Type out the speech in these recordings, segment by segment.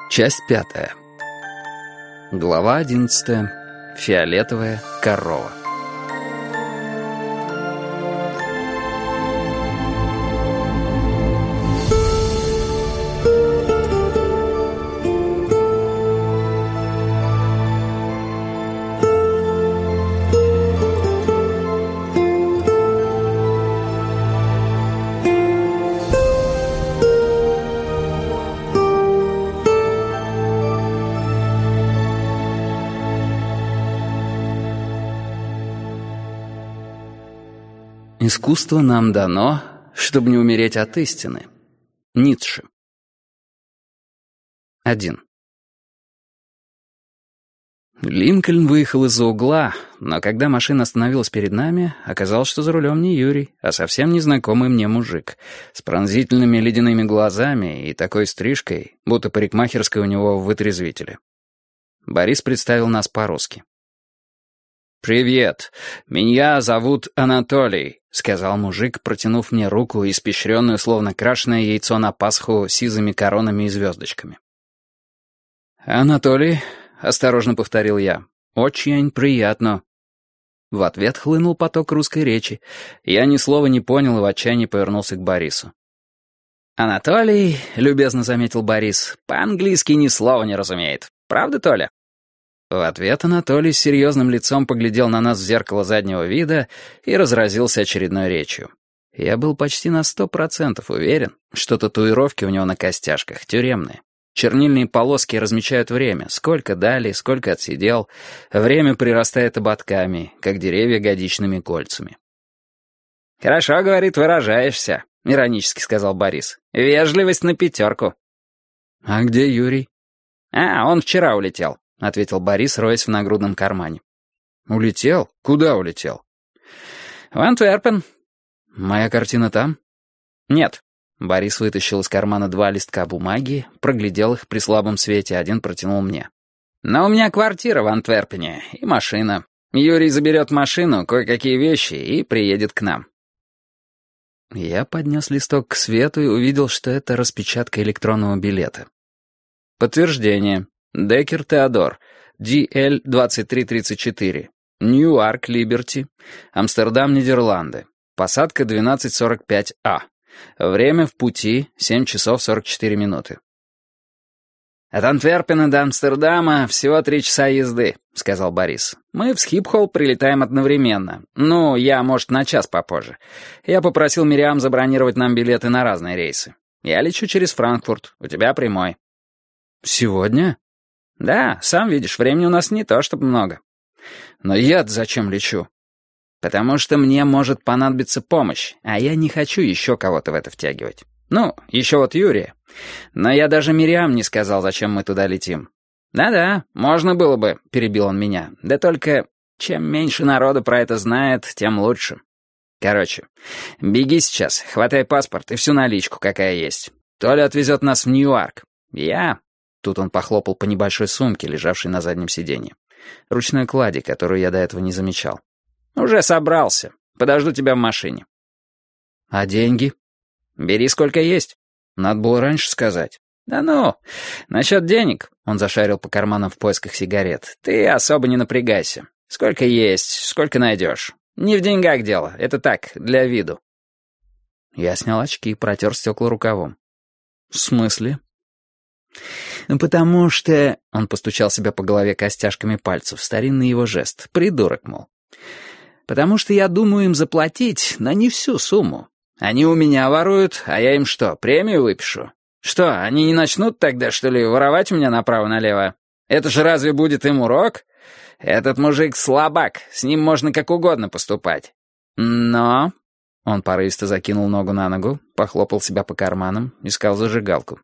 Часть 5. Глава 11. Фиолетовая корова. Искусство нам дано, чтобы не умереть от истины. Ницше. 1. Линкольн выехал из-за угла, но когда машина остановилась перед нами, оказалось, что за рулем не Юрий, а совсем незнакомый мне мужик, с пронзительными ледяными глазами и такой стрижкой, будто парикмахерская у него в вытрезвителе. Борис представил нас по-русски. «Привет, меня зовут Анатолий», — сказал мужик, протянув мне руку, испещренную, словно крашеное яйцо на Пасху, сизыми коронами и звездочками. «Анатолий», — осторожно повторил я, — «очень приятно». В ответ хлынул поток русской речи. Я ни слова не понял и в отчаянии повернулся к Борису. «Анатолий», — любезно заметил Борис, — «по-английски ни слова не разумеет. Правда, Толя?» В ответ Анатолий с серьезным лицом поглядел на нас в зеркало заднего вида и разразился очередной речью. Я был почти на 100% уверен, что татуировки у него на костяшках тюремные. Чернильные полоски размечают время, сколько дали, сколько отсидел. Время прирастает ободками, как деревья годичными кольцами. «Хорошо, — говорит, — выражаешься», — иронически сказал Борис. «Вежливость на 5». «А где Юрий?» Он вчера улетел», — ответил Борис, роясь в нагрудном кармане. «Улетел? Куда улетел?» «В Антверпен». «Моя картина там?» «Нет». Борис вытащил из кармана 2 листка бумаги, проглядел их при слабом свете, один протянул мне. «Но у меня квартира в Антверпене и машина. Юрий заберет машину, кое-какие вещи и приедет к нам». Я поднес листок к свету и увидел, что это распечатка электронного билета. «Подтверждение. Деккер Теодор, DL 2334, Ньюарк, Либерти, Амстердам, Нидерланды. Посадка 12:45 Время в пути 7 часов 44 минуты». «От Антверпена до Амстердама всего 3 часа езды», — сказал Борис. «Мы в Схипхол прилетаем одновременно. Ну, я, может, на час попозже. Я попросил Мириам забронировать нам билеты на разные рейсы. Я лечу через Франкфурт, у тебя прямой». «Сегодня?» «Да, сам видишь, времени у нас не то чтобы много». «Но я-то зачем лечу?» «Потому что мне может понадобиться помощь, а я не хочу еще кого-то в это втягивать. Ну, еще вот Юрия. Но я даже Мириам не сказал, зачем мы туда летим». «Да-да, можно было бы», — перебил он меня. «Да только чем меньше народу про это знает, тем лучше. Короче, беги сейчас, хватай паспорт и всю наличку, какая есть. Толя отвезет нас в Ньюарк. Тут он похлопал по небольшой сумке, лежавшей на заднем сиденье. Ручной клади, которую я до этого не замечал. «Уже собрался. Подожду тебя в машине». «А деньги?» «Бери сколько есть». «Надо было раньше сказать». «Да ну, насчет денег», — он зашарил по карманам в поисках сигарет, «ты особо не напрягайся. Сколько есть, сколько найдешь. Не в деньгах дело, это так, для виду». Я снял очки и протер стекла рукавом. «В смысле?» «Потому что...» — он постучал себя по голове костяшками пальцев, старинный его жест. Придурок, мол. «Потому что я думаю им заплатить, но не всю сумму. Они у меня воруют, а я им что, премию выпишу? Что, они не начнут тогда, что ли, воровать у меня направо-налево? Это же разве будет им урок? Этот мужик слабак, с ним можно как угодно поступать. Но...» Он порывисто закинул ногу на ногу, похлопал себя по карманам, искал зажигалку.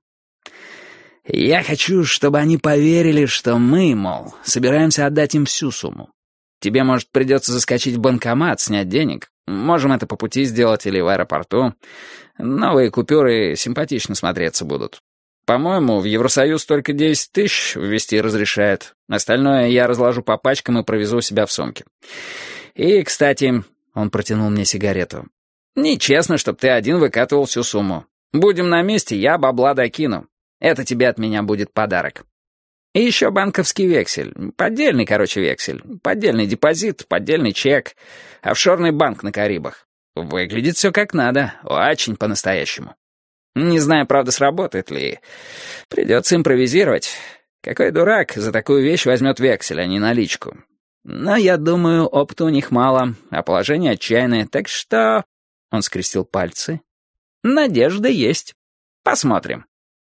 «Я хочу, чтобы они поверили, что мы, мол, собираемся отдать им всю сумму. Тебе, может, придется заскочить в банкомат, снять денег. Можем это по пути сделать или в аэропорту. Новые купюры симпатично смотреться будут. По-моему, в Евросоюз только 10 тысяч ввести разрешает. Остальное я разложу по пачкам и провезу у себя в сумке. И, кстати...» Он протянул мне сигарету. «Нечестно, чтоб ты один выкатывал всю сумму. Будем на месте, я бабла докину. Это тебе от меня будет подарок. И еще банковский вексель. Поддельный, вексель. Поддельный депозит, поддельный чек. Офшорный банк на Карибах. Выглядит все как надо. Очень по-настоящему. Не знаю, правда, сработает ли. Придется импровизировать. Какой дурак за такую вещь возьмет вексель, а не наличку. Но, я думаю, опыта у них мало, а положение отчаянное, так что...» Он скрестил пальцы. «Надежда есть. Посмотрим».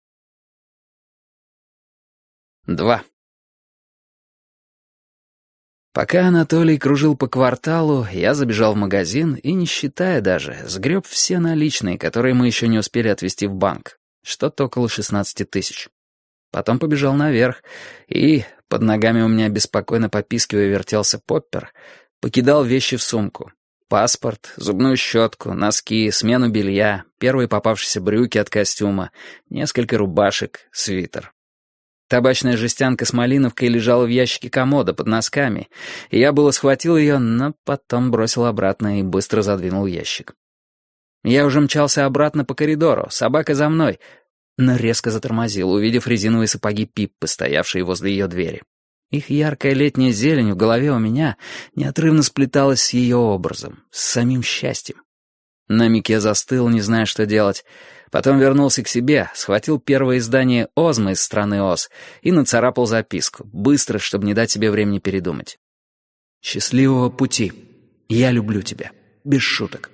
2. Пока Анатолий кружил по кварталу, я забежал в магазин и, не считая даже, сгреб все наличные, которые мы еще не успели отвезти в банк. Что-то около 16 тысяч. Потом побежал наверх и, под ногами у меня беспокойно попискивая вертелся Поппер, покидал вещи в сумку. Паспорт, зубную щетку, носки, смену белья, первые попавшиеся брюки от костюма, несколько рубашек, свитер. Табачная жестянка с малиновкой лежала в ящике комода под носками, и я было схватил ее, но потом бросил обратно и быстро задвинул ящик. Я уже мчался обратно по коридору, собака за мной, но резко затормозил, увидев резиновые сапоги Пиппы, стоявшие возле ее двери. Их яркая летняя зелень в голове у меня неотрывно сплеталась с ее образом, с самим счастьем. На миг я застыл, не зная, что делать. Потом вернулся к себе, схватил первое издание «Озма» из страны Оз и нацарапал записку, быстро, чтобы не дать себе времени передумать. «Счастливого пути. Я люблю тебя. Без шуток».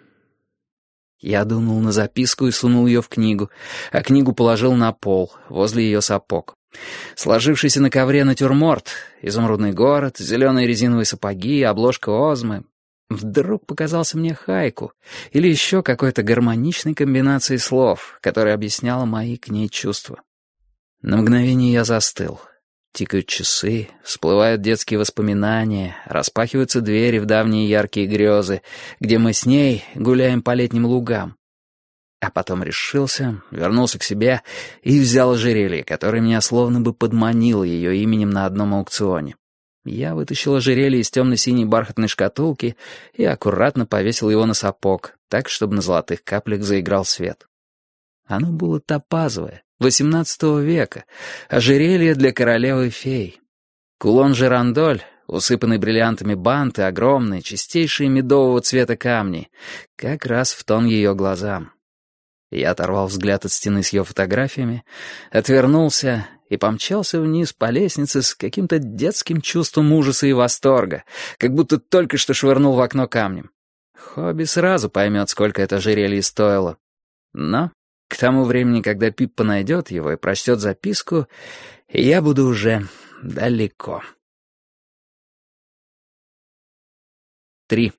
Я дунул на записку и сунул ее в книгу, а книгу положил на пол, возле ее сапог. Сложившийся на ковре натюрморт, изумрудный город, зеленые резиновые сапоги, обложка Озмы. Вдруг показался мне хайку или еще какой-то гармоничной комбинацией слов, которая объясняла мои к ней чувства. На мгновение я застыл. Тикают часы, всплывают детские воспоминания, распахиваются двери в давние яркие грезы, где мы с ней гуляем по летним лугам. А потом решился, вернулся к себе и взял ожерелье, которое меня словно бы подманило ее именем на одном аукционе. Я вытащил ожерелье из темно-синей бархатной шкатулки и аккуратно повесил его на сапог, так, чтобы на золотых каплях заиграл свет. Оно было топазовое, XVIII века, ожерелье для королевы-фей. Кулон-жерандоль, усыпанный бриллиантами бант и огромные, чистейшие медового цвета камни, как раз в тон ее глазам. Я оторвал взгляд от стены с ее фотографиями, отвернулся и помчался вниз по лестнице с каким-то детским чувством ужаса и восторга, как будто только что швырнул в окно камнем. Хобби сразу поймет, сколько это ожерелье стоило. Но к тому времени, когда Пиппа найдет его и прочтет записку, я буду уже далеко. 3.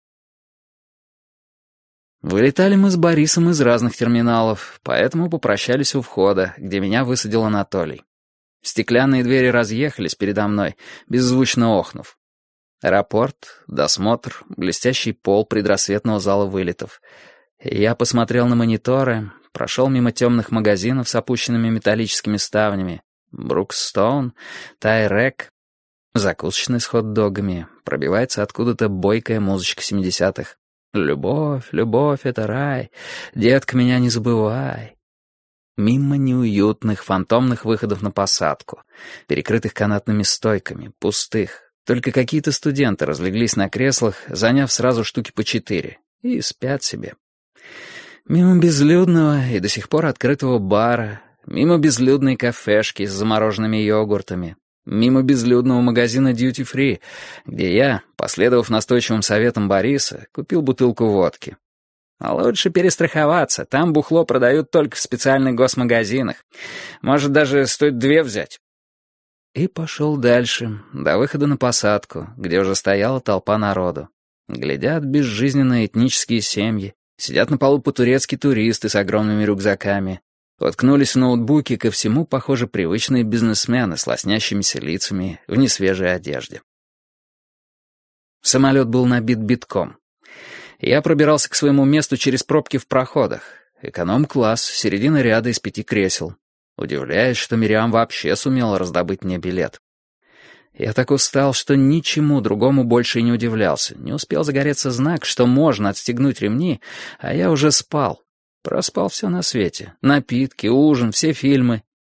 Вылетали мы с Борисом из разных терминалов, поэтому попрощались у входа, где меня высадил Анатолий. Стеклянные двери разъехались передо мной, беззвучно охнув. Аэропорт, досмотр, блестящий пол предрассветного зала вылетов. Я посмотрел на мониторы, прошел мимо темных магазинов с опущенными металлическими ставнями. Брукстоун, Тайрек, закусочный с хот-догами. Пробивается откуда-то бойкая музычка 70-х. «Любовь, любовь — это рай, детка, меня не забывай». Мимо неуютных фантомных выходов на посадку, перекрытых канатными стойками, пустых. Только какие-то студенты разлеглись на креслах, заняв сразу штуки по 4, и спят себе. Мимо безлюдного и до сих пор открытого бара, мимо безлюдной кафешки с замороженными йогуртами, мимо безлюдного магазина Duty Free, где я, последовав настойчивым советам Бориса, купил бутылку водки. А лучше перестраховаться, там бухло продают только в специальных госмагазинах. Может, даже стоит 2 взять. И пошел дальше, до выхода на посадку, где уже стояла толпа народу. Глядят безжизненные этнические семьи, сидят на полу по-турецки туристы с огромными рюкзаками. Уткнулись в ноутбуки, ко всему, похоже, привычные бизнесмены с лоснящимися лицами в несвежей одежде. Самолет был набит битком. Я пробирался к своему месту через пробки в проходах. Эконом-класс, середина ряда из 5 кресел. Удивляюсь, что Мириам вообще сумела раздобыть мне билет. Я так устал, что ничему другому больше и не удивлялся. Не успел загореться знак, что можно отстегнуть ремни, а я уже спал. Проспал все на свете. Напитки, ужин, все фильмы.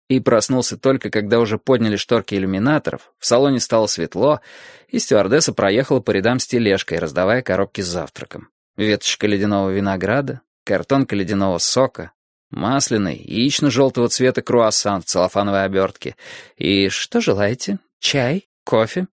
и проснулся только, когда уже подняли шторки иллюминаторов, в салоне стало светло, и стюардесса проехала по рядам с тележкой, раздавая коробки с завтраком. Веточка ледяного винограда, картонка ледяного сока, масляный, яично-желтого цвета круассан в целлофановой обертке. И что желаете? Чай? Кофе?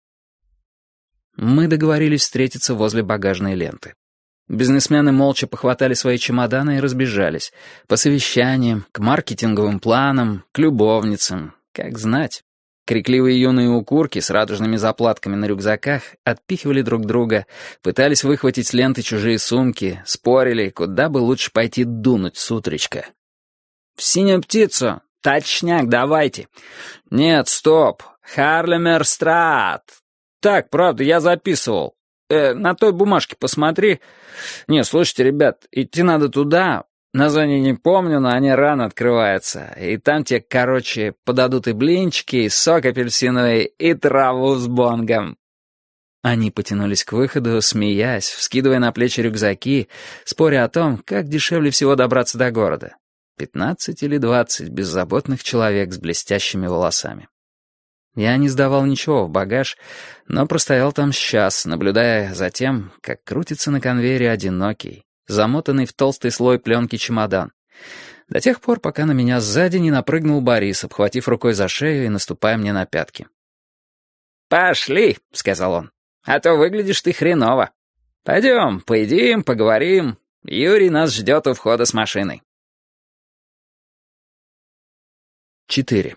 Мы договорились встретиться возле багажной ленты. Бизнесмены молча похватали свои чемоданы и разбежались. По совещаниям, к маркетинговым планам, к любовницам. Как знать. Крикливые юные укурки с радужными заплатками на рюкзаках отпихивали друг друга, пытались выхватить с ленты чужие сумки, спорили, куда бы лучше пойти дунуть с утречка. «В синюю птицу! Точняк, давайте!» «Нет, стоп! Харлемерстрат!» «Так, правда, я записывал. На той бумажке посмотри. Не, слушайте, ребят, идти надо туда. Название не помню, но они рано открываются. И там тебе, короче, подадут и блинчики, и сок апельсиновый, и траву с бонгом». Они потянулись к выходу, смеясь, вскидывая на плечи рюкзаки, споря о том, как дешевле всего добраться до города. 15 или 20 беззаботных человек с блестящими волосами. Я не сдавал ничего в багаж, но простоял там час, наблюдая за тем, как крутится на конвейере одинокий, замотанный в толстый слой пленки чемодан. До тех пор, пока на меня сзади не напрыгнул Борис, обхватив рукой за шею и наступая мне на пятки. «Пошли», — сказал он, — «а то выглядишь ты хреново. Пойдем, поедим, поговорим. Юрий нас ждет у входа с машиной». 4.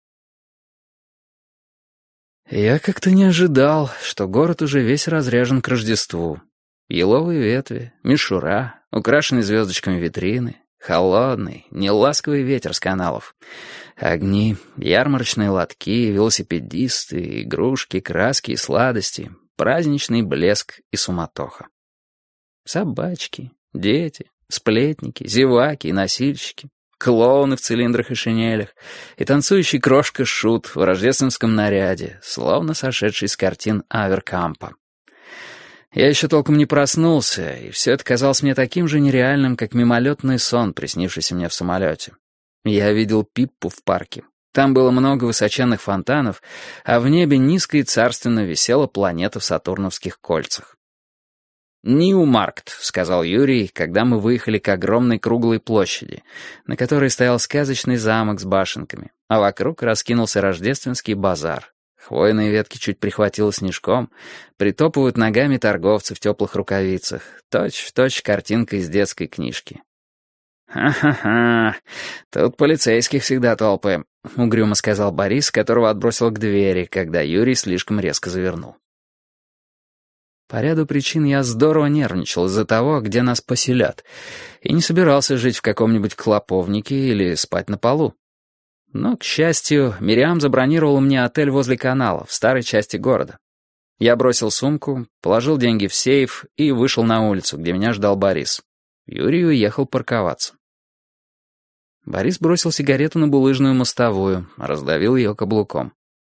Я как-то не ожидал, что город уже весь разряжен к Рождеству. Еловые ветви, мишура, украшенные звездочками витрины, холодный, неласковый ветер с каналов, огни, ярмарочные лотки, велосипедисты, игрушки, краски и сладости, праздничный блеск и суматоха. Собачки, дети, сплетники, зеваки и носильщики, клоуны в цилиндрах и шинелях, и танцующий крошка-шут в рождественском наряде, словно сошедший с картин Аверкампа. Я еще толком не проснулся, и все это казалось мне таким же нереальным, как мимолетный сон, приснившийся мне в самолете. Я видел Пиппу в парке. Там было много высоченных фонтанов, а в небе низко и царственно висела планета в сатурновских кольцах. «Ньюмаркт», — сказал Юрий, когда мы выехали к огромной круглой площади, на которой стоял сказочный замок с башенками, а вокруг раскинулся рождественский базар. Хвойные ветки чуть прихватило снежком, притопывают ногами торговцы в теплых рукавицах, точь-в-точь картинка из детской книжки. «Ха-ха-ха, тут полицейских всегда толпы», — угрюмо сказал Борис, которого отбросил к двери, когда Юрий слишком резко завернул. По ряду причин я здорово нервничал из-за того, где нас поселят, и не собирался жить в каком-нибудь клоповнике или спать на полу. Но, к счастью, Мириам забронировала мне отель возле канала, в старой части города. Я бросил сумку, положил деньги в сейф и вышел на улицу, где меня ждал Борис. Юрий уехал парковаться. Борис бросил сигарету на булыжную мостовую, раздавил ее каблуком.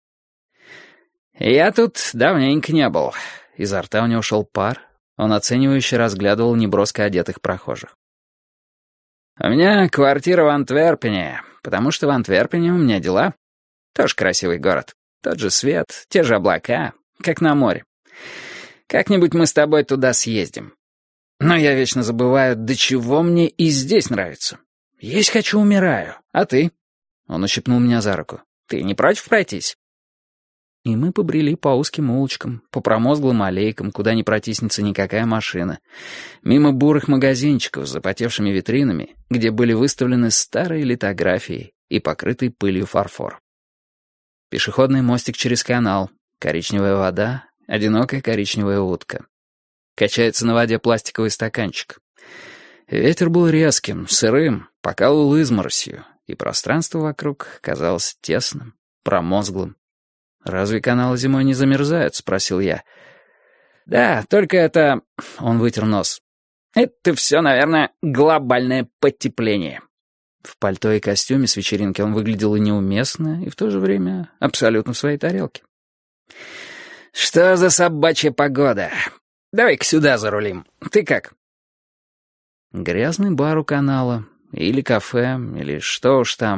«Я тут давненько не был». Изо рта у него шел пар, он оценивающе разглядывал неброско одетых прохожих. «У меня квартира в Антверпене, потому что в Антверпене у меня дела. Тоже красивый город, тот же свет, те же облака, как на море. Как-нибудь мы с тобой туда съездим. Но я вечно забываю, до чего мне и здесь нравится. Есть хочу, умираю. А ты?» Он ущипнул меня за руку. «Ты не против пройтись?» И мы побрели по узким улочкам, по промозглым аллейкам, куда не протиснется никакая машина, мимо бурых магазинчиков с запотевшими витринами, где были выставлены старые литографии и покрытый пылью фарфор. Пешеходный мостик через канал, коричневая вода, одинокая коричневая утка. Качается на воде пластиковый стаканчик. Ветер был резким, сырым, покалывал изморосью, и пространство вокруг казалось тесным, промозглым. «Разве каналы зимой не замерзают?» — спросил я. «Да, только это...» — он вытер нос. «Это все, наверное, глобальное потепление». В пальто и костюме с вечеринки он выглядел и неуместно, и в то же время абсолютно в своей тарелке. «Что за собачья погода? Давай-ка сюда зарулим. Ты как?» Грязный бар у канала, или кафе, или что уж там.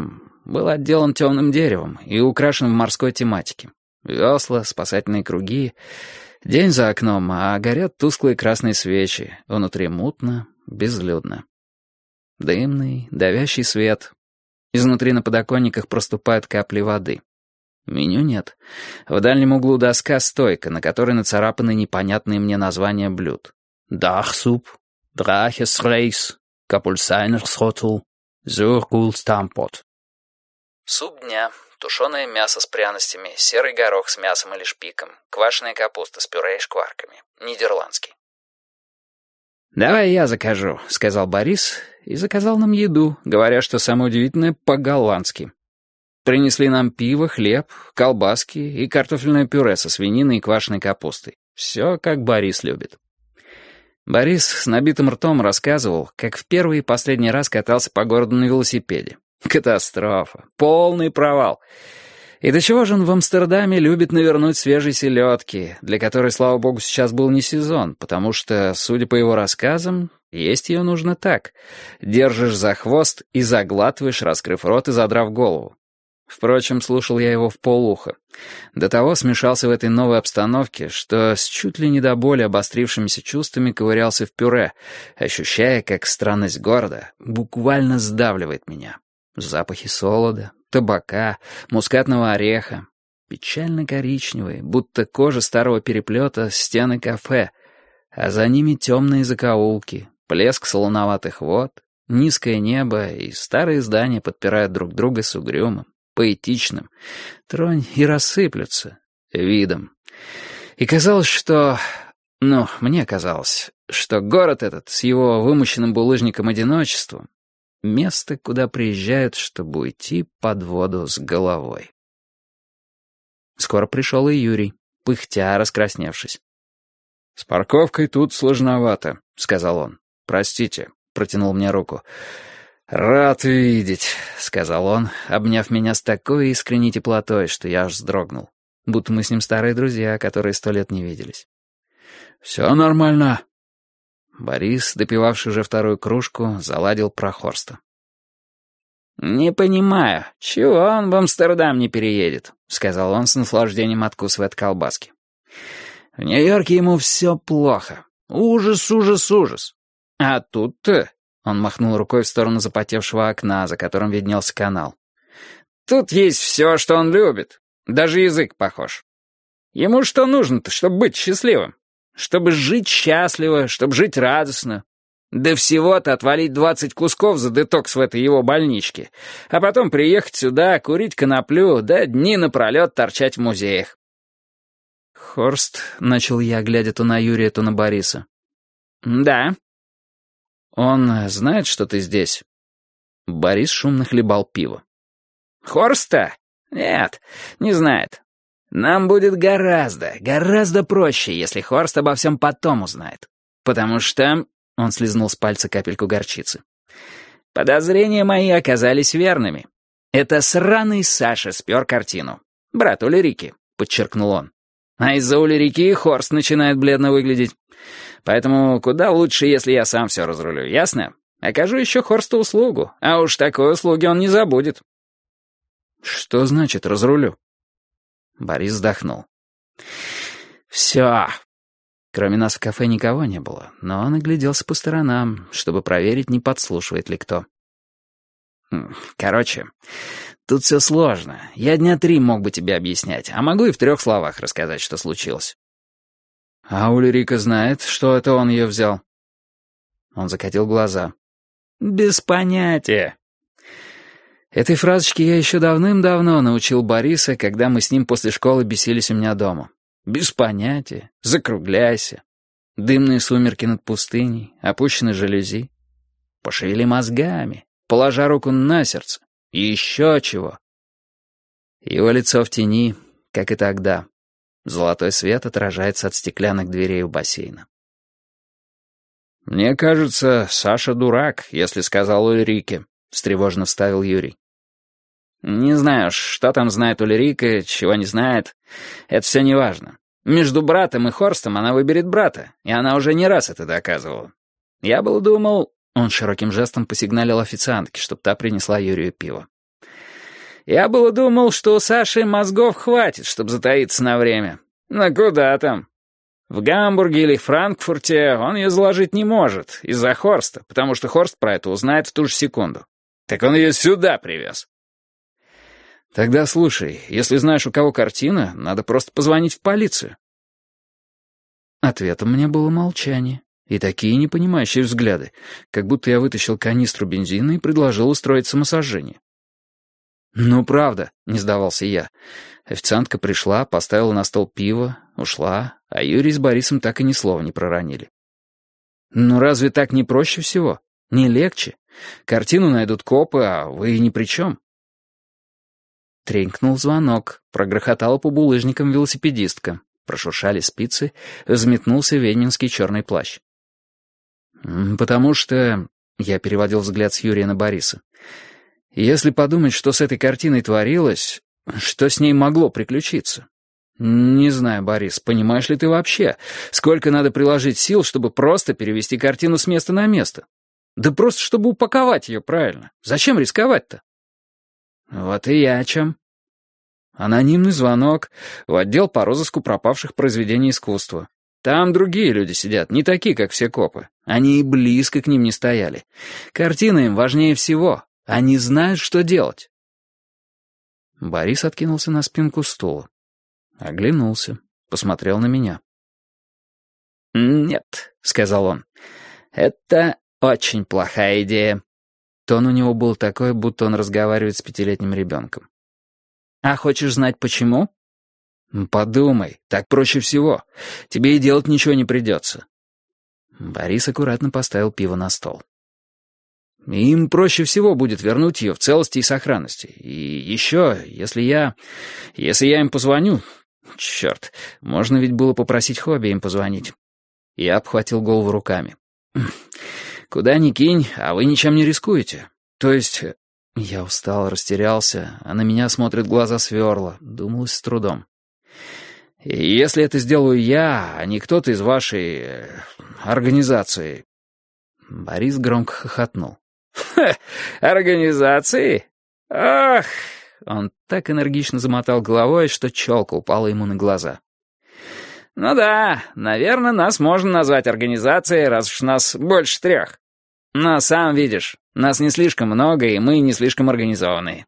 был отделан темным деревом и украшен в морской тематике. Весла, спасательные круги. День за окном, а горят тусклые красные свечи. Внутри мутно, безлюдно. Дымный, давящий свет. Изнутри на подоконниках проступают капли воды. Меню нет. В дальнем углу доска-стойка, на которой нацарапаны непонятные мне названия блюд. Дахсуп, драхесрейс, капульсайнерсротл, зюргулстампот. Суп дня. Тушеное мясо с пряностями, серый горох с мясом или шпиком, квашеная капуста с пюре и шкварками. Нидерландский. «Давай я закажу», — сказал Борис, и заказал нам еду, говоря, что самое удивительное — по-голландски. Принесли нам пиво, хлеб, колбаски и картофельное пюре со свининой и квашеной капустой. Все, как Борис любит. Борис с набитым ртом рассказывал, как в первый и последний раз катался по городу на велосипеде. Катастрофа. Полный провал. И до чего же он в Амстердаме любит навернуть свежей селедки, для которой, слава богу, сейчас был не сезон, потому что, судя по его рассказам, есть ее нужно так. Держишь за хвост и заглатываешь, раскрыв рот и задрав голову. Впрочем, слушал я его вполуха. До того смешался в этой новой обстановке, что с чуть ли не до боли обострившимися чувствами ковырялся в пюре, ощущая, как странность города буквально сдавливает меня. Запахи солода, табака, мускатного ореха, печально-коричневые, будто кожа старого переплета, стены кафе, а за ними темные закоулки, плеск солоноватых вод, низкое небо и старые здания подпирают друг друга с угрюмым, поэтичным, тронь и рассыплются, видом. И казалось, что... мне казалось, что город этот с его вымощенным булыжником одиночеством — место, куда приезжают, чтобы уйти под воду с головой. Скоро пришел и Юрий, пыхтя, раскрасневшись. «С парковкой тут сложновато», — сказал он. «Простите», — протянул мне руку. «Рад видеть», — сказал он, обняв меня с такой искренней теплотой, что я аж вздрогнул, будто мы с ним старые друзья, которые 100 лет не виделись. «Все нормально». Борис, допивавший уже вторую кружку, заладил про Хорста. «Не понимаю, чего он в Амстердам не переедет», — сказал он с наслаждением, откусывая от колбаски. «В Нью-Йорке ему все плохо. Ужас, ужас, ужас. А тут-то...» — он махнул рукой в сторону запотевшего окна, за которым виднелся канал. «Тут есть все, что он любит. Даже язык похож. Ему что нужно-то, чтобы быть счастливым? Чтобы жить счастливо, чтобы жить радостно. Да всего-то отвалить 20 кусков за детокс в этой его больничке, а потом приехать сюда, курить коноплю, да дни напролет торчать в музеях». «Хорст», — начал я, глядя то на Юрия, то на Бориса. «Да». «Он знает, что ты здесь?» Борис шумно хлебал пиво. «Хорста? Нет, не знает. Нам будет гораздо проще, если Хорст обо всем потом узнает. Потому что...» — он слизнул с пальца капельку горчицы. «Подозрения мои оказались верными. Это сраный Саша спер картину. Брат Ульрики», — подчеркнул он. «А из-за Ульрики Хорст начинает бледно выглядеть. Поэтому куда лучше, если я сам все разрулю, ясно? Окажу еще Хорсту услугу, а уж такой услуги он не забудет». «Что значит разрулю?» Борис вздохнул. «Все». Кроме нас в кафе никого не было, но он огляделся по сторонам, чтобы проверить, не подслушивает ли кто. «Короче, тут все сложно. Я дня 3 мог бы тебе объяснять, а могу и в 3 словах рассказать, что случилось». «А Ульрика знает, что это он ее взял?» Он закатил глаза. «Без понятия». Этой фразочке я еще давным-давно научил Бориса, когда мы с ним после школы бесились у меня дома. Без понятия, закругляйся. Дымные сумерки над пустыней, опущены жалюзи. Пошевели мозгами, положа руку на сердце. И еще чего. Его лицо в тени, как и тогда. Золотой свет отражается от стеклянных дверей у бассейна. «Мне кажется, Саша дурак, если сказал Ульрике», — встревоженно вставил Юрий. «Не знаю, что там знает Ульрика, чего не знает. Это все неважно. Между братом и Хорстом она выберет брата, и она уже не раз это доказывала. Я был думал...» Он широким жестом посигналил официантке, чтобы та принесла Юрию пиво. Я было думал, что у Саши мозгов хватит, чтобы затаиться на время. Но куда там? В Гамбурге или Франкфурте он ее заложить не может из-за Хорста, потому что Хорст про это узнает в ту же секунду. Так он ее сюда привез. Тогда слушай, если знаешь, у кого картина, надо просто позвонить в полицию. Ответом мне было молчание и такие непонимающие взгляды, как будто я вытащил канистру бензина и предложил устроить самосожжение. «Ну, правда», — не сдавался я. Официантка пришла, поставила на стол пиво, ушла, а Юрий с Борисом так и ни слова не проронили. «Ну, разве так не проще всего? Не легче? Картину найдут копы, а вы ни при чем». Тренькнул звонок, прогрохотала по булыжникам велосипедистка, прошуршали спицы, взметнулся ведьминский черный плащ. «Потому что...» — я переводил взгляд с Юрия на Бориса. «Если подумать, что с этой картиной творилось, что с ней могло приключиться? Не знаю, Борис, понимаешь ли ты вообще, сколько надо приложить сил, чтобы просто перевести картину с места на место? Да просто чтобы упаковать ее правильно. Зачем рисковать-то?» «Вот и я о чем». Анонимный звонок в отдел по розыску пропавших произведений искусства. Там другие люди сидят, не такие, как все копы. Они и близко к ним не стояли. Картина им важнее всего. Они знают, что делать. Борис откинулся на спинку стула. Оглянулся, посмотрел на меня. «Нет», — сказал он, — «это очень плохая идея». Тон у него был такой, будто он разговаривает с 5-летним ребенком. «А хочешь знать, почему?» «Подумай, так проще всего. Тебе и делать ничего не придется». Борис аккуратно поставил пиво на стол. «Им проще всего будет вернуть ее в целости и сохранности. И еще, если я им позвоню... Черт, можно ведь было попросить Хобби им позвонить». Я обхватил голову руками. «Куда ни кинь, а вы ничем не рискуете. То есть...» Я устал, растерялся, а на меня смотрят глаза сверла, думалось с трудом. «Если это сделаю я, а не кто-то из вашей... организации...» Борис громко хохотнул. «Ха, организации? Ах!» Он так энергично замотал головой, что челка упала ему на глаза. «Ну да, наверное, нас можно назвать организацией, раз уж нас больше 3. Но сам видишь, нас не слишком много, и мы не слишком организованные».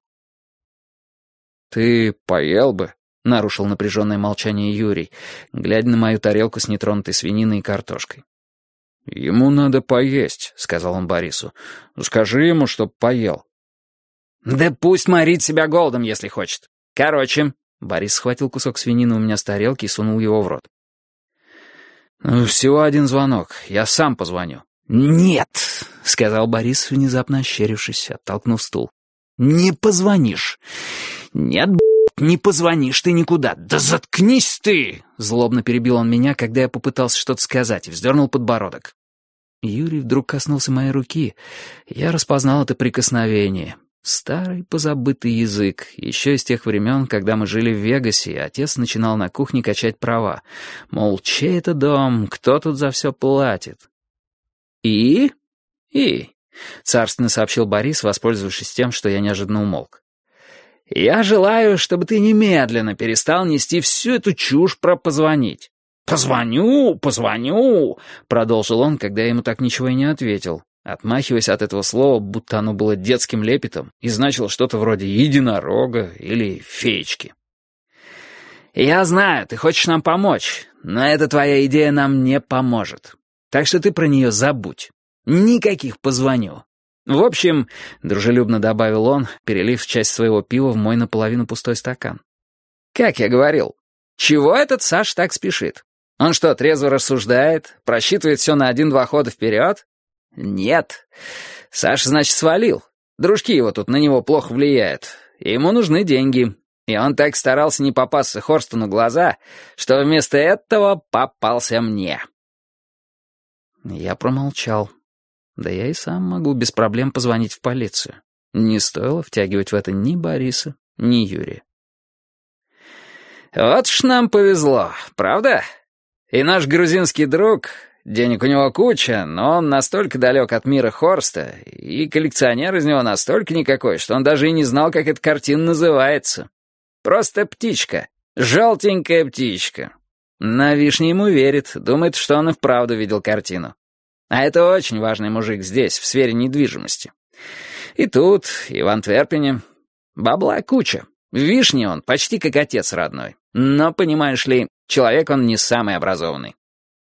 «Ты поел бы?» — нарушил напряженное молчание Юрий, глядя на мою тарелку с нетронутой свининой и картошкой. «Ему надо поесть», — сказал он Борису. «Скажи ему, чтоб поел». «Да пусть морит себя голодом, если хочет. Короче...» Борис схватил кусок свинины у меня с тарелки и сунул его в рот. «Всего один звонок. Я сам позвоню». «Нет», — сказал Борис, внезапно ощерившись, оттолкнув стул. «Не позвонишь. Нет, не позвонишь ты никуда. Да заткнись ты!» Злобно перебил он меня, когда я попытался что-то сказать, и вздернул подбородок. Юрий вдруг коснулся моей руки. Я распознал это прикосновение. Старый позабытый язык, еще из тех времен, когда мы жили в Вегасе, и отец начинал на кухне качать права. Мол, чей это дом, кто тут за все платит? «И?» — царственно сообщил Борис, воспользовавшись тем, что я неожиданно умолк. «Я желаю, чтобы ты немедленно перестал нести всю эту чушь про позвонить». «Позвоню, позвоню», — продолжил он, когда я ему так ничего и не ответил, отмахиваясь от этого слова, будто оно было детским лепетом и значило что-то вроде единорога или феечки. «Я знаю, ты хочешь нам помочь, но эта твоя идея нам не поможет. Так что ты про нее забудь. Никаких позвоню. В общем, — дружелюбно добавил он, перелив часть своего пива в мой наполовину пустой стакан. Как я говорил, чего этот Саш так спешит? Он что, трезво рассуждает, просчитывает все на 1-2 хода вперед? Нет. Саша, значит, свалил. Дружки его тут на него плохо влияют. И ему нужны деньги. И он так старался не попасться Хорсту на глаза, что вместо этого попался мне. Я промолчал. Да я и сам могу без проблем позвонить в полицию. Не стоило втягивать в это ни Бориса, ни Юрия. «Вот ж нам повезло, правда? И наш грузинский друг, Денег у него куча, но он настолько далек от мира Хорста, и коллекционер из него настолько никакой, что он даже и не знал, как эта картина называется. Просто птичка. Желтенькая птичка. На вишне ему верит, думает, что он и вправду видел картину. А это очень важный мужик здесь, в сфере недвижимости. И тут, и в Антверпене. Бабла куча. В вишне он почти как отец родной. Но, понимаешь ли, человек он не самый образованный.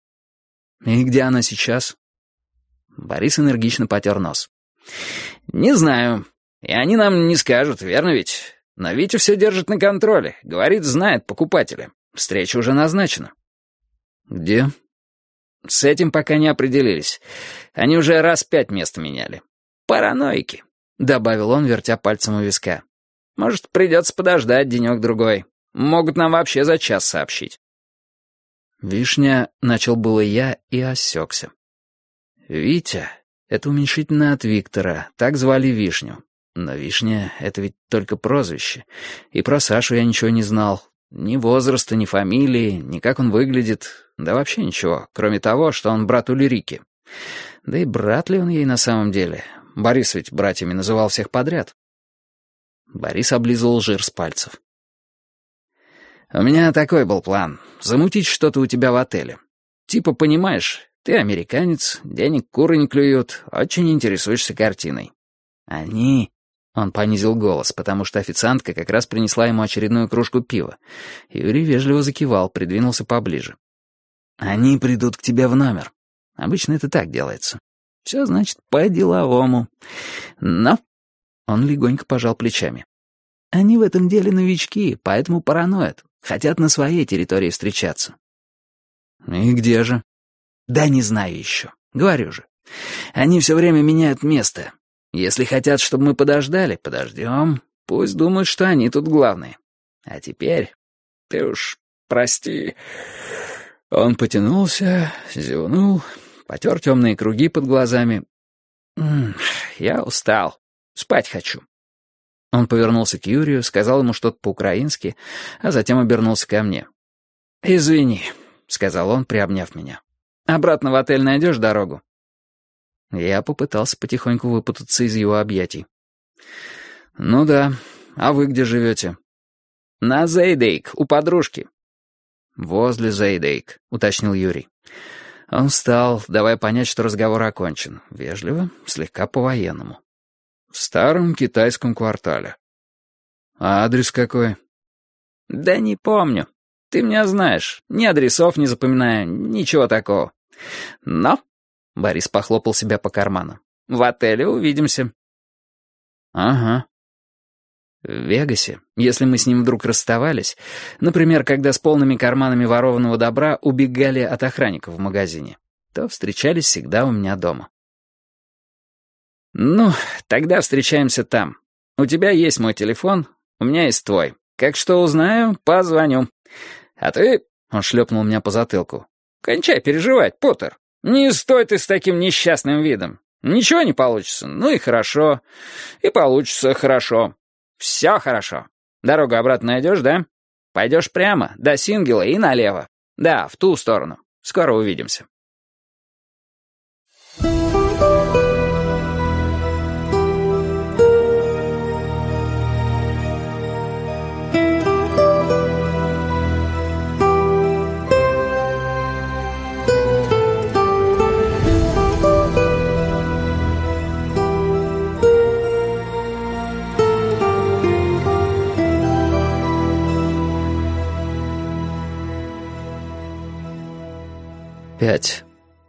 «И где она сейчас?» Борис энергично потер нос. «Не знаю. И они нам не скажут, верно ведь? Но Витя все держит на контроле. Говорит, знает покупателя. Встреча уже назначена». «Где?» «С этим пока не определились. Они уже раз 5 мест меняли. Параноики», — добавил он, вертя пальцем у виска. «Может, придется подождать денек-другой. Могут нам вообще за час сообщить». «Вишня», — начал было я и осекся. «Витя» — это уменьшительное от Виктора, так звали Вишню. Но Вишня — это ведь только прозвище. И про Сашу я ничего не знал. Ни возраста, ни фамилии, ни как он выглядит. Да вообще ничего, кроме того, что он брат Ульрики. Да и брат ли он ей на самом деле? Борис ведь братьями называл всех подряд. Борис облизывал жир с пальцев. «У меня такой был план. Замутить что-то у тебя в отеле. Типа, понимаешь, ты американец, денег куры не клюют, очень интересуешься картиной. Они...» Он понизил голос, потому что официантка как раз принесла ему очередную кружку пива. Юрий вежливо закивал, придвинулся поближе. «Они придут к тебе в номер. Обычно это так делается. Все, значит, по-деловому. Но...» Он легонько пожал плечами. «Они в этом деле новички, поэтому параноят. Хотят на своей территории встречаться». «И где же?» «Да не знаю еще. Говорю же. Они все время меняют место. Если хотят, чтобы мы подождали, подождем. Пусть думают, что они тут главные. А теперь... Ты уж прости...» Он потянулся, зевнул, потер темные круги под глазами. «Я устал. Спать хочу». Он повернулся к Юрию, сказал ему что-то по-украински, а затем обернулся ко мне. «Извини», — сказал он, приобняв меня. «Обратно в отель найдешь дорогу?» Я попытался потихоньку выпутаться из его объятий. «Ну да. А вы где живете?» «На Зейдейк, у подружки». «Возле Зейдейк», — уточнил Юрий. Он встал, давая понять, что разговор окончен. Вежливо, слегка по-военному. «В старом китайском квартале». «А адрес какой?» «Да не помню. Ты меня знаешь. Ни адресов не запоминаю, ничего такого. Но...» — Борис похлопал себя по карману. «В отеле увидимся». «Ага». В Вегасе, если мы с ним вдруг расставались, например, когда с полными карманами ворованного добра убегали от охранников в магазине, то встречались всегда у меня дома. «Ну, тогда встречаемся там. У тебя есть мой телефон, у меня есть твой. Как что узнаю, позвоню. А ты...» — он шлепнул меня по затылку. «Кончай переживать, Поттер. Не стой ты с таким несчастным видом. Ничего не получится, ну и хорошо. И получится хорошо. Все хорошо. Дорогу обратно найдешь, да? Пойдешь прямо, до Сингела и налево. Да, в ту сторону. Скоро увидимся». Пять.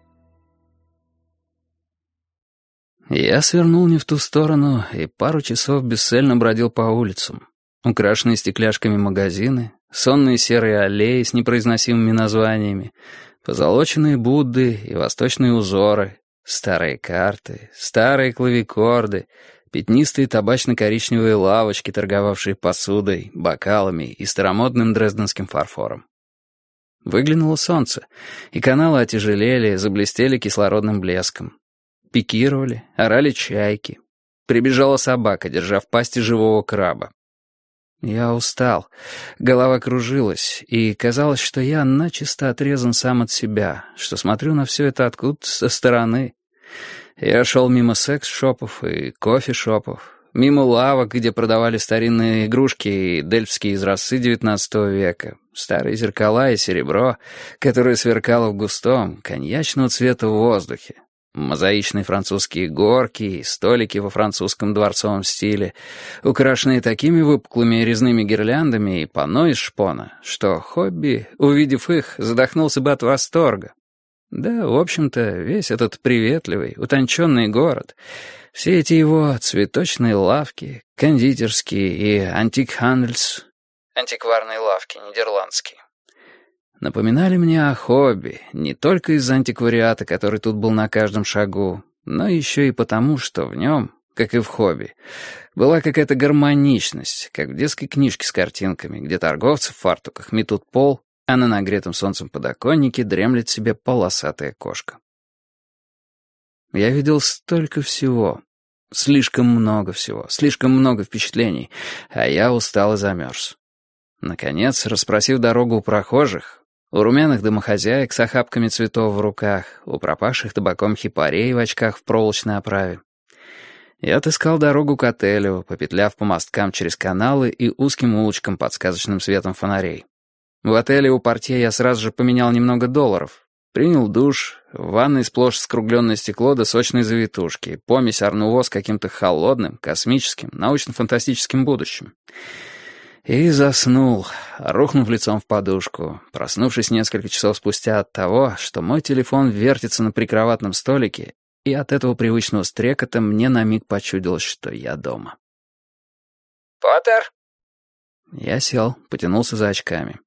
Я свернул не в ту сторону и пару часов бесцельно бродил по улицам. Украшенные стекляшками магазины, сонные серые аллеи с непроизносимыми названиями, позолоченные Будды и восточные узоры, старые карты, старые клавикорды, пятнистые табачно-коричневые лавочки, торговавшие посудой, бокалами и старомодным дрезденским фарфором. Выглянуло солнце, и каналы отяжелели, заблестели кислородным блеском. Пикировали, орали чайки. Прибежала собака, держа в пасти живого краба. Я устал, голова кружилась, и казалось, что я начисто отрезан сам от себя, что смотрю на все это откуда-то со стороны. Я шел мимо секс-шопов и кофе-шопов, мимо лавок, где продавали старинные игрушки и дельфтские изразцы XIX века, старые зеркала и серебро, которое сверкало в густом, коньячного цвета воздухе, мозаичные французские горки и столики во французском дворцовом стиле, украшенные такими выпуклыми резными гирляндами и панно из шпона, что Хобби, увидев их, задохнулся бы от восторга. Да, в общем-то, весь этот приветливый, утонченный город, все эти его цветочные лавки, кондитерские и антикхандельс, антикварные лавки, нидерландские, напоминали мне о Хобби не только из-за антиквариата, который тут был на каждом шагу, но еще и потому, что в нем, как и в Хобби, была какая-то гармоничность, как в детской книжке с картинками, где торговцы в фартуках метут пол, а на нагретом солнцем подоконнике дремлет себе полосатая кошка. Я видел столько всего, слишком много всего, слишком много впечатлений, а я устал и замерз. Наконец, расспросив дорогу у прохожих, у румяных домохозяек с охапками цветов в руках, у пропавших табаком хипарей в очках в проволочной оправе, я отыскал дорогу к отелю, попетляв по мосткам через каналы и узким улочкам под сказочным светом фонарей. В отеле у портье я сразу же поменял немного долларов. Принял душ, в ванной сплошь скругленное стекло до сочной завитушки, помесь Арнуво с каким-то холодным, космическим, научно-фантастическим будущим. И заснул, рухнув лицом в подушку, проснувшись несколько часов спустя от того, что мой телефон вертится на прикроватном столике, и от этого привычного стрекота мне на миг почудилось, что я дома. «Поттер?» Я сел, потянулся за очками.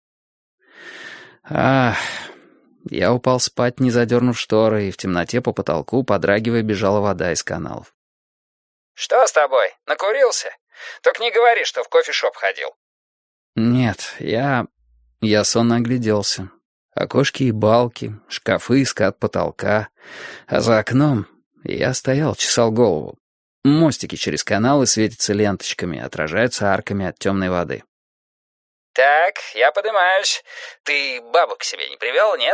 Я упал спать, не задернув шторы, и в темноте по потолку, подрагивая, бежала вода из каналов. «Что с тобой? Накурился? Только не говори, что в кофешоп ходил». «Нет, я сонно огляделся. Окошки и балки, шкафы и скат потолка. А за окном я стоял, чесал голову. Мостики через каналы светятся ленточками, отражаются арками от темной воды». «Так, я подымаюсь. Ты бабу к себе не привел, нет?»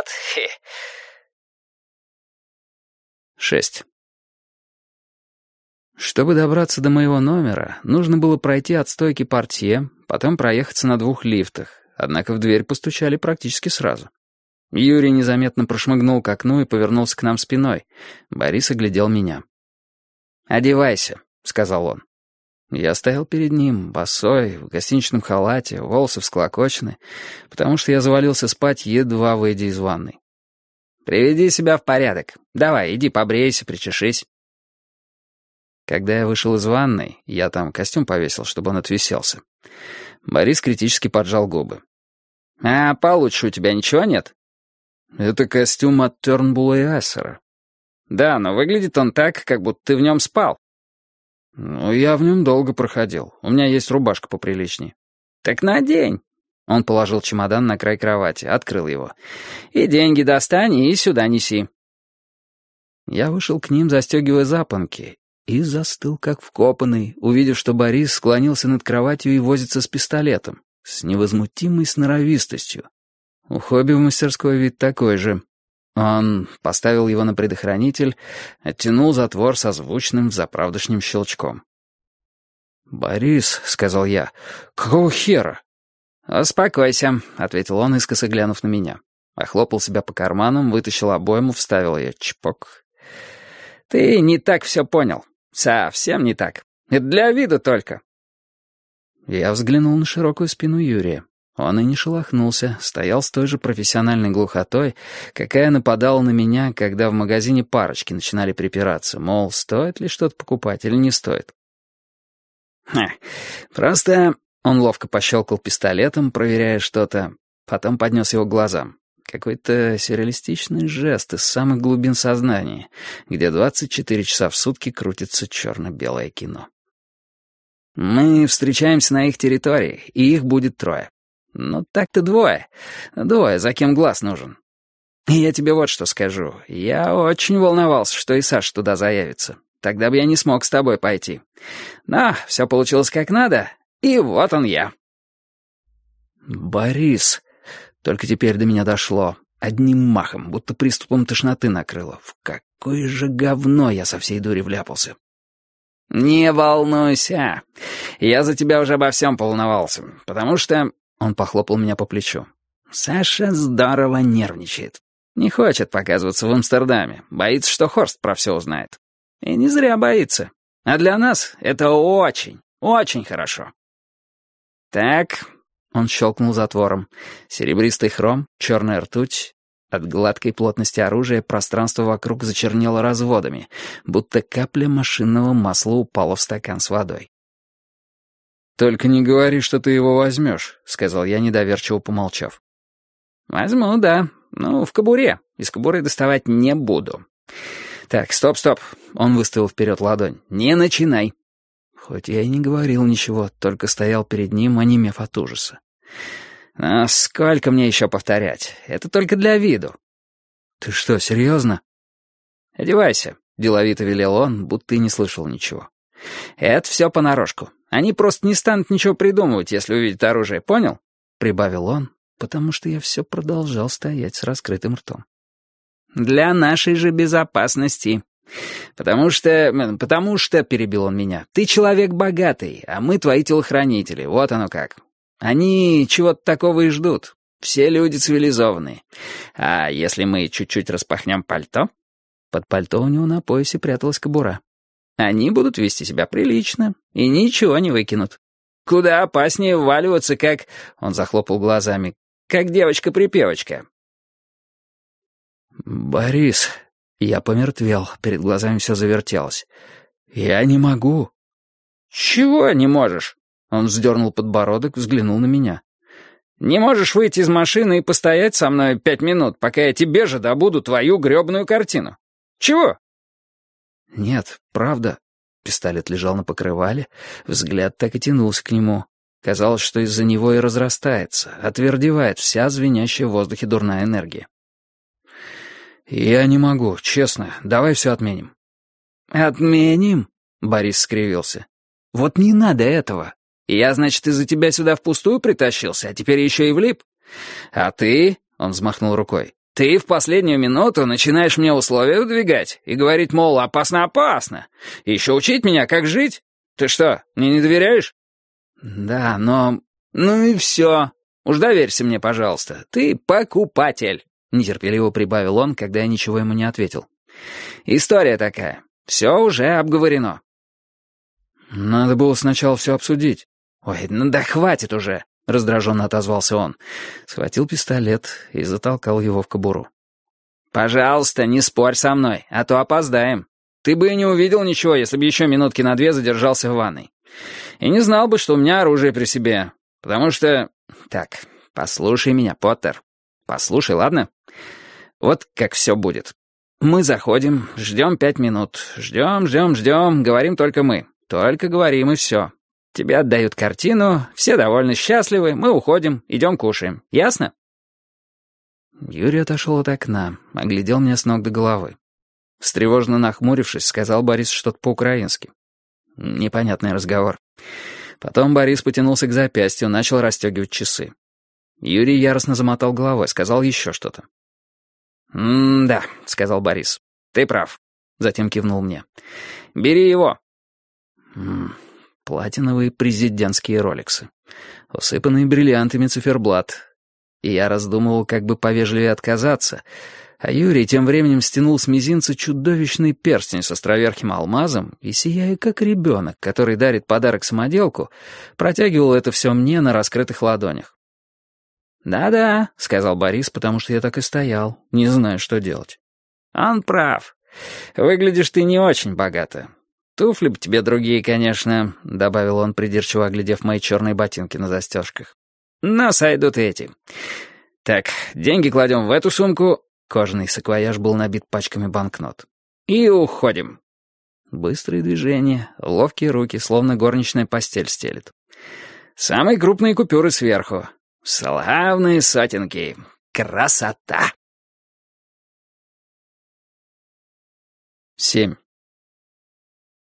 6. Чтобы добраться до моего номера, нужно было пройти от стойки портье, потом проехаться на 2 лифтах, однако в дверь постучали практически сразу. Юрий незаметно прошмыгнул к окну и повернулся к нам спиной. Борис оглядел меня. «Одевайся», — сказал он. Я стоял перед ним, босой, в гостиничном халате, волосы всклокочены, потому что я завалился спать, едва выйдя из ванной. «Приведи себя в порядок. Давай, иди побрейся, причешись». Когда я вышел из ванной, я там костюм повесил, чтобы он отвиселся, Борис критически поджал губы. «А получше у тебя ничего нет?» «Это костюм от Тернбулла и Ассера». «Да, но выглядит он так, как будто ты в нем спал». «Ну, я в нем долго проходил. У меня есть рубашка поприличнее». «Так надень». Он положил чемодан на край кровати, открыл его. «И деньги достань, и сюда неси». Я вышел к ним, застегивая запонки, и застыл, как вкопанный, увидев, что Борис склонился над кроватью и возится с пистолетом, с невозмутимой сноровистостью. У Хобби в мастерской вид такой же. Он поставил его на предохранитель, оттянул затвор со звучным заправдошним щелчком. «Борис», — сказал я, — «какого хера?» «Успокойся», — ответил он, искоса глянув на меня. Охлопал себя по карманам, вытащил обойму, вставил ее. Чпок. «Ты не так все понял. Совсем не так. Это для вида только». Я взглянул на широкую спину Юрия. Он и не шелохнулся, стоял с той же профессиональной глухотой, какая нападала на меня, когда в магазине парочки начинали припираться, мол, стоит ли что-то покупать или не стоит. Просто он ловко пощелкал пистолетом, проверяя что-то, потом поднес его к глазам. Какой-то сюрреалистичный жест из самых глубин сознания, где 24 часа в сутки крутится черно-белое кино. «Мы встречаемся на их территории, и их будет 3. Ну, так-то 2. 2, за кем глаз нужен. И я тебе вот что скажу. Я очень волновался, что и Саша туда заявится. Тогда бы я не смог с тобой пойти. Но все получилось как надо, и вот он я». «Борис!» Только теперь до меня дошло. Одним махом, будто приступом тошноты накрыло. В какое же говно я со всей дури вляпался. «Не волнуйся. Я за тебя уже обо всем поволновался, потому что...» Он похлопал меня по плечу. «Саша здорово нервничает. Не хочет показываться в Амстердаме. Боится, что Хорст про все узнает. И не зря боится. А для нас это очень, очень хорошо». «Так...» — он щелкнул затвором. Серебристый хром, черная ртуть. От гладкой плотности оружия пространство вокруг зачернело разводами, будто капля машинного масла упала в стакан с водой. «Только не говори, что ты его возьмешь», — сказал я, недоверчиво помолчав. «Возьму, да. Ну, в кобуре. Из кобуры доставать не буду. Так, стоп. Он выставил вперед ладонь. Не начинай». Хоть я и не говорил ничего, только стоял перед ним, онемев от ужаса. «Но сколько мне еще повторять? Это только для виду». «Ты что, серьезно?» «Одевайся», — деловито велел он, будто и не слышал ничего. «Это все понарошку. Они просто не станут ничего придумывать, если увидят оружие, понял?» — прибавил он, потому что я все продолжал стоять с раскрытым ртом. «Для нашей же безопасности. Потому что, — перебил он меня, — ты человек богатый, а мы твои телохранители, вот оно как. Они чего-то такого и ждут. Все люди цивилизованные. А если мы чуть-чуть распахнем пальто?» Под пальто у него на поясе пряталась кобура. «Они будут вести себя прилично и ничего не выкинут. Куда опаснее вваливаться, как...» — он захлопал глазами. «Как девочка-припевочка». «Борис...» Я помертвел, перед глазами все завертелось. «Я не могу». «Чего не можешь?» Он вздернул подбородок, взглянул на меня. «Не можешь выйти из машины и постоять со мной 5 минут, пока я тебе же добуду твою гребаную картину? Чего?» «Нет, правда». Пистолет лежал на покрывале, взгляд так и тянулся к нему. Казалось, что из-за него и разрастается, отвердевает вся звенящая в воздухе дурная энергия. «Я не могу, честно. Давай все отменим». «Отменим?» — Борис скривился. «Вот не надо этого. Я, значит, из-за тебя сюда впустую притащился, а теперь еще и влип. А ты...» — он взмахнул рукой. «Ты в последнюю минуту начинаешь мне условия выдвигать и говорить, мол, опасно-опасно. И еще учить меня, как жить? Ты что, мне не доверяешь?» «Да, но...» «Ну и все. Уж доверься мне, пожалуйста. Ты покупатель». Нетерпеливо прибавил он, когда я ничего ему не ответил. «История такая. Все уже обговорено». «Надо было сначала все обсудить». «Ой, ну да хватит уже», — раздраженно отозвался он. Схватил пистолет и затолкал его в кобуру. «Пожалуйста, не спорь со мной, а то опоздаем. Ты бы и не увидел ничего, если бы еще минутки на 2 задержался в ванной. И не знал бы, что у меня оружие при себе. Потому что... Так, послушай меня, Поттер. Послушай, ладно? Вот как все будет. Мы заходим, ждем 5 минут. Ждем, говорим только мы. Только говорим, и все. Тебе отдают картину, все довольно счастливы, мы уходим, идем кушаем. Ясно?» Юрий отошел от окна, оглядел меня с ног до головы. Встревоженно нахмурившись, сказал Борис что-то по-украински. Непонятный разговор. Потом Борис потянулся к запястью, начал расстегивать часы. Юрий яростно замотал головой, сказал еще что-то. «Да», — сказал Борис, — «ты прав». Затем кивнул мне. «Бери его». Платиновые президентские роликсы. Усыпанные бриллиантами циферблат. И я раздумывал, как бы повежливее отказаться, а Юрий тем временем стянул с мизинца чудовищный перстень с островерхим алмазом и, сияя как ребенок, который дарит подарок-самоделку, протягивал это все мне на раскрытых ладонях. «Да-да», — сказал Борис, потому что я так и стоял, не знаю, что делать. «Он прав. Выглядишь ты не очень богато. Туфли бы тебе другие, конечно», — добавил он, придирчиво оглядев мои черные ботинки на застежках. «Но сойдут эти. Так, деньги кладем в эту сумку». Кожаный саквояж был набит пачками банкнот. «И уходим». Быстрые движения, ловкие руки, словно горничная постель стелит. «Самые крупные купюры сверху. Славные сотенки. Красота!» 7.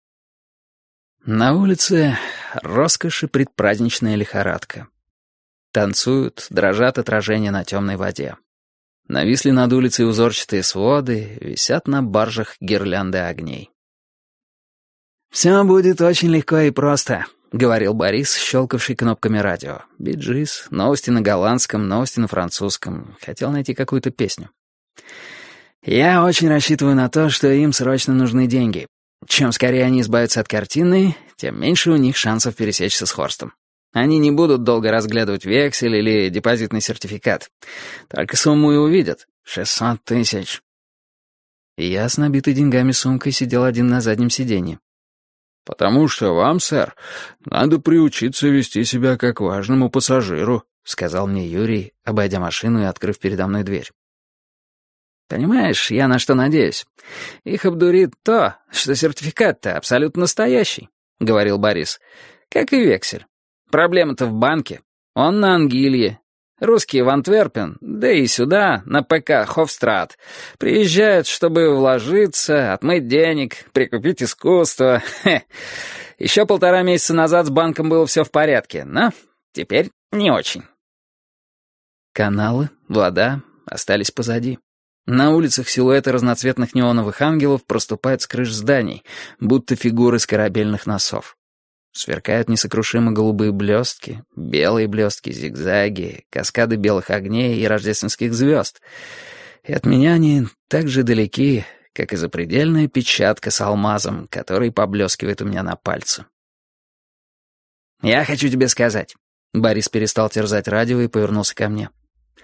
На улице роскошь и предпраздничная лихорадка. Танцуют, дрожат отражения на темной воде. Нависли над улицей узорчатые своды, висят на баржах гирлянды огней. «Все будет очень легко и просто», — говорил Борис, щелкавший кнопками радио. Биджис, новости на голландском, новости на французском. Хотел найти какую-то песню. «Я очень рассчитываю на то, что им срочно нужны деньги. Чем скорее они избавятся от картины, тем меньше у них шансов пересечься с Хорстом. Они не будут долго разглядывать вексель или депозитный сертификат. Только сумму и увидят. 600 тысяч». Я с набитой деньгами сумкой сидел один на заднем сиденье. «Потому что вам, сэр, надо приучиться вести себя как важному пассажиру», — сказал мне Юрий, обойдя машину и открыв передо мной дверь. «Понимаешь, я на что надеюсь? Их обдурит то, что сертификат-то абсолютно настоящий», — говорил Борис. «Как и вексель. Проблема-то в банке. Он на Ангилье. Русские в Антверпен, да и сюда, на ПК Хофстрат, приезжают, чтобы вложиться, отмыть денег, прикупить искусство. Еще 1,5 месяца назад с банком было все в порядке, но теперь не очень». Каналы, вода остались позади. На улицах силуэты разноцветных неоновых ангелов проступают с крыш зданий, будто фигуры с корабельных носов. Сверкают несокрушимо голубые блестки, белые блестки, зигзаги, каскады белых огней и рождественских звезд. И от меня они так же далеки, как и запредельная печатка с алмазом, который поблескивает у меня на пальце. «Я хочу тебе сказать». Борис перестал терзать радио и повернулся ко мне.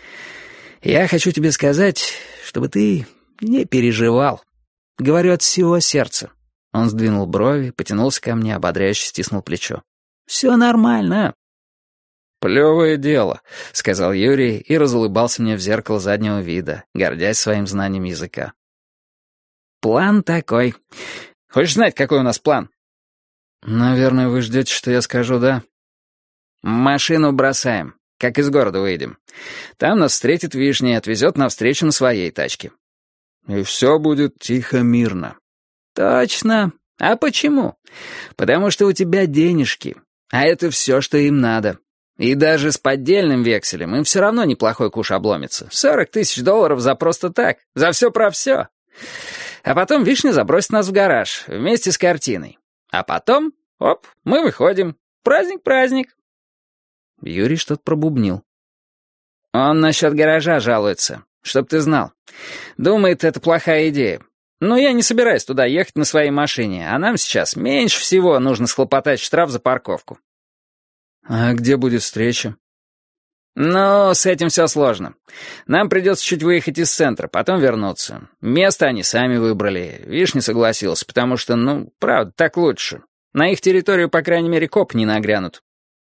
«Я хочу тебе сказать, чтобы ты не переживал. Говорю от всего сердца». Он сдвинул брови, потянулся ко мне, ободряюще стиснул плечо. «Все нормально». «Плевое дело», — сказал Юрий и разулыбался мне в зеркало заднего вида, гордясь своим знанием языка. «План такой. Хочешь знать, какой у нас план?» «Наверное, вы ждете, что я скажу «да». «Машину бросаем, как из города выйдем. Там нас встретит Вишня и отвезет навстречу на своей тачке». «И все будет тихо-мирно». «Точно. А почему? Потому что у тебя денежки, а это все, что им надо. И даже с поддельным векселем им все равно неплохой куш обломится. 40 тысяч долларов за просто так, за все про все. А потом Вишня забросит нас в гараж вместе с картиной. А потом, оп, мы выходим. Праздник-праздник». Юрий что-то пробубнил. «Он насчет гаража жалуется, чтоб ты знал. Думает, это плохая идея. Но я не собираюсь туда ехать на своей машине, а нам сейчас меньше всего нужно схлопотать штраф за парковку». «А где будет встреча?» «Ну, с этим все сложно. Нам придется чуть выехать из центра, потом вернуться. Место они сами выбрали. Вишня согласился, потому что, правда, так лучше. На их территорию, по крайней мере, коп не нагрянут».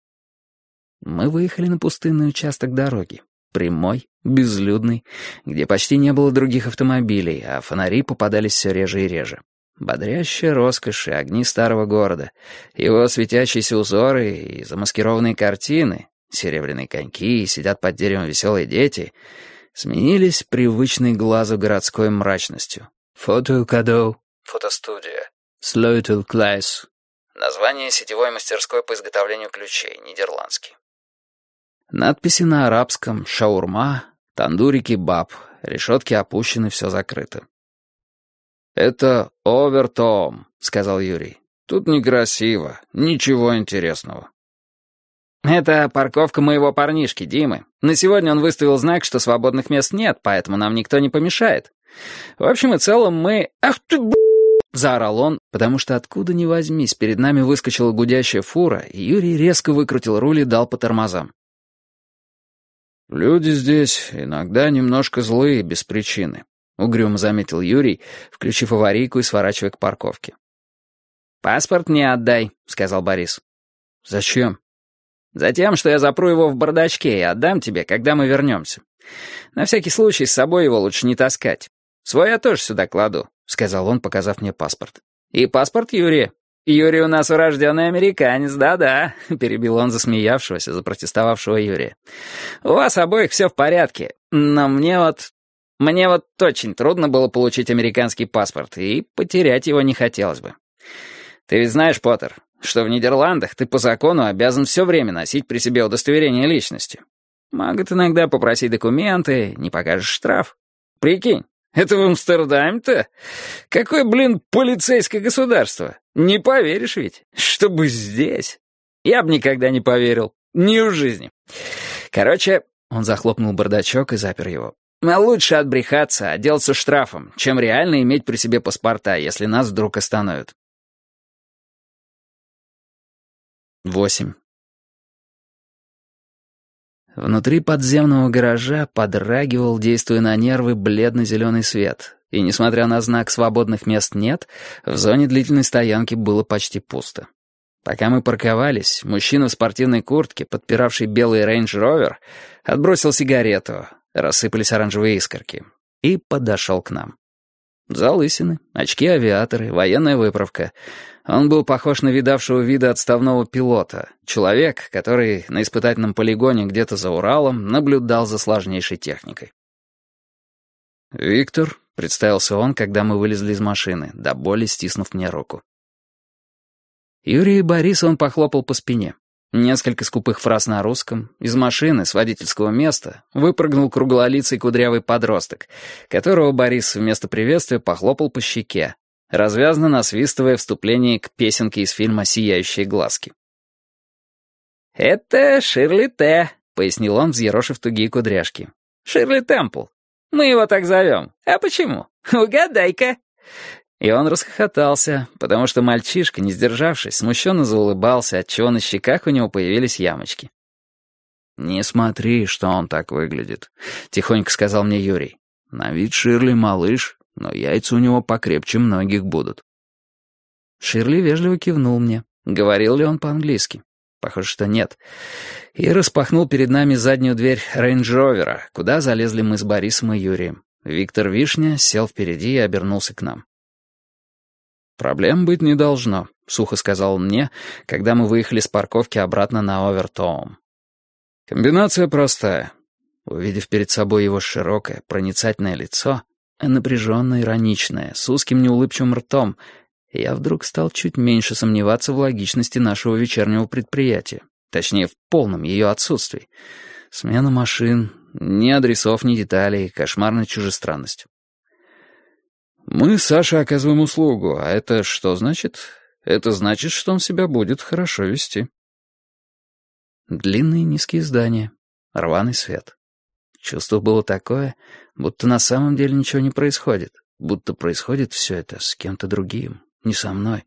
Мы выехали на пустынный участок дороги. Прямой, безлюдный, где почти не было других автомобилей, а фонари попадались все реже и реже. Бодрящая роскошь и огни старого города, его светящиеся узоры и замаскированные картины, серебряные коньки и сидят под деревом веселые дети, сменились привычной глазу городской мрачностью. Фотокадо. Фотостудия. Sleutel Клайс. Название сетевой мастерской по изготовлению ключей, нидерландский. Надписи на арабском, шаурма, тандури кебаб, решетки опущены, все закрыто. «Это Овертом», — сказал Юрий. «Тут некрасиво, ничего интересного». «Это парковка моего парнишки, Димы. На сегодня он выставил знак, что свободных мест нет, поэтому нам никто не помешает. В общем и целом мы...» «Ах ты, заорал он, потому что откуда ни возьмись, перед нами выскочила гудящая фура, и Юрий резко выкрутил руль и дал по тормозам. «Люди здесь иногда немножко злые, без причины», — угрюмо заметил Юрий, включив аварийку и сворачивая к парковке. «Паспорт мне отдай», — сказал Борис. «Зачем?» «Затем, что я запру его в бардачке и отдам тебе, когда мы вернемся. На всякий случай с собой его лучше не таскать. Свой я тоже сюда кладу», — сказал он, показав мне паспорт. «И паспорт Юрия. Юрий у нас урожденный американец, да-да», — перебил он засмеявшегося, запротестовавшего Юрия. «У вас обоих все в порядке, но мне вот очень трудно было получить американский паспорт, и потерять его не хотелось бы. Ты ведь знаешь, Поттер, что в Нидерландах ты по закону обязан все время носить при себе удостоверение личности. Могут иногда попросить документы, не покажешь штраф. Прикинь, это в Амстердаме-то? Какое, полицейское государство? Не поверишь ведь, чтобы здесь. Я бы никогда не поверил. Ни в жизни. Короче, он захлопнул бардачок и запер его. Лучше отбрехаться, отделаться штрафом, чем реально иметь при себе паспорта, если нас вдруг остановят. 8. Внутри подземного гаража подрагивал, действуя на нервы, бледно-зеленый свет, и, несмотря на знак «свободных мест нет», в зоне длительной стоянки было почти пусто. Пока мы парковались, мужчина в спортивной куртке, подпиравший белый рейндж-ровер, отбросил сигарету, рассыпались оранжевые искорки, и подошел к нам. Залысины, очки-авиаторы, военная выправка. Он был похож на видавшего вида отставного пилота, человек, который на испытательном полигоне где-то за Уралом наблюдал за сложнейшей техникой. «Виктор», — представился он, когда мы вылезли из машины, до боли стиснув мне руку. Юрию и Борису он похлопал по спине. Несколько скупых фраз на русском. Из машины, с водительского места, выпрыгнул круглолицый кудрявый подросток, которого Борис вместо приветствия похлопал по щеке, развязно насвистывая вступление к песенке из фильма «Сияющие глазки». «Это Ширли Т», — пояснил он, взъерошив тугие кудряшки. «Ширли Темпл. Мы его так зовем. А почему? Угадай-ка». И он расхохотался, потому что мальчишка, не сдержавшись, смущенно заулыбался, отчего на щеках у него появились ямочки. «Не смотри, что он так выглядит», — тихонько сказал мне Юрий. «На вид Ширли малыш, но яйца у него покрепче многих будут». Ширли вежливо кивнул мне. Говорил ли он по-английски? Похоже, что нет. И распахнул перед нами заднюю дверь рейндж-ровера, куда залезли мы с Борисом и Юрием. Виктор Вишня сел впереди и обернулся к нам. «Проблем быть не должно», — сухо сказал он мне, когда мы выехали с парковки обратно на Овертоум. «Комбинация простая». Увидев перед собой его широкое, проницательное лицо, напряженное, ироничное, с узким неулыбчивым ртом, я вдруг стал чуть меньше сомневаться в логичности нашего вечернего предприятия, точнее, в полном ее отсутствии. Смена машин, ни адресов, ни деталей, кошмарная чужестранность. «Мы с Сашей оказываем услугу, а это что значит? Это значит, что он себя будет хорошо вести». Длинные низкие здания, рваный свет. Чувство было такое, будто на самом деле ничего не происходит, будто происходит все это с кем-то другим, не со мной.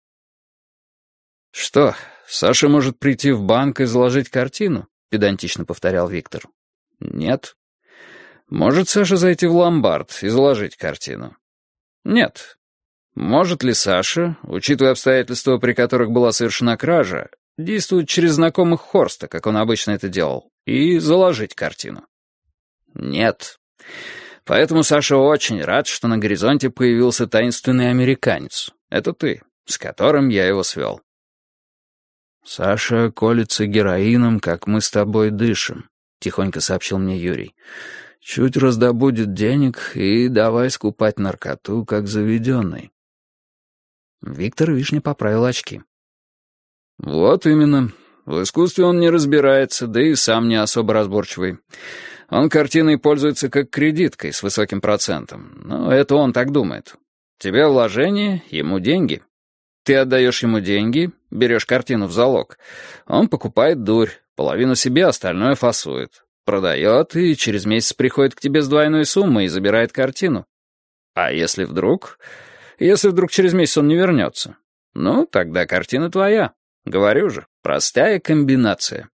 «Что, Саша может прийти в банк и заложить картину?» — педантично повторял Виктор. «Нет. Может Саша зайти в ломбард и заложить картину?» «Нет. Может ли Саша, учитывая обстоятельства, при которых была совершена кража, действовать через знакомых Хорста, как он обычно это делал, и заложить картину?» «Нет. Поэтому Саша очень рад, что на горизонте появился таинственный американец. Это ты, с которым я его свел». «Саша колется героином, как мы с тобой дышим», — тихонько сообщил мне Юрий. «Чуть раздобудет денег и давай скупать наркоту, как заведенный». Виктор Вишня поправил очки. «Вот именно. В искусстве он не разбирается, да и сам не особо разборчивый. Он картиной пользуется как кредиткой с высоким процентом. Но это он так думает. Тебе вложение, ему деньги. Ты отдаешь ему деньги, берешь картину в залог. Он покупает дурь, половину себе, остальное фасует. Продает и через месяц приходит к тебе с двойной суммой и забирает картину. А если вдруг через месяц он не вернется, ну, тогда картина твоя. Говорю же, простая комбинация».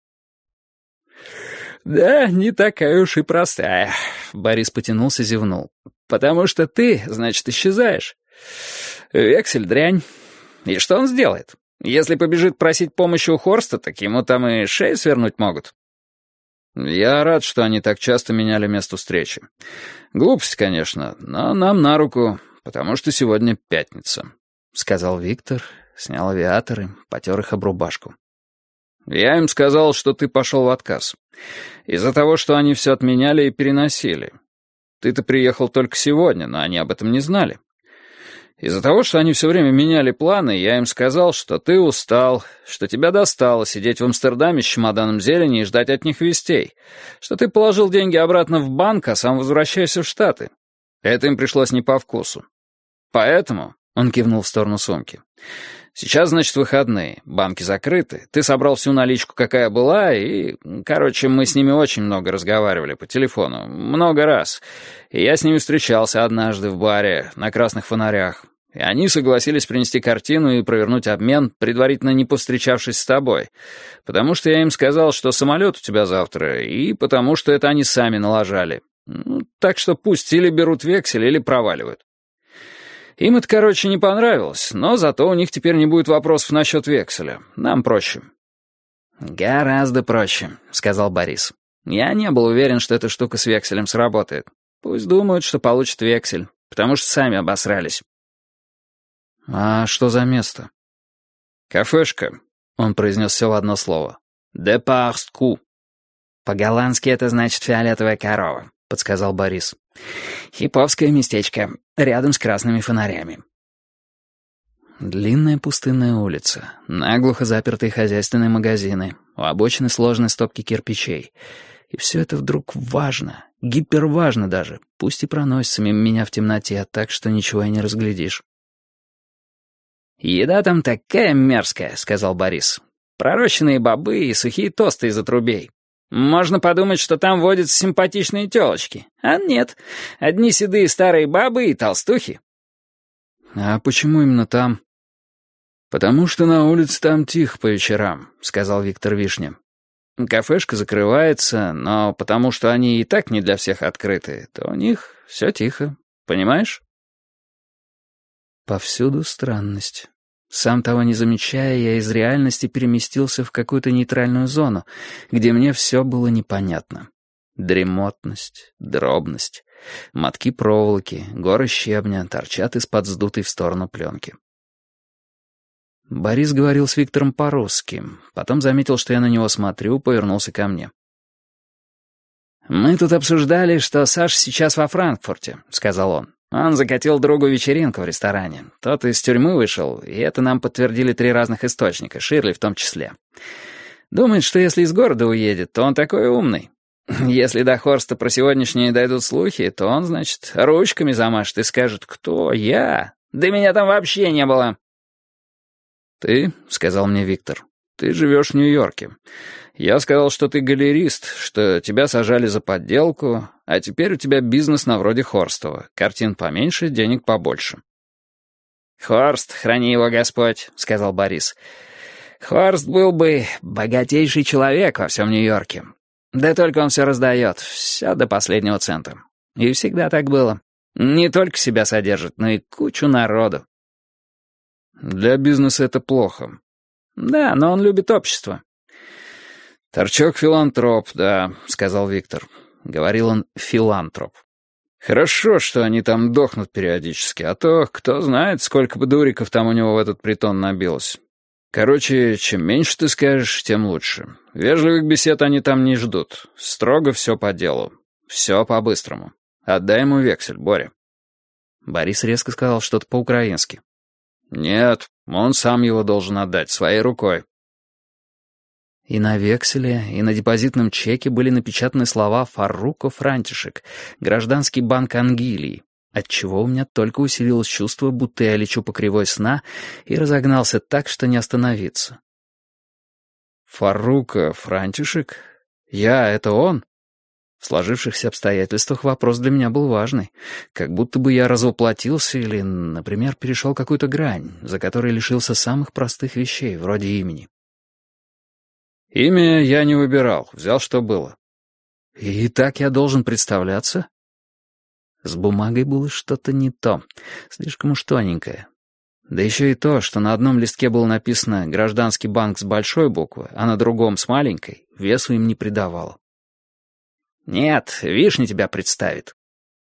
«Да, не такая уж и простая», — Борис потянулся, зевнул. «Потому что ты, значит, исчезаешь. Вексель дрянь. И что он сделает? Если побежит просить помощи у Хорста, так ему там и шею свернуть могут». «Я рад, что они так часто меняли место встречи. Глупость, конечно, но нам на руку, потому что сегодня пятница», — сказал Виктор, снял авиаторы, потер их об рубашку. «Я им сказал, что ты пошел в отказ. Из-за того, что они все отменяли и переносили. Ты-то приехал только сегодня, но они об этом не знали. Из-за того, что они все время меняли планы, я им сказал, что ты устал, что тебя достало сидеть в Амстердаме с чемоданом зелени и ждать от них вестей, что ты положил деньги обратно в банк, а сам возвращаешься в Штаты. Это им пришлось не по вкусу. Поэтому, — он кивнул в сторону сумки, — сейчас, значит, выходные, банки закрыты, ты собрал всю наличку, какая была, и, короче, мы с ними очень много разговаривали по телефону, много раз, и я с ними встречался однажды в баре на красных фонарях, и они согласились принести картину и провернуть обмен, предварительно не повстречавшись с тобой, потому что я им сказал, что самолет у тебя завтра, и потому что это они сами налажали. Так что пусть или берут вексель, или проваливают. Им это, короче, не понравилось, но зато у них теперь не будет вопросов насчет векселя. Нам проще». «Гораздо проще», — сказал Борис. «Я не был уверен, что эта штука с векселем сработает. Пусть думают, что получат вексель, потому что сами обосрались». «А что за место?» «Кафешка», — он произнес все в одно слово. «Де Парстку». «По-голландски это значит «фиолетовая корова», — подсказал Борис. «Хиповское местечко, рядом с красными фонарями». Длинная пустынная улица, наглухо запертые хозяйственные магазины, у обочины сложные стопки кирпичей. И все это вдруг важно, гиперважно даже, пусть и проносится мимо меня в темноте, так что ничего и не разглядишь. «Еда там такая мерзкая», — сказал Борис. «Пророщенные бобы и сухие тосты из отрубей. Можно подумать, что там водятся симпатичные тёлочки. А нет, одни седые старые бабы и толстухи». «А почему именно там?» «Потому что на улице там тихо по вечерам», — сказал Виктор Вишня. «Кафешка закрывается, но потому что они и так не для всех открыты, то у них все тихо. Понимаешь?» Повсюду странность. Сам того не замечая, я из реальности переместился в какую-то нейтральную зону, где мне все было непонятно. Дремотность, дробность, мотки проволоки, горы щебня торчат из-под сдутой в сторону пленки. Борис говорил с Виктором по-русски, потом заметил, что я на него смотрю, повернулся ко мне. «Мы тут обсуждали, что Саша сейчас во Франкфурте», — сказал он. «Он закатил другу вечеринку в ресторане. Тот из тюрьмы вышел, и это нам подтвердили 3 разных источника, Ширли в том числе. Думает, что если из города уедет, то он такой умный. Если до Хорста про сегодняшнее дойдут слухи, то он, значит, ручками замашет и скажет: «Кто? Я? Да меня там вообще не было». «Ты», — сказал мне Виктор, — «ты живешь в Нью-Йорке. Я сказал, что ты галерист, что тебя сажали за подделку, а теперь у тебя бизнес на вроде Хорстова. Картин поменьше, денег побольше». «Хорст, храни его Господь», — сказал Борис. «Хорст был бы богатейший человек во всем Нью-Йорке. Да только он все раздает, все до последнего цента. И всегда так было. Не только себя содержит, но и кучу народу». «Для бизнеса это плохо». «Да, но он любит общество». «Торчок-филантроп, да», — сказал Виктор. Говорил он «филантроп». «Хорошо, что они там дохнут периодически, а то кто знает, сколько бы дуриков там у него в этот притон набилось. Короче, чем меньше ты скажешь, тем лучше. Вежливых бесед они там не ждут. Строго все по делу. Все по-быстрому. Отдай ему вексель, Боря». Борис резко сказал что-то по-украински. «Нет, он сам его должен отдать, своей рукой». И на векселе, и на депозитном чеке были напечатаны слова «Фарруко Франтишек», «Гражданский банк Ангелии», отчего у меня только усилилось чувство, будто я лечу по кривой сна, и разогнался так, что не остановиться. «Фарруко Франтишек? Это он?» В сложившихся обстоятельствах вопрос для меня был важный, как будто бы я развоплотился или, например, перешел какую-то грань, за которой лишился самых простых вещей, вроде имени. «Имя я не выбирал, взял, что было». «И так я должен представляться?» С бумагой было что-то не то, слишком уж тоненькое. Да еще и то, что на одном листке было написано «Гражданский банк» с большой буквы, а на другом с маленькой, весу им не придавало. «Нет, Вишня тебя представит».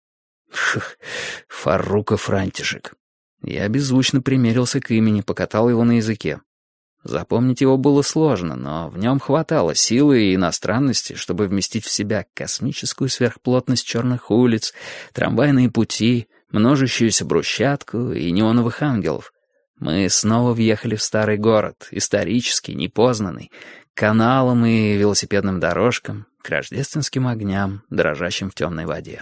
Фарруко Франтишек. Я беззвучно примерился к имени, покатал его на языке. Запомнить его было сложно, но в нем хватало силы и иностранности, чтобы вместить в себя космическую сверхплотность черных улиц, трамвайные пути, множащуюся брусчатку и неоновых ангелов. Мы снова въехали в старый город, исторический, непознанный, к каналам и велосипедным дорожкам, к рождественским огням, дрожащим в темной воде.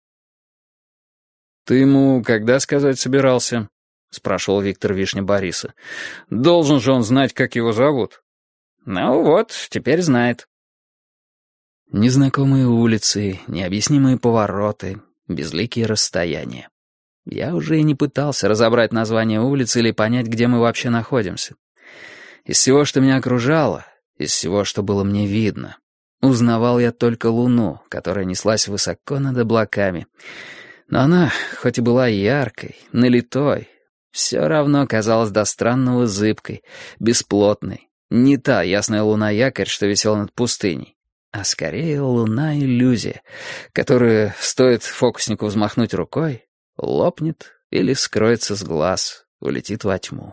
«Ты ему когда сказать собирался?» — спрашивал Виктор Вишня Бориса. «Должен же он знать, как его зовут». «Ну вот, теперь знает». Незнакомые улицы, необъяснимые повороты, безликие расстояния. Я уже и не пытался разобрать название улицы или понять, где мы вообще находимся. Из всего, что меня окружало, из всего, что было мне видно, узнавал я только луну, которая неслась высоко над облаками. Но она, хоть и была яркой, налитой, все равно казалась до странного зыбкой, бесплотной. Не та ясная луна-якорь, что висела над пустыней, а скорее луна-иллюзия, которую, стоит фокуснику взмахнуть рукой, лопнет или скроется с глаз, улетит во тьму.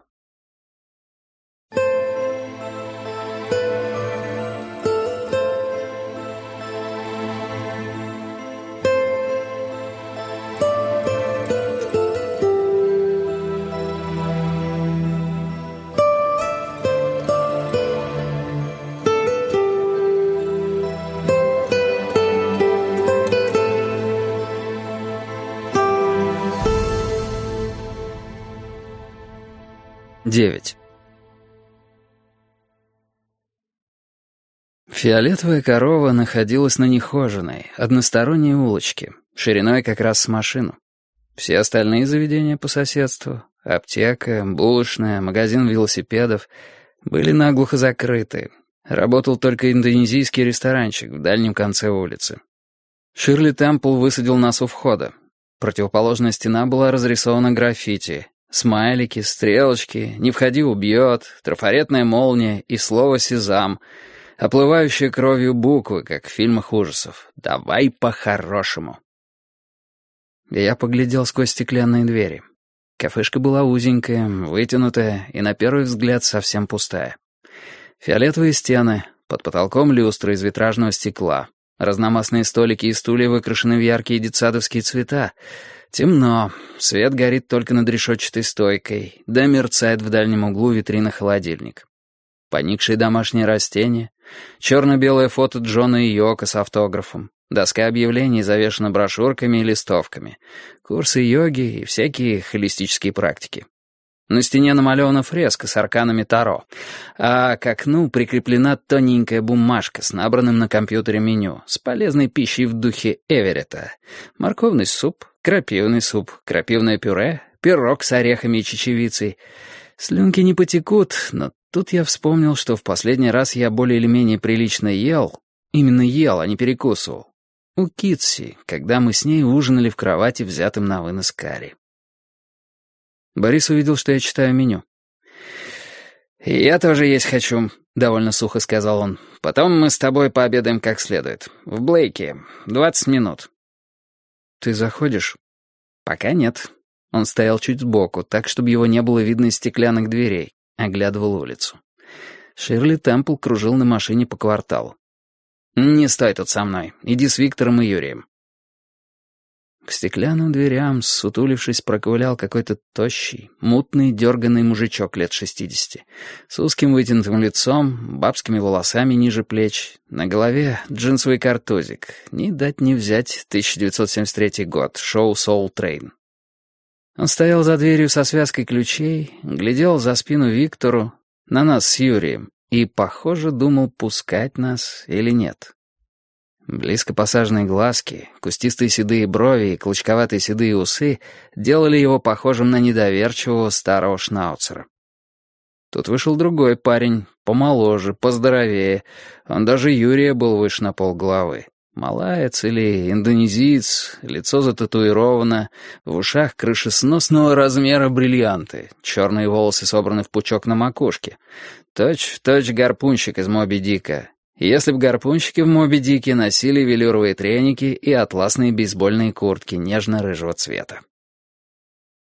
Девять. Фиолетовая корова находилась на нехоженной, односторонней улочке, шириной как раз с машину. Все остальные заведения по соседству — аптека, булочная, магазин велосипедов — были наглухо закрыты. Работал только индонезийский ресторанчик в дальнем конце улицы. Ширли Темпл высадил нас у входа. Противоположная стена была разрисована граффити. Смайлики, стрелочки, «Не входи, убьет», трафаретная молния и слово «сезам», оплывающие кровью буквы, как в фильмах ужасов. «Давай по-хорошему». Я поглядел сквозь стеклянные двери. Кафешка была узенькая, вытянутая и, на первый взгляд, совсем пустая. Фиолетовые стены, под потолком люстры из витражного стекла, разномастные столики и стулья выкрашены в яркие детсадовские цвета. Темно, свет горит только над решетчатой стойкой, да мерцает в дальнем углу витрина холодильник. Поникшие домашние растения, черно-белое фото Джона и Йоко с автографом, доска объявлений завешена брошюрками и листовками, курсы йоги и всякие холистические практики. На стене намалевана фреска с арканами Таро, а к окну прикреплена тоненькая бумажка с набранным на компьютере меню, с полезной пищей в духе Эверетта. Морковный суп, крапивное пюре, пирог с орехами и чечевицей. Слюнки не потекут, но тут я вспомнил, что в последний раз я более или менее прилично ел, именно ел, а не перекусывал, у Китси, когда мы с ней ужинали в кровати, взятым на вынос карри. Борис увидел, что я читаю меню. «Я тоже есть хочу», — довольно сухо сказал он. «Потом мы с тобой пообедаем как следует. В Блейке. 20 минут». «Ты заходишь?» «Пока нет». Он стоял чуть сбоку, так, чтобы его не было видно из стеклянных дверей, оглядывал улицу. Ширли Темпл кружил на машине по кварталу. «Не стой тут со мной. Иди с Виктором и Юрием». К стеклянным дверям, сутулившись, проковылял какой-то тощий, мутный, дерганный мужичок лет 60, с узким вытянутым лицом, бабскими волосами ниже плеч, на голове джинсовый картузик, ни дать ни взять, 1973 год, шоу «Soul Train». Он стоял за дверью со связкой ключей, глядел за спину Виктору, на нас с Юрием, и, похоже, думал, пускать нас или нет. Близко посаженные глазки, кустистые седые брови и клочковатые седые усы делали его похожим на недоверчивого старого шнауцера. Тут вышел другой парень, помоложе, поздоровее. Он даже Юрия был выше на полголовы. Малаец или индонезиец, лицо зататуировано, в ушах крышесносного размера бриллианты, черные волосы собраны в пучок на макушке. Точь-в-точь гарпунщик из Моби Дика. Если б гарпунщики в Моби Дике носили велюровые треники и атласные бейсбольные куртки нежно-рыжего цвета.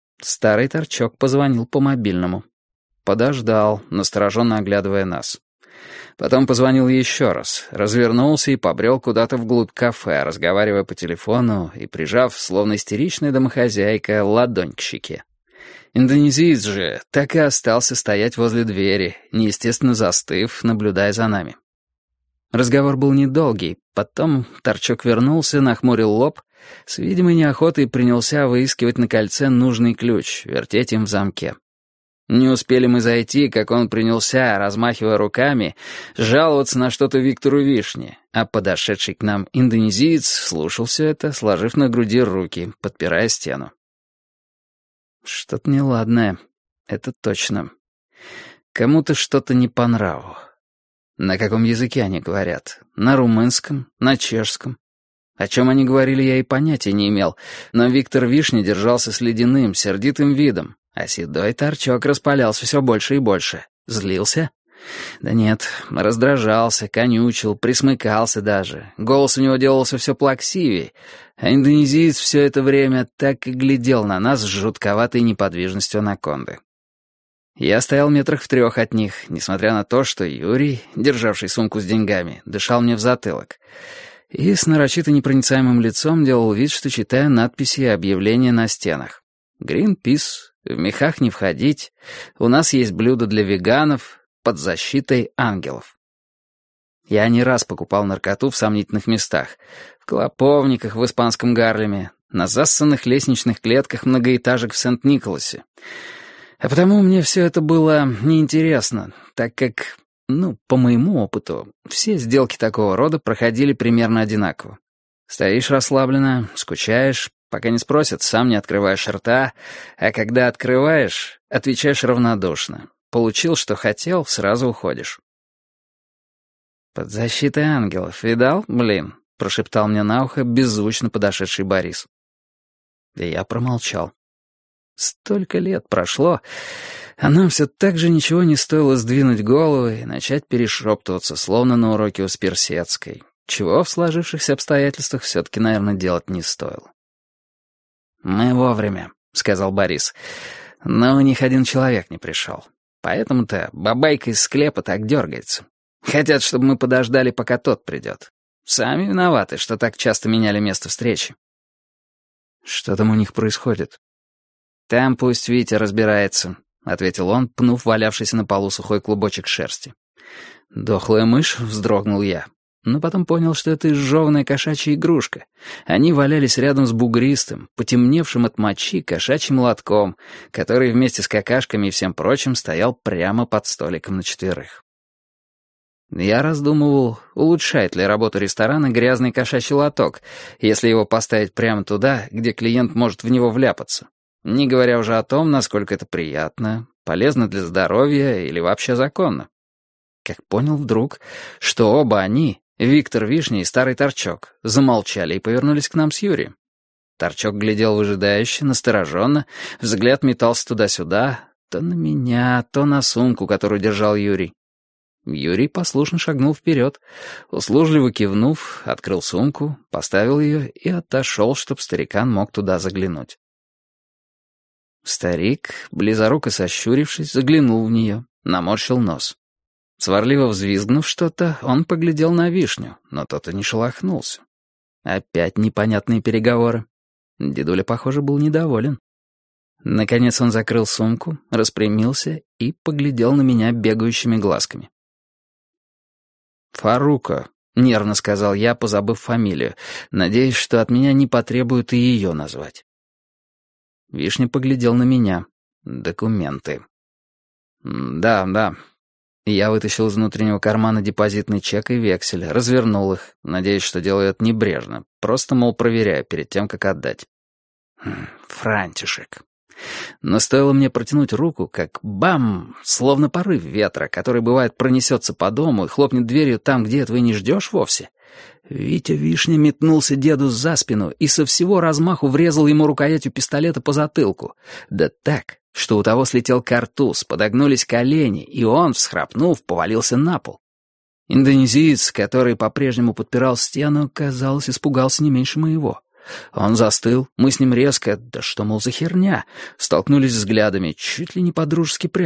Старый торчок позвонил по мобильному. Подождал, настороженно оглядывая нас. Потом позвонил еще раз, развернулся и побрел куда-то вглубь кафе, разговаривая по телефону и прижав, словно истеричная домохозяйка, ладонь к щеке. Индонезиец же так и остался стоять возле двери, неестественно застыв, наблюдая за нами. Разговор был недолгий, потом Торчок вернулся, нахмурил лоб, с видимой неохотой принялся выискивать на кольце нужный ключ, вертеть им в замке. Не успели мы зайти, как он принялся, размахивая руками, жаловаться на что-то Виктору Вишне, а подошедший к нам индонезиец слушал все это, сложив на груди руки, подпирая стену. Что-то неладное, это точно. Кому-то что-то не по нраву. На каком языке они говорят? На румынском? На чешском? О чем они говорили, я и понятия не имел, но Виктор Вишня держался с ледяным, сердитым видом, а седой Торчок распалялся все больше и больше. Злился? Да нет, раздражался, конючил, присмыкался даже. Голос у него делался все плаксивей, а индонезиец все это время так и глядел на нас с жутковатой неподвижностью анаконды. Я стоял метрах в 3 от них, несмотря на то, что Юрий, державший сумку с деньгами, дышал мне в затылок, и с нарочито непроницаемым лицом делал вид, что читаю надписи и объявления на стенах. «Гринпис», «В мехах не входить», «У нас есть блюдо для веганов», «Под защитой ангелов». Я не раз покупал наркоту в сомнительных местах. В Клоповниках в испанском Гарлеме, на зассанных лестничных клетках многоэтажек в Сент-Николасе. А потому мне все это было неинтересно, так как, по моему опыту, все сделки такого рода проходили примерно одинаково. Стоишь расслабленно, скучаешь, пока не спросят, сам не открываешь рта, а когда открываешь, отвечаешь равнодушно. Получил, что хотел, сразу уходишь. «Под защитой ангелов, видал, блин?» — прошептал мне на ухо беззвучно подошедший Борис. И я промолчал. Столько лет прошло, а нам все так же ничего не стоило сдвинуть головы и начать перешептываться, словно на уроке у Спирсецкой, чего в сложившихся обстоятельствах все-таки, наверное, делать не стоило. «Мы вовремя», — сказал Борис, — «но у них один человек не пришел. Поэтому-то бабайка из склепа так дергается. Хотят, чтобы мы подождали, пока тот придет. Сами виноваты, что так часто меняли место встречи». «Что там у них происходит?» «Там пусть Витя разбирается», — ответил он, пнув валявшийся на полу сухой клубочек шерсти. «Дохлая мышь», — вздрогнул я. Но потом понял, что это изжеванная кошачья игрушка. Они валялись рядом с бугристым, потемневшим от мочи кошачьим лотком, который вместе с какашками и всем прочим стоял прямо под столиком на 4. Я раздумывал, улучшает ли работу ресторана грязный кошачий лоток, если его поставить прямо туда, где клиент может в него вляпаться. Не говоря уже о том, насколько это приятно, полезно для здоровья или вообще законно. Как понял вдруг, что оба они, Виктор Вишня и старый Торчок, замолчали и повернулись к нам с Юрием. Торчок глядел выжидающе, настороженно, взгляд метался туда-сюда, то на меня, то на сумку, которую держал Юрий. Юрий послушно шагнул вперед, услужливо кивнув, открыл сумку, поставил ее и отошел, чтоб старикан мог туда заглянуть. Старик, близоруко сощурившись, заглянул в нее, наморщил нос. Сварливо взвизгнув что-то, он поглядел на Вишню, но тот и не шелохнулся. Опять непонятные переговоры. Дедуля, похоже, был недоволен. Наконец он закрыл сумку, распрямился и поглядел на меня бегающими глазками. «Фарука», — нервно сказал я, позабыв фамилию, надеясь, что от меня не потребуют и ее назвать. Вишня поглядел на меня. Документы. «Да». Я вытащил из внутреннего кармана депозитный чек и вексель, развернул их, надеясь, что делаю это небрежно, просто, мол, проверяю перед тем, как отдать. Франтишек. Но стоило мне протянуть руку, как бам, словно порыв ветра, который, бывает, пронесется по дому и хлопнет дверью там, где этого и не ждешь вовсе. Витя Вишня метнулся деду за спину и со всего размаху врезал ему рукоятью пистолета по затылку. Да так, что у того слетел картуз, подогнулись колени, и он, всхрапнув, повалился на пол. Индонезиец, который по-прежнему подпирал стену, казалось, испугался не меньше моего. Он застыл, мы с ним резко, да что, мол, за херня, столкнулись взглядами, чуть ли не по-дружески прямо.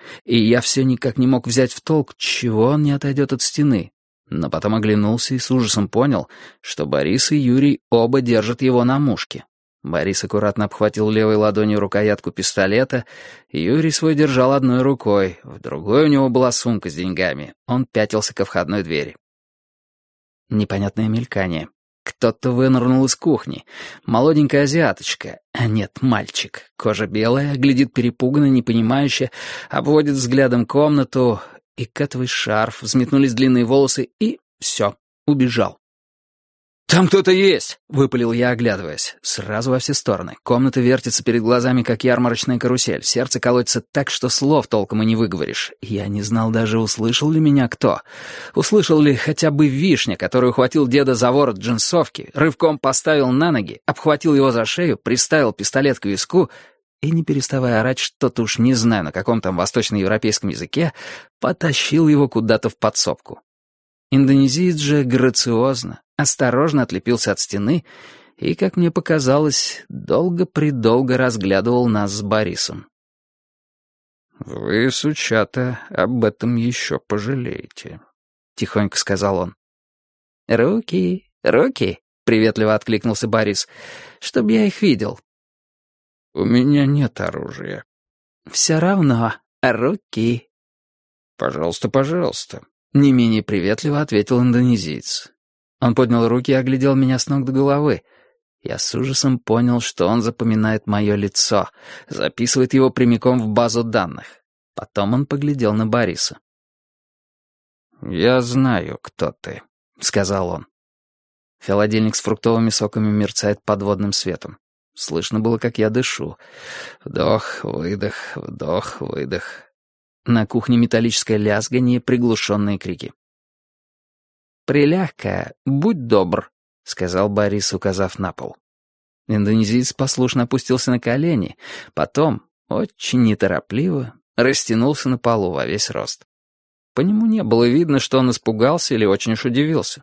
и я все никак не мог взять в толк, чего он не отойдет от стены. Но потом оглянулся и с ужасом понял, что Борис и Юрий оба держат его на мушке. Борис аккуратно обхватил левой ладонью рукоятку пистолета, Юрий свой держал одной рукой, в другой у него была сумка с деньгами. Он пятился ко входной двери. Непонятное мелькание. Кто-то вынырнул из кухни. Молоденькая азиаточка, а нет, мальчик. Кожа белая, глядит перепуганно, непонимающе, обводит взглядом комнату, и кэтовый шарф, взметнулись длинные волосы, и все, убежал. «Там кто-то есть!» — выпалил я, оглядываясь. Сразу во все стороны. Комната вертится перед глазами, как ярмарочная карусель. Сердце колотится так, что слов толком и не выговоришь. Я не знал даже, услышал ли меня кто. Услышал ли хотя бы Вишня, который ухватил деда за ворот джинсовки, рывком поставил на ноги, обхватил его за шею, приставил пистолет к виску и, не переставая орать что-то уж не знаю на каком там восточноевропейском языке, потащил его куда-то в подсобку. Индонезиец же грациозно, осторожно отлепился от стены и, как мне показалось, долго-предолго разглядывал нас с Борисом. «Вы, сучата, об этом еще пожалеете», — тихонько сказал он. «Руки, руки», — приветливо откликнулся Борис, — «чтоб я их видел». «У меня нет оружия». «Все равно, руки». «Пожалуйста, пожалуйста», — не менее приветливо ответил индонезиец. Он поднял руки и оглядел меня с ног до головы. Я с ужасом понял, что он запоминает мое лицо, записывает его прямиком в базу данных. Потом он поглядел на Бориса. «Я знаю, кто ты», — сказал он. Холодильник с фруктовыми соками мерцает подводным светом. Слышно было, как я дышу. Вдох, выдох, вдох, выдох. На кухне металлическое лязганье, приглушенные крики. «Приляг-ка, будь добр», — сказал Борис, указав на пол. Индонезиец послушно опустился на колени, потом, очень неторопливо, растянулся на полу во весь рост. По нему не было видно, что он испугался или очень уж удивился.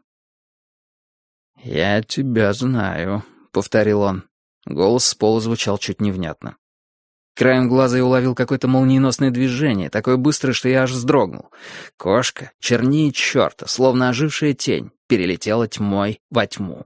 «Я тебя знаю», — повторил он. Голос с пола звучал чуть невнятно. Краем глаза я уловил какое-то молниеносное движение, такое быстрое, что я аж вздрогнул. Кошка, чернее черта, словно ожившая тень, перелетела тьмой во тьму.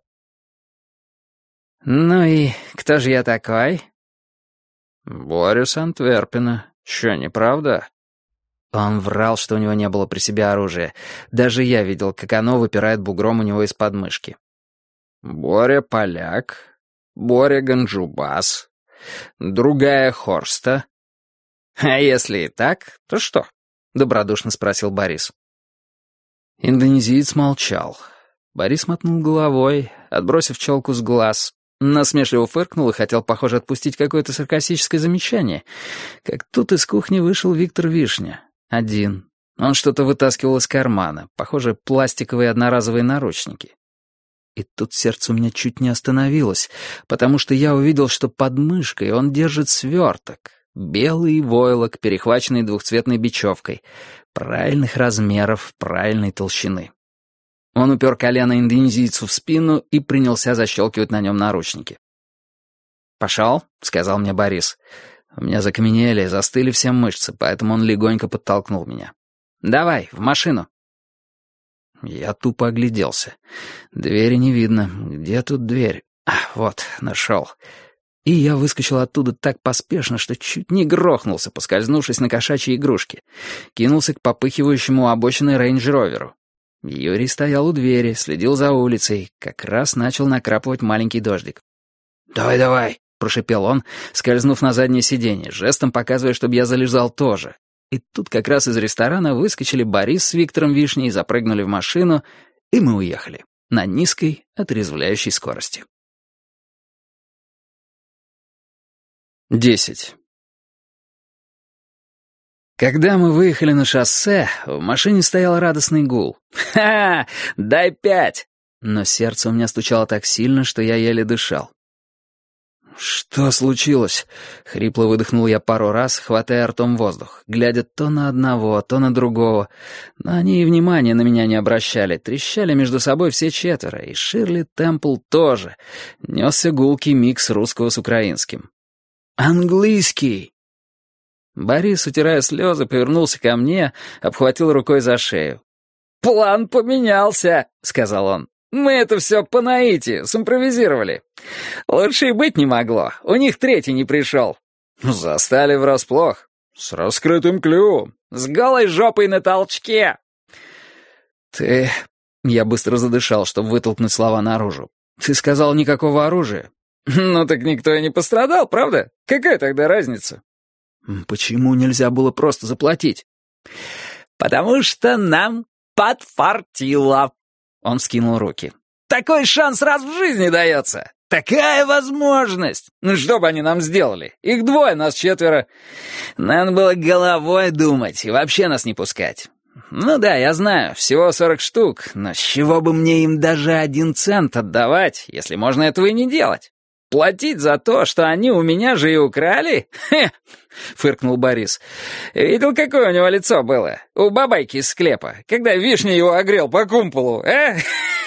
«Ну и кто же я такой?» «Боря с Антверпена. Чё, неправда?» Он врал, что у него не было при себе оружия. Даже я видел, как оно выпирает бугром у него из подмышки. «Боря поляк, Боря ганджубас, другая Хорста». «А если и так, то что?» — добродушно спросил Борис. Индонезиец молчал. Борис мотнул головой, отбросив челку с глаз, насмешливо фыркнул и хотел, похоже, отпустить какое-то саркастическое замечание, как тут из кухни вышел Виктор Вишня. Один. Он что-то вытаскивал из кармана, похоже, пластиковые одноразовые наручники. И тут сердце у меня чуть не остановилось, потому что я увидел, что под мышкой он держит сверток, белый войлок, перехваченный двухцветной бечевкой, правильных размеров, правильной толщины. Он упер колено индонезийцу в спину и принялся защелкивать на нем наручники. «Пошел», — сказал мне Борис. У меня закаменели, застыли все мышцы, поэтому он легонько подтолкнул меня. «Давай, в машину». Я тупо огляделся. Двери не видно. Где тут дверь? Вот, нашел. И я выскочил оттуда так поспешно, что чуть не грохнулся, поскользнувшись на кошачьей игрушке. Кинулся к попыхивающему у обочины рейндж-роверу. Юрий стоял у двери, следил за улицей, как раз начал накрапывать маленький дождик. «Давай, давай», — прошипел он, скользнув на заднее сиденье, жестом показывая, чтобы я залезал тоже. И тут как раз из ресторана выскочили Борис с Виктором Вишней, запрыгнули в машину, и мы уехали на низкой, отрезвляющей скорости. 10. Когда мы выехали на шоссе, в машине стоял радостный гул. «Ха! Дай 5!» Но сердце у меня стучало так сильно, что я еле дышал. «Что случилось?» — хрипло выдохнул я пару раз, хватая ртом воздух, глядя то на одного, то на другого. Но они и внимания на меня не обращали, трещали между собой все четверо, и Ширли Темпл тоже. Несся гулкий микс русского с украинским. «Английский!» Борис, утирая слезы, повернулся ко мне, обхватил рукой за шею. «План поменялся», — сказал он. «Мы это все по наитию, симпровизировали. Лучше и быть не могло, у них третий не пришел». «Застали врасплох. С раскрытым клювом. С голой жопой на толчке». «Ты...» — я быстро задышал, чтобы вытолкнуть слова наружу. «Ты сказал, никакого оружия». «Ну так никто и не пострадал, правда? Какая тогда разница?» «Почему нельзя было просто заплатить?» «Потому что нам подфартило». Он вскинул руки. «Такой шанс раз в жизни дается. Такая возможность. Ну что бы они нам сделали? Их двое, нас четверо. Надо было головой думать и вообще нас не пускать. Ну да, я знаю, всего 40 штук, но с чего бы мне им даже 1 цент отдавать, если можно этого и не делать? Платить за то, что они у меня же и украли? Хе!» — фыркнул Борис. «Видел, какое у него лицо было? У бабайки из склепа, когда Вишня его огрел по кумполу, а?»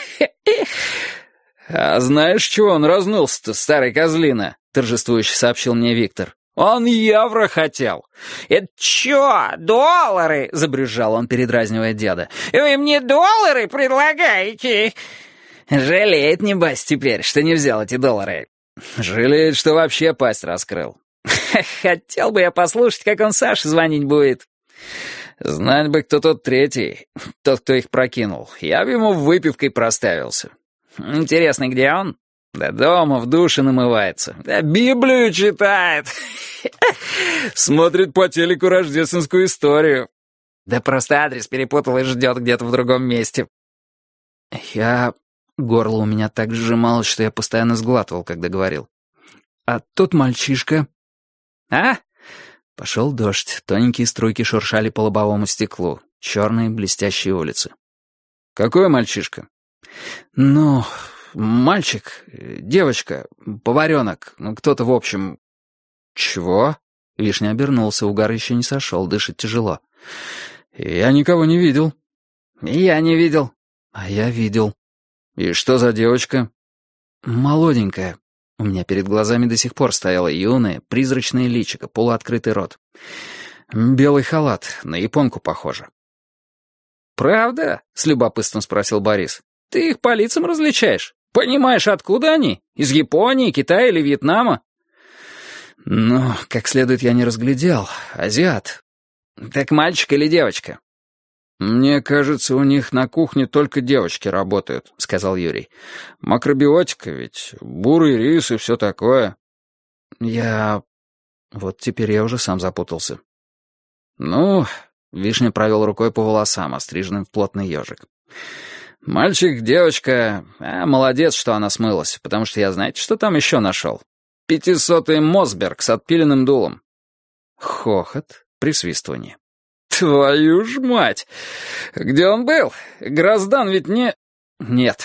«А знаешь, чего он разнылся-то, старый козлина?» — торжествующе сообщил мне Виктор. «Он евро хотел». «Это чё, доллары?» — забрюзжал он, передразнивая деда. «Вы мне доллары предлагаете?» «Жалеет, небось, теперь, что не взял эти доллары». «Жалеет, что вообще пасть раскрыл». «Хотел бы я послушать, как он Саше звонить будет». «Знать бы, кто тот третий, тот, кто их прокинул. Я бы ему выпивкой проставился». «Интересно, где он?» «Да дома в душе намывается. Да Библию читает». «Смотрит по телеку рождественскую историю». «Да просто адрес перепутал и ждет где-то в другом месте». Горло у меня так сжималось, что я постоянно сглатывал, когда говорил. «А тот мальчишка?» «А?» Пошел дождь, тоненькие струйки шуршали по лобовому стеклу, черные блестящие улицы. «Какой мальчишка?» «Ну, мальчик, девочка, поваренок, кто-то в общем...» «Чего?» Вишня обернулся, угар еще не сошел, дышит тяжело. «Я никого не видел». «И я не видел». «А я видел». «И что за девочка?» «Молоденькая». У меня перед глазами до сих пор стояло юное, призрачное личико, полуоткрытый рот. Белый халат, на японку похоже. «Правда?» — с любопытством спросил Борис. «Ты их по лицам различаешь? Понимаешь, откуда они? Из Японии, Китая или Вьетнама?» «Ну, как следует я не разглядел. Азиат». «Так мальчик или девочка?» «Мне кажется, у них на кухне только девочки работают», — сказал Юрий. «Макробиотика ведь, бурый рис и все такое». Вот теперь я уже сам запутался. «Ну...» — Вишня провел рукой по волосам, остриженным в плотный ежик. «Мальчик, девочка... молодец, что она смылась, потому что я, знаете, что там еще нашел? 500-й Мосберг с отпиленным дулом». Хохот, присвистывание. «Твою ж мать! Где он был? Гроздан ведь не...» «Нет».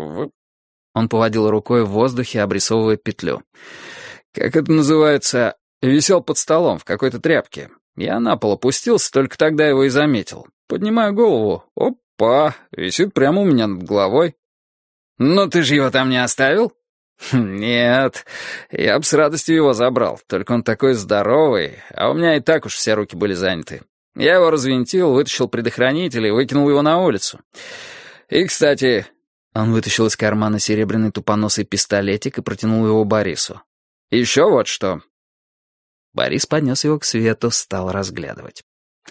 Он поводил рукой в воздухе, обрисовывая петлю. «Как это называется? Висел под столом в какой-то тряпке. Я на пол опустился, только тогда его и заметил. Поднимаю голову. Опа! Висит прямо у меня над головой». «Ну ты же его там не оставил?» «Нет, я бы с радостью его забрал, только он такой здоровый, а у меня и так уж все руки были заняты. Я его развинтил, вытащил предохранитель и выкинул его на улицу. И, кстати...» Он вытащил из кармана серебряный тупоносый пистолетик и протянул его Борису. «Еще вот что». Борис поднес его к свету, стал разглядывать.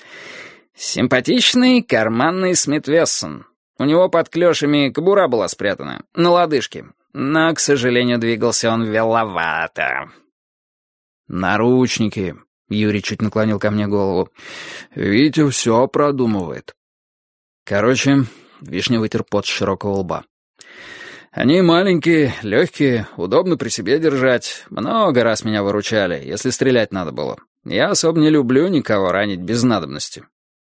«Симпатичный карманный Смит Вессон. У него под клешами кобура была спрятана, на лодыжке. Но, к сожалению, двигался он веловато». «Наручники». Юрий чуть наклонил ко мне голову. «Витя все продумывает». Короче, Вишня вытер пот с широкого лба. «Они маленькие, легкие, удобно при себе держать. Много раз меня выручали, если стрелять надо было. Я особо не люблю никого ранить без надобности».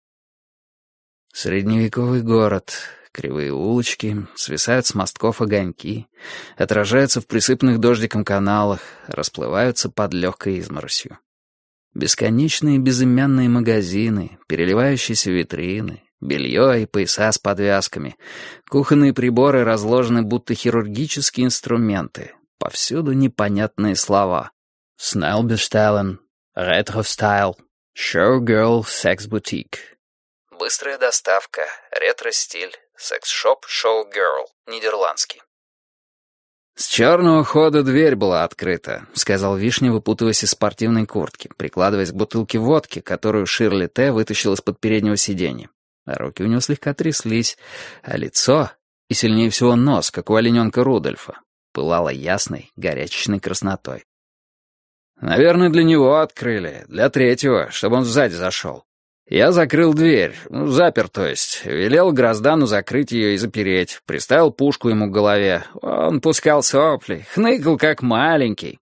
Средневековый город. Кривые улочки, свисают с мостков огоньки, отражаются в присыпанных дождиком каналах, расплываются под легкой изморосью. Бесконечные безымянные магазины, переливающиеся витрины, белье и пояса с подвязками, кухонные приборы разложены будто хирургические инструменты, повсюду непонятные слова. «Snellbestellen», «Retro-Style», Showgirl Sex Boutique. Быстрая доставка, ретро-стиль, секс-шоп Showgirl, нидерландский. «С черного хода дверь была открыта», — сказал Вишня, выпутываясь из спортивной куртки, прикладываясь к бутылке водки, которую Ширли Т. вытащил из-под переднего сиденья. А руки у него слегка тряслись, а лицо, и сильнее всего нос, как у олененка Рудольфа, пылало ясной, горячечной краснотой. «Наверное, для него открыли, для третьего, чтобы он сзади зашел. Я закрыл дверь, запер, то есть, велел Гроздану закрыть ее и запереть, приставил пушку ему к голове. Он пускал сопли, хныкал как маленький».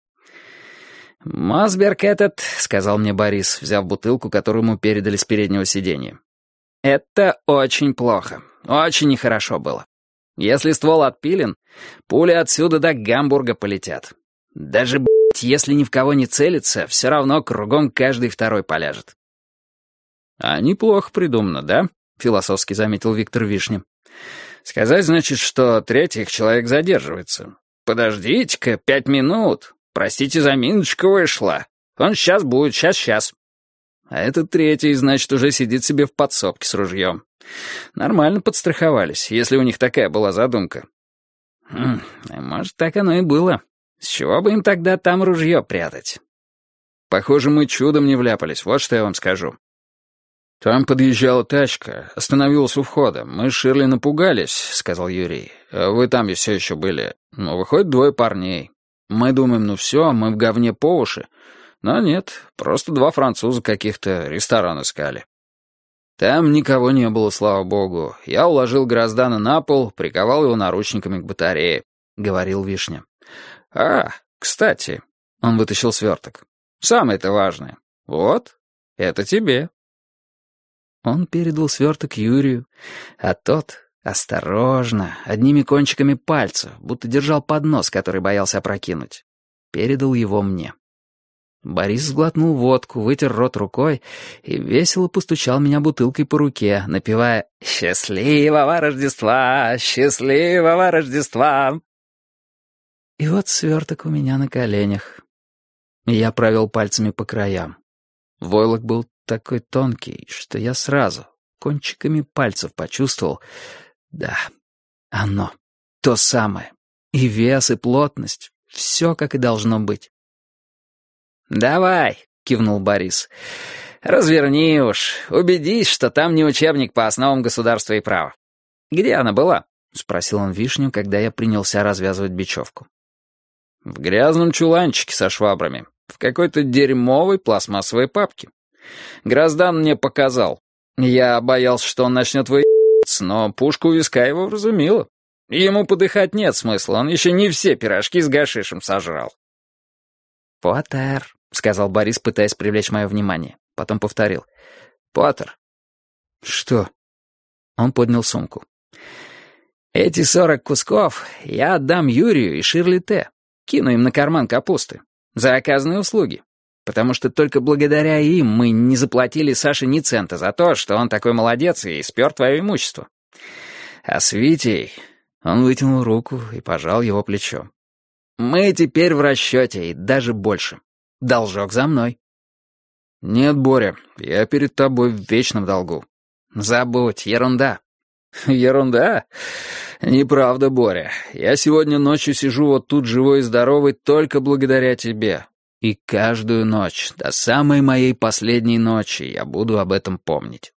«Мосберг этот», — сказал мне Борис, взяв бутылку, которую ему передали с переднего сиденья. «Это очень плохо, очень нехорошо было. Если ствол отпилен, пули отсюда до Гамбурга полетят. Даже, если ни в кого не целится, все равно кругом каждый второй поляжет». «А неплохо придумано, да?» — философски заметил Виктор Вишня. «Сказать, значит, что третьих человек задерживается. Подождите-ка, 5 минут. Простите, заминочка вышла. Он сейчас будет, сейчас. А этот третий, значит, уже сидит себе в подсобке с ружьем. Нормально подстраховались, если у них такая была задумка». «Может, так оно и было. С чего бы им тогда там ружье прятать?» «Похоже, мы чудом не вляпались, вот что я вам скажу. Там подъезжала тачка, остановилась у входа. Мы с Ширли напугались», — сказал Юрий. «Вы там и все еще были. Но выходит 2 парней. Мы думаем, все, мы в говне по уши. Но нет, просто 2 француза каких-то ресторан искали. Там никого не было, слава богу. Я уложил Гроздана на пол, приковал его наручниками к батарее», — говорил Вишня. «А, кстати», — он вытащил сверток. «Самое-то важное. Вот, это тебе». Он передал сверток Юрию, а тот осторожно, одними кончиками пальцев, будто держал поднос, который боялся опрокинуть, передал его мне. Борис сглотнул водку, вытер рот рукой и весело постучал меня бутылкой по руке, напевая «Счастливого Рождества! Счастливого Рождества!». И вот сверток у меня на коленях. Я провел пальцами по краям. Войлок был такой тонкий, что я сразу кончиками пальцев почувствовал, да, оно, то самое, и вес, и плотность, все как и должно быть. «Давай», — кивнул Борис, — «разверни уж, убедись, что там не учебник по основам государства и права. Где она была?» — спросил он Вишню, когда я принялся развязывать бечевку. «В грязном чуланчике со швабрами, в какой-то дерьмовой пластмассовой папке. Гроздан мне показал. Я боялся, что он начнет выебаться, но пушка у виска его вразумила. Ему подыхать нет смысла, он еще не все пирожки с гашишем сожрал». «Поттер», — сказал Борис, пытаясь привлечь мое внимание. Потом повторил. «Поттер». «Что?» Он поднял сумку. «Эти 40 кусков я отдам Юрию и Ширли Т. Кину им на карман капусты. За оказанные услуги. Потому что только благодаря им мы не заплатили Саше ни цента за то, что он такой молодец и спер твое имущество. А с Витей...» Он вытянул руку и пожал его плечо. «Мы теперь в расчете, и даже больше. Должок за мной». «Нет, Боря, я перед тобой в вечном долгу». «Забудь, ерунда». «Ерунда? Неправда, Боря. Я сегодня ночью сижу вот тут живой и здоровый только благодаря тебе. И каждую ночь, до самой моей последней ночи, я буду об этом помнить».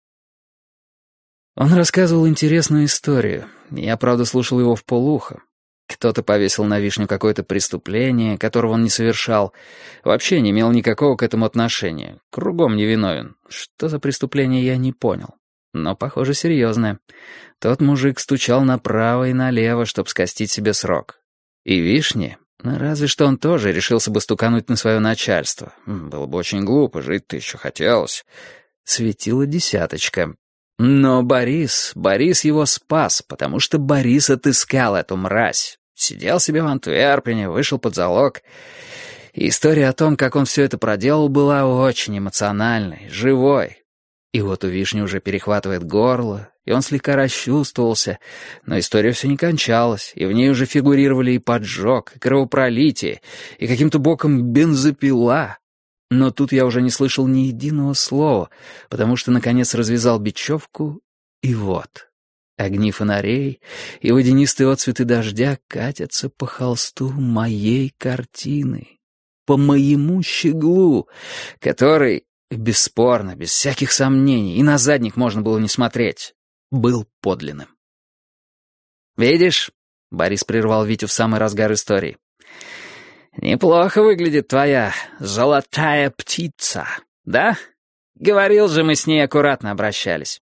Он рассказывал интересную историю. Я, правда, слушал его вполуха. Кто-то повесил на Вишню какое-то преступление, которого он не совершал. Вообще не имел никакого к этому отношения. Кругом невиновен. Что за преступление, я не понял. Но, похоже, серьезное. Тот мужик стучал направо и налево, чтобы скостить себе срок. И Вишне, разве что он тоже решился бы стукануть на свое начальство. Было бы очень глупо, жить-то еще хотелось. Светила десяточка. Но Борис его спас, потому что Борис отыскал эту мразь. Сидел себе в Антверпене, вышел под залог. И история о том, как он все это проделал, была очень эмоциональной, живой. И вот у Вишни уже перехватывает горло, и он слегка расчувствовался, но история все не кончалась, и в ней уже фигурировали и поджог, и кровопролитие, и каким-то боком бензопила. Но тут я уже не слышал ни единого слова, потому что, наконец, развязал бечевку, и вот... Огни фонарей и водянистые отцветы дождя катятся по холсту моей картины, по моему щеглу, который, бесспорно, без всяких сомнений, и на задник можно было не смотреть, был подлинным. «Видишь?» — Борис прервал Витю в самый разгар истории. «Неплохо выглядит твоя золотая птица, да? Говорил же, мы с ней аккуратно обращались».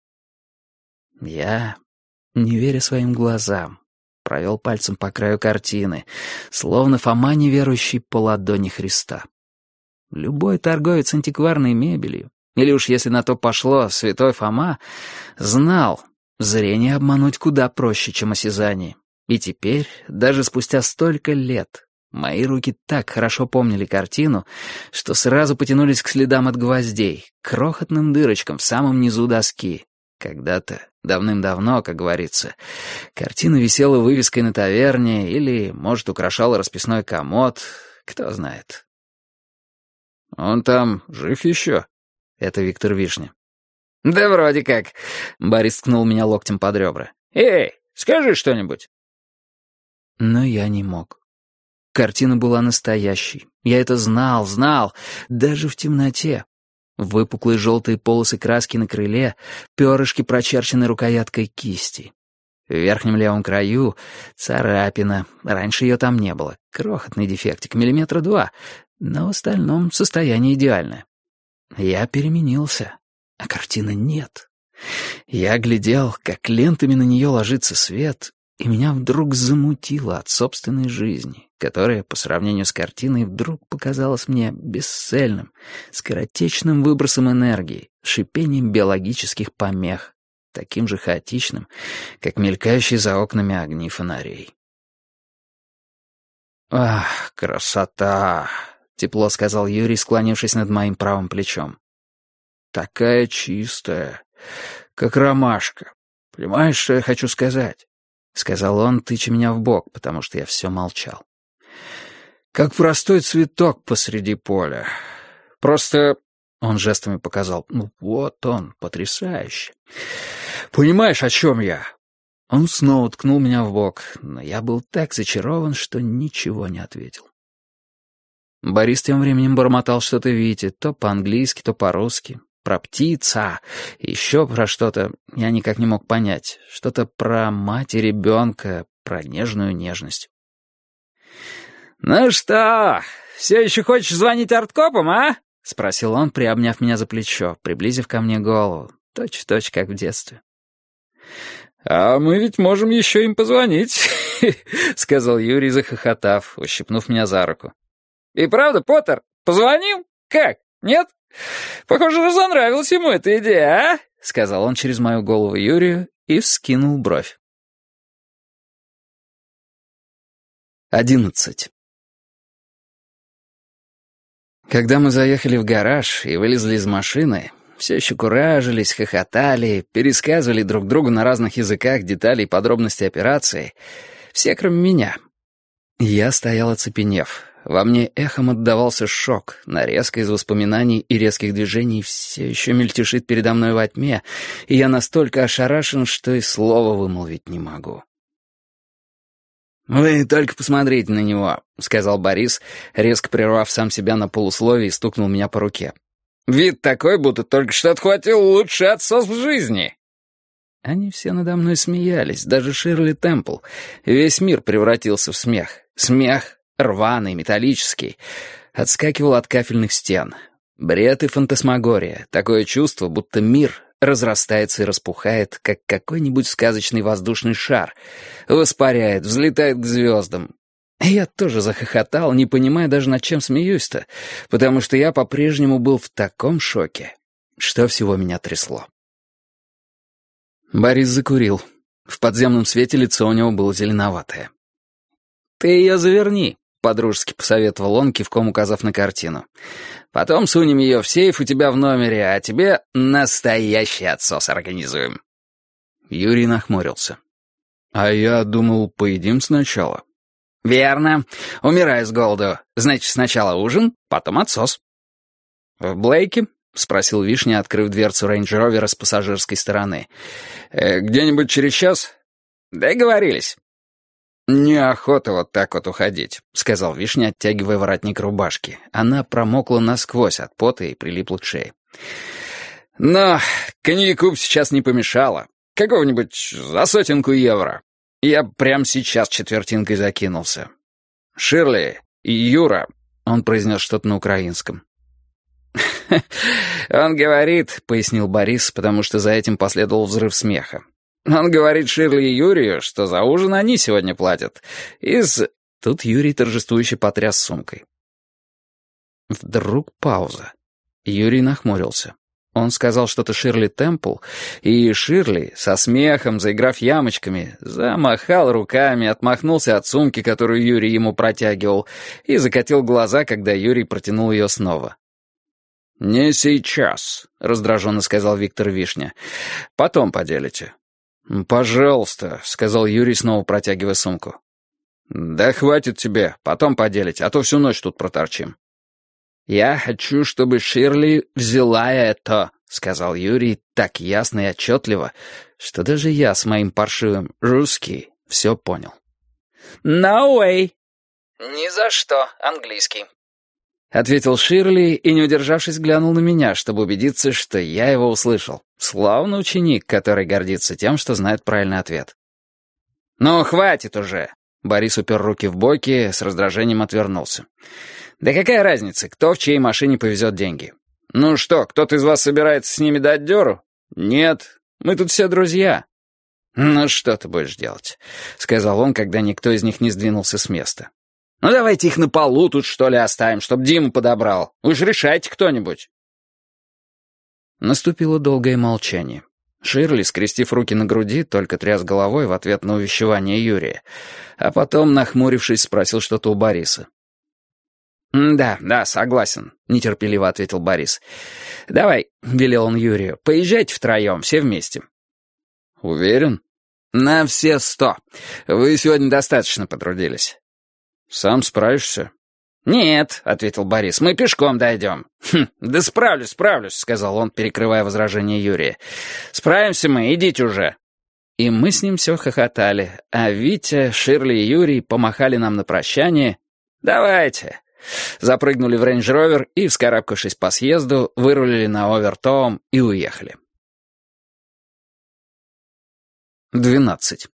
Я, не веря своим глазам, провел пальцем по краю картины, словно Фома, неверующий по ладони Христа. Любой торговец антикварной мебелью, или уж если на то пошло, святой Фома, знал, зрение обмануть куда проще, чем осязание. И теперь, даже спустя столько лет, мои руки так хорошо помнили картину, что сразу потянулись к следам от гвоздей, к крохотным дырочкам в самом низу доски. Когда-то, давным-давно, как говорится, картина висела вывеской на таверне или, может, украшала расписной комод, кто знает. «Он там жив еще?» — это Виктор Вишня. «Да вроде как», — Борис ткнул меня локтем под ребра. «Эй, скажи что-нибудь». Но я не мог. Картина была настоящей. Я это знал, даже в темноте. Выпуклые желтые полосы краски на крыле, перышки прочерчены рукояткой кисти. В верхнем левом краю царапина, раньше ее там не было, крохотный дефектик, 2 мм, но в остальном состояние идеальное. Я переменился, а картины нет. Я глядел, как лентами на нее ложится свет, и меня вдруг замутило от собственной жизни, которая, по сравнению с картиной, вдруг показалась мне бесцельным, скоротечным выбросом энергии, шипением биологических помех, таким же хаотичным, как мелькающие за окнами огни фонарей. «Ах, красота!» — тепло сказал Юрий, склонившись над моим правым плечом. «Такая чистая, как ромашка. Понимаешь, что я хочу сказать?» — сказал он, тыча меня в бок, потому что я все молчал. «Как простой цветок посреди поля. Просто...» — он жестами показал. «Ну вот он, потрясающе. Понимаешь, о чем я?» Он снова ткнул меня в бок, но я был так зачарован, что ничего не ответил. Борис тем временем бормотал что-то Вите, то по-английски, то по-русски. Про птица, еще про что-то, я никак не мог понять. Что-то про мать и ребенка, про нежную нежность. «Ну что, все еще хочешь звонить арткопам, а?» — спросил он, приобняв меня за плечо, приблизив ко мне голову, точь-в-точь, как в детстве. «А мы ведь можем еще им позвонить», — сказал Юрий, захохотав, ущипнув меня за руку. «И правда, Поттер, позвоним? Как, нет? Похоже, разонравилась ему эта идея, а?» — сказал он через мою голову Юрию и вскинул бровь. 11. Когда мы заехали в гараж и вылезли из машины, все еще куражились, хохотали, пересказывали друг другу на разных языках детали и подробности операции, все, кроме меня. Я стоял оцепенев. Во мне эхом отдавался шок, нарезка из воспоминаний и резких движений все еще мельтешит передо мной во тьме, и я настолько ошарашен, что и слова вымолвить не могу. «Вы только посмотрите на него», — сказал Борис, резко прервав сам себя на полусловие и стукнул меня по руке. «Вид такой, будто только что отхватил лучший отсос в жизни». Они все надо мной смеялись, даже Ширли Темпл. Весь мир превратился в смех. Смех рваный, металлический, отскакивал от кафельных стен. Бред и фантасмагория, такое чувство, будто мир разрастается и распухает, как какой-нибудь сказочный воздушный шар, воспаряет, взлетает к звездам. Я тоже захохотал, не понимая даже, над чем смеюсь-то, потому что я по-прежнему был в таком шоке, что всего меня трясло. Борис закурил. В подземном свете лицо у него было зеленоватое. «Ты ее заверни», — подружески посоветовал он, кивком указав на картину. «Потом сунем ее в сейф у тебя в номере, а тебе настоящий отсос организуем». Юрий нахмурился. «А я думал, поедим сначала». «Верно. Умираю с голоду. Значит, сначала ужин, потом отсос». «В Блейке?» — спросил Вишня, открыв дверцу рейндж-ровера с пассажирской стороны. «Где-нибудь через час?» «Договорились». «Неохота вот так вот уходить», — сказал Вишня, оттягивая воротник рубашки. Она промокла насквозь от пота и прилипла к шее. «Но коньяку б сейчас не помешало. Какого-нибудь за 100 евро. Я прямо сейчас четвертинкой закинулся. Ширли и Юра», — он произнес что-то на украинском. «Он говорит», — пояснил Борис, потому что за этим последовал взрыв смеха. «Он говорит Ширли и Юрию, что за ужин они сегодня платят. Тут Юрий торжествующе потряс сумкой. Вдруг пауза. Юрий нахмурился. Он сказал что-то Ширли Темпл, и Ширли, со смехом, заиграв ямочками, замахал руками, отмахнулся от сумки, которую Юрий ему протягивал, и закатил глаза, когда Юрий протянул ее снова. «Не сейчас», — раздраженно сказал Виктор Вишня. «Потом поделите». «Пожалуйста», — сказал Юрий, снова протягивая сумку. «Да хватит тебе, потом поделить, а то всю ночь тут проторчим». «Я хочу, чтобы Ширли взяла это», — сказал Юрий так ясно и отчетливо, что даже я с моим паршивым «русский» все понял. «No way». «Ни за что, английский», — ответил Ширли и, не удержавшись, глянул на меня, чтобы убедиться, что я его услышал. Славный ученик, который гордится тем, что знает правильный ответ. «Ну, хватит уже!» Борис упер руки в боки, с раздражением отвернулся. «Да какая разница, кто в чьей машине повезет деньги? Ну что, кто-то из вас собирается с ними дать дёру? Нет, мы тут все друзья». «Ну что ты будешь делать?» — сказал он, когда никто из них не сдвинулся с места. «Ну давайте их на полу тут, что ли, оставим, чтоб Диму подобрал. Уж решайте кто-нибудь». Наступило долгое молчание. Ширли, скрестив руки на груди, только тряс головой в ответ на увещевание Юрия, а потом, нахмурившись, спросил что-то у Бориса. «Да, согласен», — нетерпеливо ответил Борис. «Давай», — велел он Юрию, — «поезжайте втроем, все вместе». «Уверен?» «На все 100. Вы сегодня достаточно потрудились». «Сам справишься?» «Нет», — ответил Борис, — «мы пешком дойдем». «Да справлюсь», — сказал он, перекрывая возражение Юрия. «Справимся мы, идите уже». И мы с ним все хохотали, а Витя, Ширли и Юрий помахали нам на прощание. «Давайте». Запрыгнули в рейндж-ровер и, вскарабкавшись по съезду, вырулили на Овертоум и уехали. 12.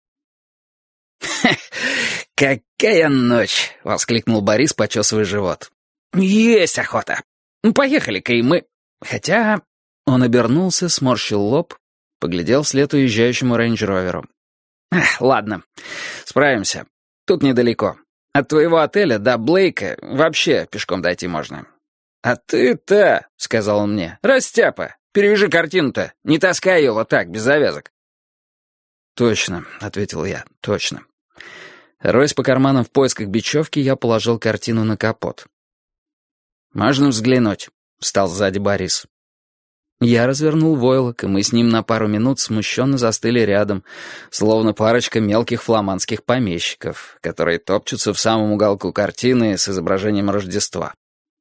«Какая ночь!» — воскликнул Борис, почесывая живот. «Есть охота! Поехали-ка и мы...» Хотя он обернулся, сморщил лоб, поглядел вслед уезжающему рейндж-роверу. «Ладно, справимся. Тут недалеко. От твоего отеля до Блейка вообще пешком дойти можно». «А ты-то, — сказал он мне, — растяпа, перевяжи картину-то, не таскай ее вот так, без завязок». «Точно», — ответил я, — «точно». Роясь по карманам в поисках бечевки, я положил картину на капот. «Можно взглянуть?» — встал сзади Борис. Я развернул войлок, и мы с ним на пару минут смущенно застыли рядом, словно парочка мелких фламандских помещиков, которые топчутся в самом уголку картины с изображением Рождества.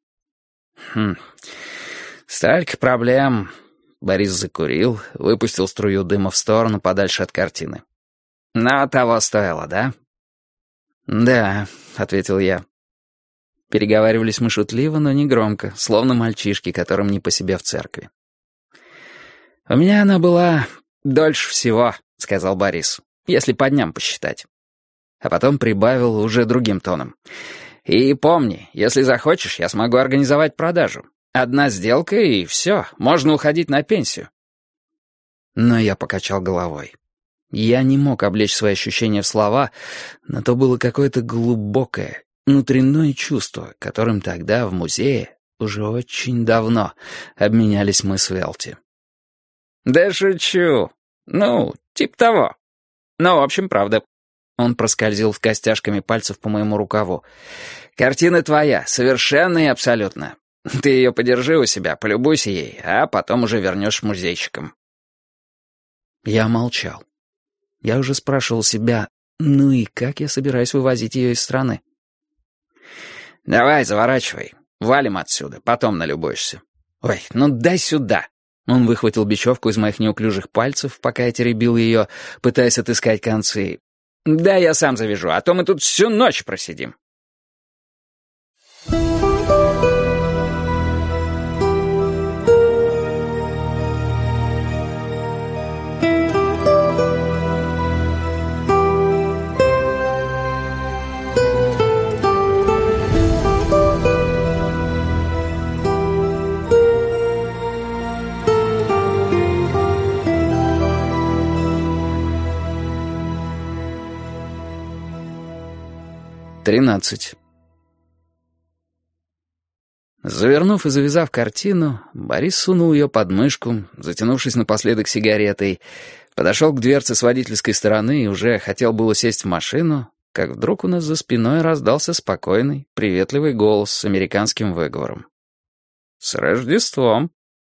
Столько проблем. Борис закурил, выпустил струю дыма в сторону, подальше от картины. «Но того стоило, да?» «Да», — ответил я. Переговаривались мы шутливо, но не громко, словно мальчишки, которым не по себе в церкви. «У меня она была дольше всего», — сказал Борис, «если по дням посчитать». А потом прибавил уже другим тоном. «И помни, если захочешь, я смогу организовать продажу. Одна сделка, и все, можно уходить на пенсию». Но я покачал головой. Я не мог облечь свои ощущения в слова, но то было какое-то глубокое, внутреннее чувство, которым тогда в музее, уже очень давно, обменялись мы с Велти. «Да шучу. Ну, типа того. Ну, в общем, правда». Он проскользил костяшками пальцев по моему рукаву. «Картина твоя, совершенно и абсолютно. Ты ее подержи у себя, полюбуйся ей, а потом уже вернешь музейщикам». Я молчал. Я уже спрашивал себя, ну и как я собираюсь вывозить ее из страны? «Давай, заворачивай. Валим отсюда, потом налюбуешься». «Ой, ну дай сюда!» Он выхватил бечевку из моих неуклюжих пальцев, пока я теребил ее, пытаясь отыскать концы. «Да, я сам завяжу, а то мы тут всю ночь просидим». «13». Завернув и завязав картину, Борис сунул ее под мышку, затянувшись напоследок сигаретой, подошел к дверце с водительской стороны и уже хотел было сесть в машину, как вдруг у нас за спиной раздался спокойный, приветливый голос с американским выговором. «С Рождеством!»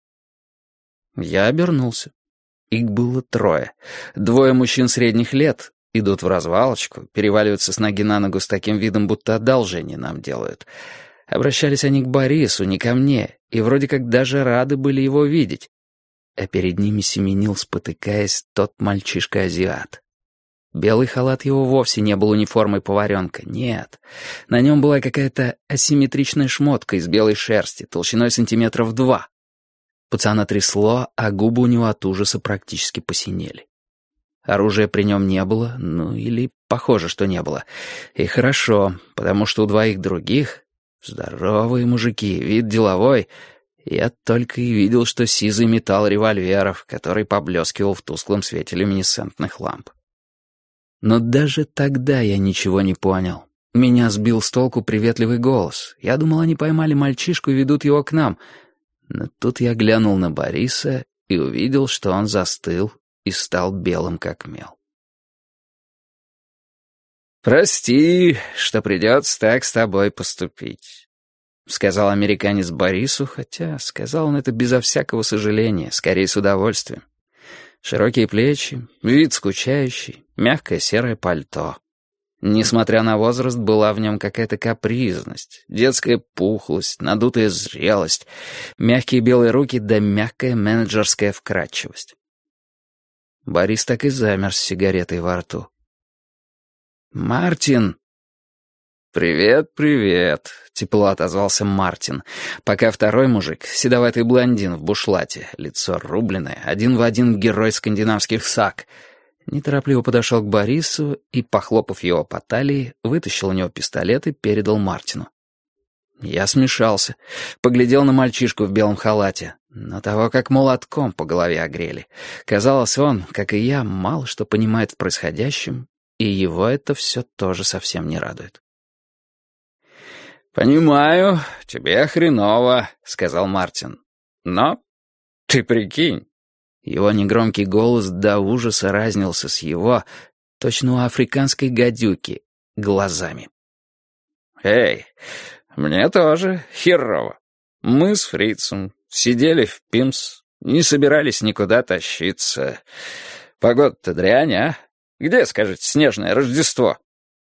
Я обернулся. Их было трое. Двое мужчин средних лет. Идут в развалочку, переваливаются с ноги на ногу с таким видом, будто одолжение нам делают. Обращались они к Борису, не ко мне, и вроде как даже рады были его видеть. А перед ними семенил, спотыкаясь, тот мальчишка-азиат. Белый халат его вовсе не был униформой поваренка, нет. На нем была какая-то асимметричная шмотка из белой шерсти, толщиной 2 сантиметра. Пацана трясло, а губы у него от ужаса практически посинели. Оружия при нем не было, ну или похоже, что не было. И хорошо, потому что у двоих других, здоровые мужики, вид деловой, я только и видел, что сизый металл револьверов, который поблескивал в тусклом свете люминесцентных ламп. Но даже тогда я ничего не понял. Меня сбил с толку приветливый голос. Я думал, они поймали мальчишку и ведут его к нам. Но тут я глянул на Бориса и увидел, что он застыл и стал белым как мел. «Прости, что придется так с тобой поступить», — сказал американец Борису, хотя сказал он это безо всякого сожаления, скорее с удовольствием. Широкие плечи, вид скучающий, мягкое серое пальто. Несмотря на возраст, была в нем какая-то капризность, детская пухлость, надутая зрелость, мягкие белые руки да мягкая менеджерская вкрадчивость. Борис так и замер с сигаретой во рту. «Мартин!» «Привет, привет!» — тепло отозвался Мартин, пока второй мужик, седоватый блондин в бушлате, лицо рубленое, один в один герой скандинавских саг, неторопливо подошел к Борису и, похлопав его по талии, вытащил у него пистолет и передал Мартину. Я смешался, поглядел на мальчишку в белом халате, но того как молотком по голове огрели. Казалось, он, как и я, мало что понимает в происходящем, и его это все тоже совсем не радует. «Понимаю, тебе хреново», — сказал Мартин. «Но ты прикинь». Его негромкий голос до ужаса разнился с его, точно у африканской гадюки, глазами. «Эй, мне тоже херово. Мы с фрицем сидели в Пимс, не собирались никуда тащиться. Погода-то дрянь, а? Где, скажите, снежное Рождество?»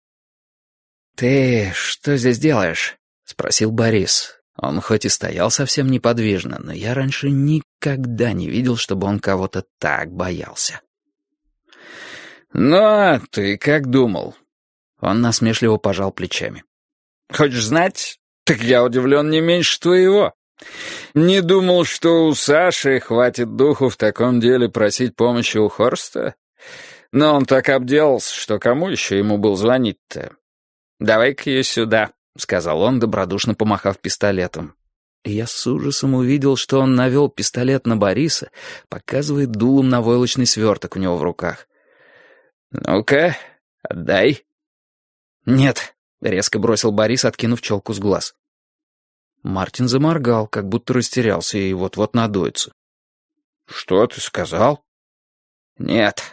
«Ты что здесь делаешь?» — спросил Борис. Он хоть и стоял совсем неподвижно, но я раньше никогда не видел, чтобы он кого-то так боялся. «Ну, а ты как думал?» Он насмешливо пожал плечами. «Хочешь знать? Так я удивлен не меньше твоего. Не думал, что у Саши хватит духу в таком деле просить помощи у Хорста? Но он так обделался, что кому еще ему был звонить-то? Давай-ка ее сюда», — сказал он, добродушно помахав пистолетом. И я с ужасом увидел, что он навел пистолет на Бориса, показывает дулом на войлочный сверток у него в руках. «Ну-ка, отдай». «Нет», — резко бросил Борис, откинув челку с глаз. Мартин заморгал, как будто растерялся и вот-вот надуется. «Что ты сказал?» «Нет».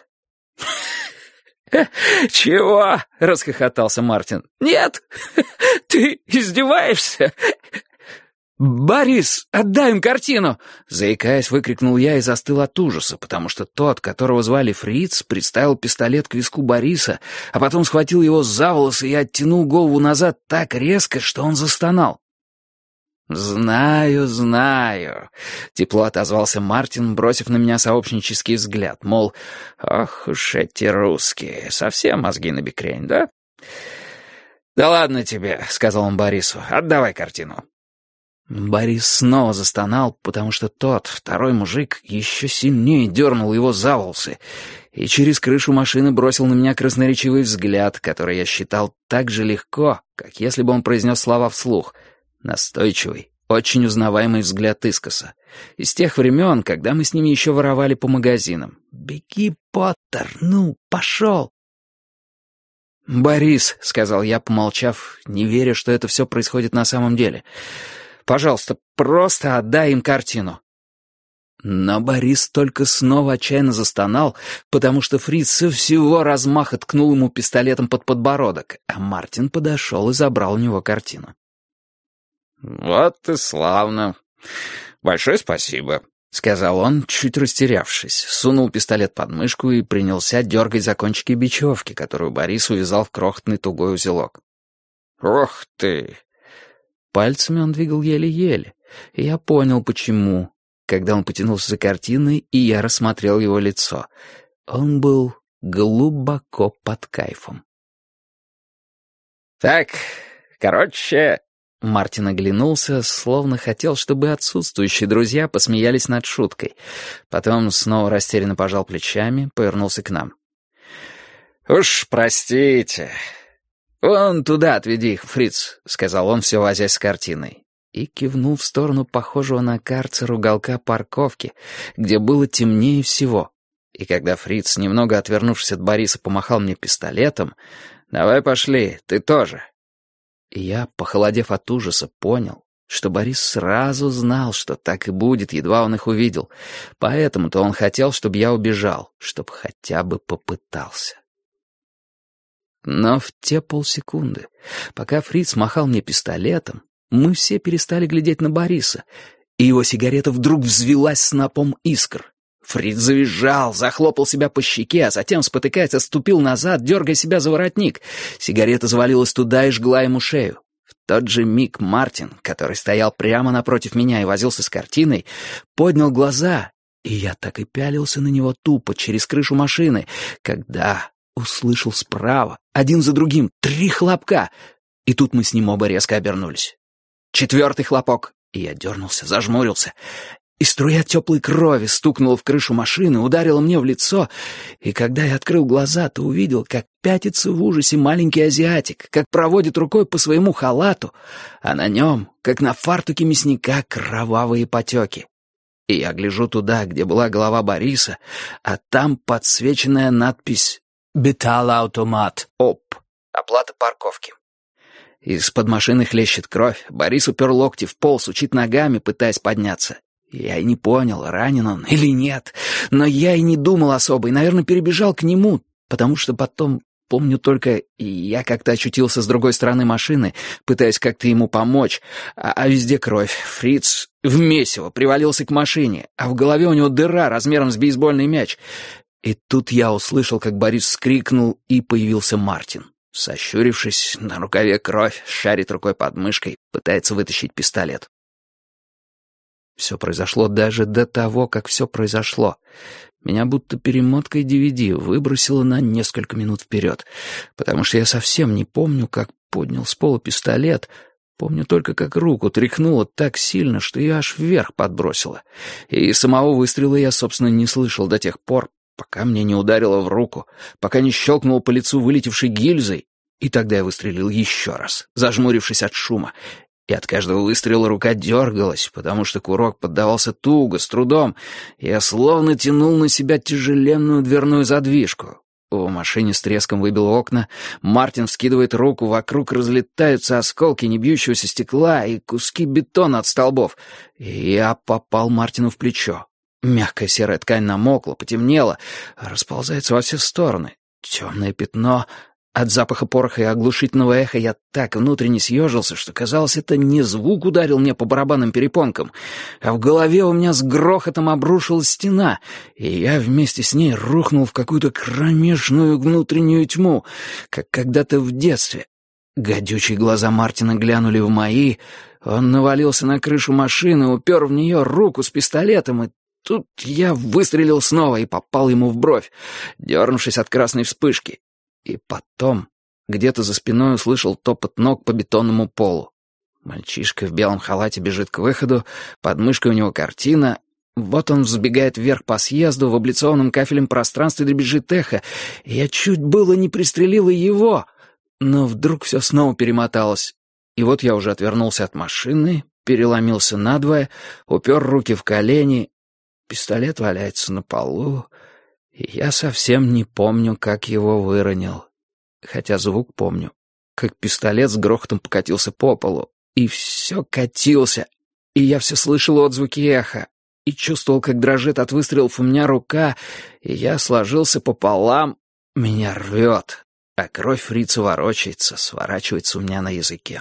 «Чего?» — расхохотался Мартин. «Нет? Ты издеваешься?» «Борис, отдай им картину!» Заикаясь, выкрикнул я и застыл от ужаса, потому что тот, которого звали Фриц, приставил пистолет к виску Бориса, а потом схватил его за волосы и оттянул голову назад так резко, что он застонал. «Знаю, знаю», — тепло отозвался Мартин, бросив на меня сообщнический взгляд, мол, «ох уж эти русские, совсем мозги на бекрень, да?» «Да ладно тебе», — сказал он Борису, — «отдавай картину». Борис снова застонал, потому что тот, второй мужик, еще сильнее дернул его за волосы и через крышу машины бросил на меня красноречивый взгляд, который я считал так же легко, как если бы он произнес слова вслух. Настойчивый, очень узнаваемый взгляд искоса. Из тех времен, когда мы с ними еще воровали по магазинам. «Беги, Поттер, ну, пошел!» «Борис», — сказал я, помолчав, не веря, что это все происходит на самом деле, — «пожалуйста, просто отдай им картину». Но Борис только снова отчаянно застонал, потому что Фриц со всего размаха ткнул ему пистолетом под подбородок, а Мартин подошел и забрал у него картину. «Вот и славно. Большое спасибо», — сказал он, чуть растерявшись, сунул пистолет под мышку и принялся дергать за кончики бечевки, которую Борис увязал в крохотный тугой узелок. «Ох ты!» Пальцами он двигал еле-еле, и я понял, почему, когда он потянулся за картиной, и я рассмотрел его лицо. Он был глубоко под кайфом. «Так, короче...» Мартин оглянулся, словно хотел, чтобы отсутствующие друзья посмеялись над шуткой. Потом снова растерянно пожал плечами, повернулся к нам. «Уж простите». «Вон туда отведи их, Фриц», — сказал он, все возясь с картиной. И кивнул в сторону похожего на карцер уголка парковки, где было темнее всего. И когда Фриц, немного отвернувшись от Бориса, помахал мне пистолетом, «Давай пошли, ты тоже». И я, похолодев от ужаса, понял, что Борис сразу знал, что так и будет, едва он их увидел. Поэтому-то он хотел, чтобы я убежал, чтобы хотя бы попытался. Но в те полсекунды, пока Фриц махал мне пистолетом, мы все перестали глядеть на Бориса, и его сигарета вдруг взвилась снопом искр. Фриц завизжал, захлопал себя по щеке, а затем, спотыкаясь, отступил назад, дергая себя за воротник. Сигарета завалилась туда и жгла ему шею. В тот же миг Мартин, который стоял прямо напротив меня и возился с картиной, поднял глаза, и я так и пялился на него тупо через крышу машины, когда услышал справа, один за другим, 3 хлопка, и тут мы с ним оба резко обернулись. 4-й хлопок, и я дернулся, зажмурился, и струя теплой крови стукнула в крышу машины, ударила мне в лицо, и когда я открыл глаза, то увидел, как пятится в ужасе маленький азиатик, как проводит рукой по своему халату, а на нем, как на фартуке мясника, кровавые потеки. И я гляжу туда, где была голова Бориса, а там подсвеченная надпись «Беталауtomат ОП» — оплата парковки. Из-под машины хлещет кровь, Борис упер локти в пол, сучит ногами, пытаясь подняться. Я и не понял, ранен он или нет, но я и не думал особо, и, наверное, перебежал к нему, потому что потом, помню только, я как-то очутился с другой стороны машины, пытаясь как-то ему помочь, а везде кровь. Фриц в месиво привалился к машине, а в голове у него дыра размером с бейсбольный мяч. И тут я услышал, как Борис вскрикнул, и появился Мартин. Сощурившись, на рукаве кровь, шарит рукой под мышкой, пытается вытащить пистолет. Все произошло даже до того, как все произошло. Меня будто перемоткой DVD выбросило на несколько минут вперед, потому что я совсем не помню, как поднял с пола пистолет, помню только, как руку тряхнуло так сильно, что ее аж вверх подбросило. И самого выстрела я, собственно, не слышал до тех пор, пока мне не ударило в руку, пока не щелкнул по лицу вылетевшей гильзой, и тогда я выстрелил еще раз, зажмурившись от шума. И от каждого выстрела рука дергалась, потому что курок поддавался туго, с трудом. Я словно тянул на себя тяжеленную дверную задвижку. В машине с треском выбило окна, Мартин вскидывает руку, вокруг разлетаются осколки небьющегося стекла и куски бетона от столбов. И я попал Мартину в плечо. Мягкая серая ткань намокла, потемнела, расползается во все стороны. Темное пятно. От запаха пороха и оглушительного эха я так внутренне съежился, что, казалось, это не звук ударил мне по барабанным перепонкам, а в голове у меня с грохотом обрушилась стена, и я вместе с ней рухнул в какую-то кромешную внутреннюю тьму, как когда-то в детстве. Гадючие глаза Мартина глянули в мои. Он навалился на крышу машины, упер в нее руку с пистолетом, и тут я выстрелил снова и попал ему в бровь, дернувшись от красной вспышки. И потом где-то за спиной услышал топот ног по бетонному полу. Мальчишка в белом халате бежит к выходу, под мышкой у него картина. Вот он взбегает вверх по съезду, в облицованном кафелем пространстве дребезжит эхо. И я чуть было не пристрелил и его, но вдруг все снова перемоталось. И вот я уже отвернулся от машины, переломился надвое, упер руки в колени. Пистолет валяется на полу, и я совсем не помню, как его выронил. Хотя звук помню, как пистолет с грохотом покатился по полу. И все катился, и я все слышал отзвуки эха, и чувствовал, как дрожит от выстрелов у меня рука, и я сложился пополам, меня рвет, а кровь фрица ворочается, сворачивается у меня на языке.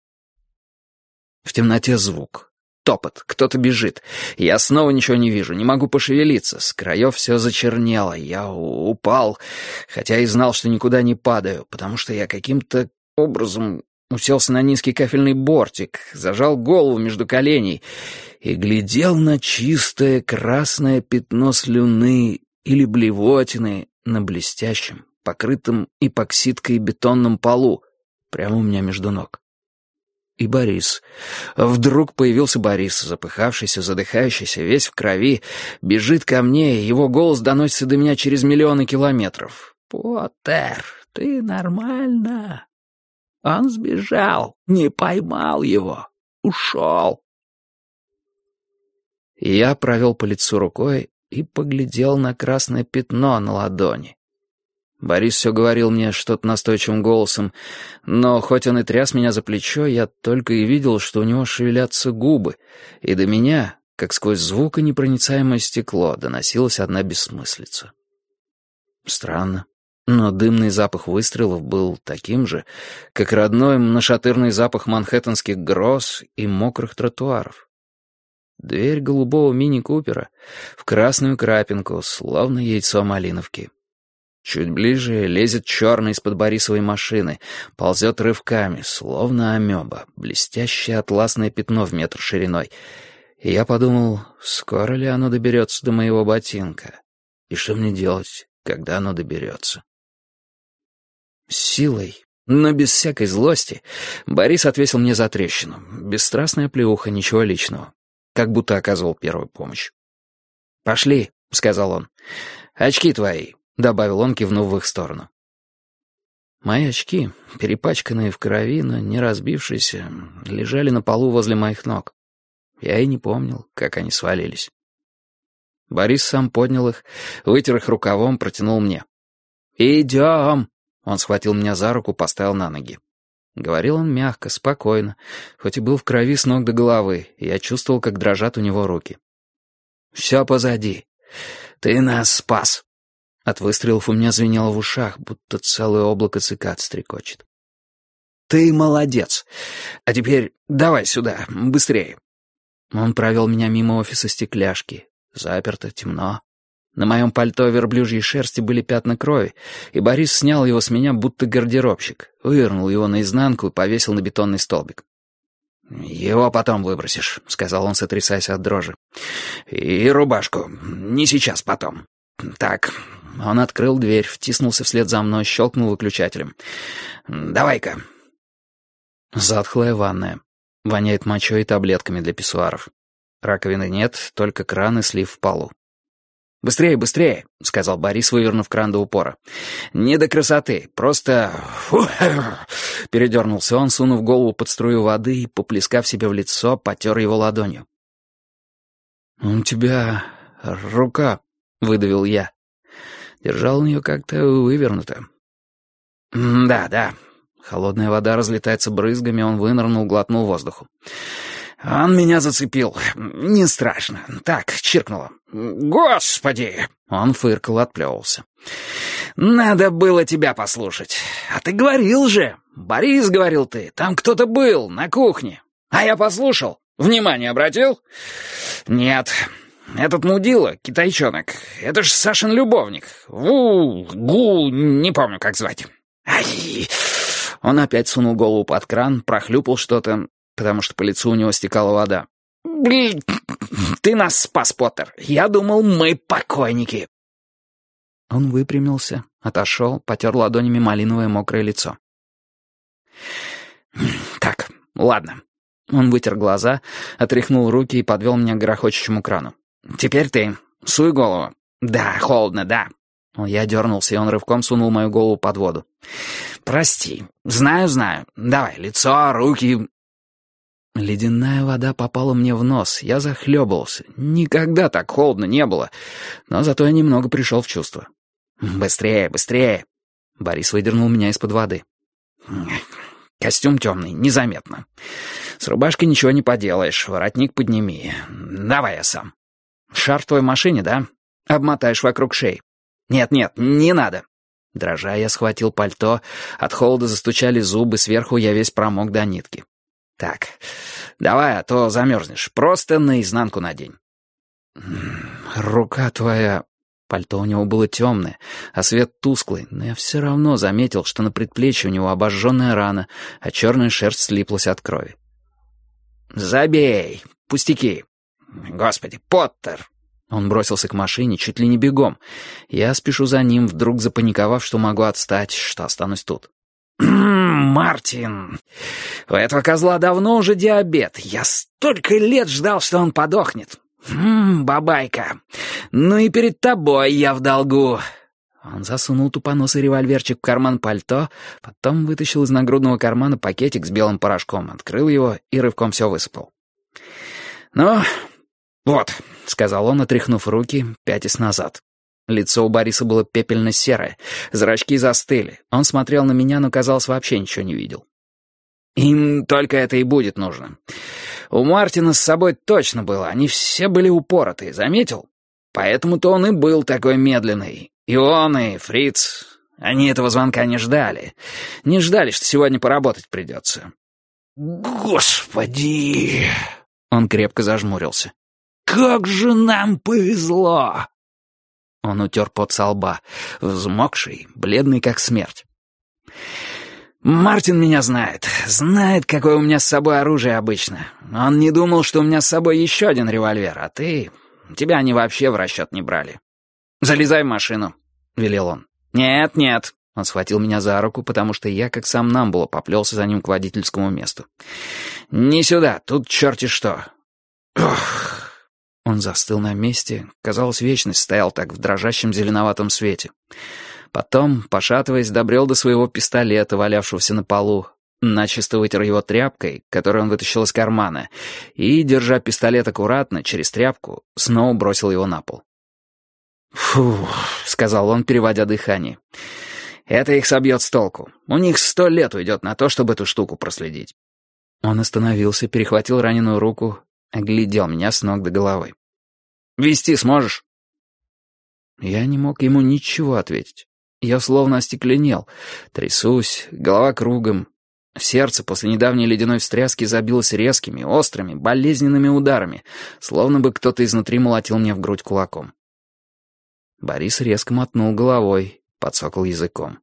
В темноте звук. Топот, кто-то бежит. Я снова ничего не вижу, не могу пошевелиться. С краев все зачернело. Я упал, хотя и знал, что никуда не падаю, потому что я каким-то образом уселся на низкий кафельный бортик, зажал голову между коленей и глядел на чистое красное пятно слюны или блевотины на блестящем, покрытом эпоксидкой бетонном полу, прямо у меня между ног. И Борис. Вдруг появился Борис, запыхавшийся, задыхающийся, весь в крови, бежит ко мне, и его голос доносится до меня через миллионы километров. «Поттер, ты нормально?» Он сбежал, не поймал его, ушел. Я провел по лицу рукой и поглядел на красное пятно на ладони. Борис все говорил мне что-то настойчивым голосом, но хоть он и тряс меня за плечо, я только и видел, что у него шевелятся губы, и до меня, как сквозь звуконепроницаемое стекло, доносилась одна бессмыслица. Странно. Но дымный запах выстрелов был таким же, как родной нашатырный запах манхэттенских гроз и мокрых тротуаров. Дверь голубого мини-купера в красную крапинку, словно яйцо малиновки. Чуть ближе лезет черный из-под Борисовой машины, ползет рывками, словно амеба, блестящее атласное пятно в метр шириной. И я подумал, скоро ли оно доберется до моего ботинка, и что мне делать, когда оно доберется. С силой, но без всякой злости, Борис отвесил мне затрещину. Бесстрастная плеуха, ничего личного. Как будто оказывал первую помощь. «Пошли», — сказал он. «Очки твои», — добавил он, кивнув в их сторону. Мои очки, перепачканные в крови, но не разбившиеся, лежали на полу возле моих ног. Я и не помнил, как они свалились. Борис сам поднял их, вытер их рукавом, протянул мне. «Идем!» Он схватил меня за руку, поставил на ноги. Говорил он мягко, спокойно, хоть и был в крови с ног до головы, и я чувствовал, как дрожат у него руки. «Все позади. Ты нас спас!» От выстрелов у меня звенело в ушах, будто целое облако цикад стрекочет. «Ты молодец! А теперь давай сюда, быстрее!» Он провел меня мимо офиса стекляшки. Заперто, темно. На моем пальто верблюжьей шерсти были пятна крови, и Борис снял его с меня, будто гардеробщик, вывернул его наизнанку и повесил на бетонный столбик. «Его потом выбросишь», — сказал он, сотрясаясь от дрожи. «И рубашку. Не сейчас, потом. Так». Он открыл дверь, втиснулся вслед за мной, щелкнул выключателем. «Давай-ка». Затхлая ванная. Воняет мочой и таблетками для писсуаров. Раковины нет, только кран и слив в полу. «Быстрее, быстрее», — сказал Борис, вывернув кран до упора. «Не до красоты, просто...» Передернулся он, сунув голову под струю воды и, поплескав себе в лицо, потер его ладонью. «У тебя рука», — выдавил я. Держал он ее как-то вывернуто. «Да». Холодная вода разлетается брызгами, он вынырнул, глотнул воздуху. «Он меня зацепил. Не страшно. Так, чиркнуло. Господи!» Он фыркал, отплевывался. «Надо было тебя послушать. А ты говорил же. Борис, говорил ты. Там кто-то был, на кухне. А я послушал. Внимание обратил? Нет. Этот мудила, китайчонок, это ж Сашин любовник. Не помню, как звать. Ай, Он опять сунул голову под кран, прохлюпал что-то, потому что по лицу у него стекала вода. «Блин, ты нас спас, Поттер. Я думал, мы покойники». Он выпрямился, отошел, потер ладонями малиновое мокрое лицо. «Так, ладно». Он вытер глаза, отряхнул руки и подвел меня к грохочущему крану. «Теперь ты. Суй голову». «Да, холодно, да». Я дернулся, и он рывком сунул мою голову под воду. «Прости. Знаю. Давай, лицо, руки». Ледяная вода попала мне в нос, я захлебывался. Никогда так холодно не было, но зато я немного пришел в чувство. «Быстрее!» Борис выдернул меня из-под воды. «Костюм темный, незаметно. С рубашкой ничего не поделаешь, воротник подними. Давай я сам. Шар в твоей машине, да? Обмотаешь вокруг шеи. Нет, не надо». Дрожа, я схватил пальто, от холода застучали зубы, сверху я весь промок до нитки. «Так, давай, а то замерзнешь. Просто наизнанку надень». «Рука твоя...» Пальто у него было темное, а свет тусклый, но я все равно заметил, что на предплечье у него обожженная рана, а черная шерсть слиплась от крови. «Забей! Пустяки! Господи, Поттер!» Он бросился к машине чуть ли не бегом. Я спешу за ним, вдруг запаниковав, что могу отстать, что останусь тут. «Мартин, у этого козла давно уже диабет. Я столько лет ждал, что он подохнет. Бабайка, ну и перед тобой я в долгу». Он засунул тупоносый револьверчик в карман пальто, потом вытащил из нагрудного кармана пакетик с белым порошком, открыл его и рывком все высыпал. «Ну, вот», — сказал он, отряхнув руки, пятясь назад. Лицо у Бориса было пепельно-серое, зрачки застыли. Он смотрел на меня, но, казалось, вообще ничего не видел. «Им только это и будет нужно. У Мартина с собой точно было, они все были упоротые, заметил? Поэтому-то он и был такой медленный. И он, и Фриц. Они этого звонка не ждали. Не ждали, что сегодня поработать придется». «Господи!» Он крепко зажмурился. «Как же нам повезло!» Он утер пот со лба, взмокший, бледный как смерть. «Мартин меня знает, какое у меня с собой оружие обычно. Он не думал, что у меня с собой еще один револьвер, а тебя они вообще в расчет не брали. Залезай в машину», — велел он. «Нет». Он схватил меня за руку, потому что я, как сомнамбула, поплелся за ним к водительскому месту. «Не сюда, тут черти что». Ох. Он застыл на месте, казалось, вечность стоял так в дрожащем зеленоватом свете. Потом, пошатываясь, добрел до своего пистолета, валявшегося на полу, начисто вытер его тряпкой, которую он вытащил из кармана, и, держа пистолет аккуратно, через тряпку, снова бросил его на пол. «Фу», — сказал он, переводя дыхание, — «это их собьет с толку. У них 100 лет уйдет на то, чтобы эту штуку проследить». Он остановился, перехватил раненую руку, оглядел меня с ног до головы. «Вести сможешь?» Я не мог ему ничего ответить. Я словно остекленел. Трясусь, голова кругом. Сердце после недавней ледяной встряски забилось резкими, острыми, болезненными ударами, словно бы кто-то изнутри молотил мне в грудь кулаком. Борис резко мотнул головой, подсокал языком.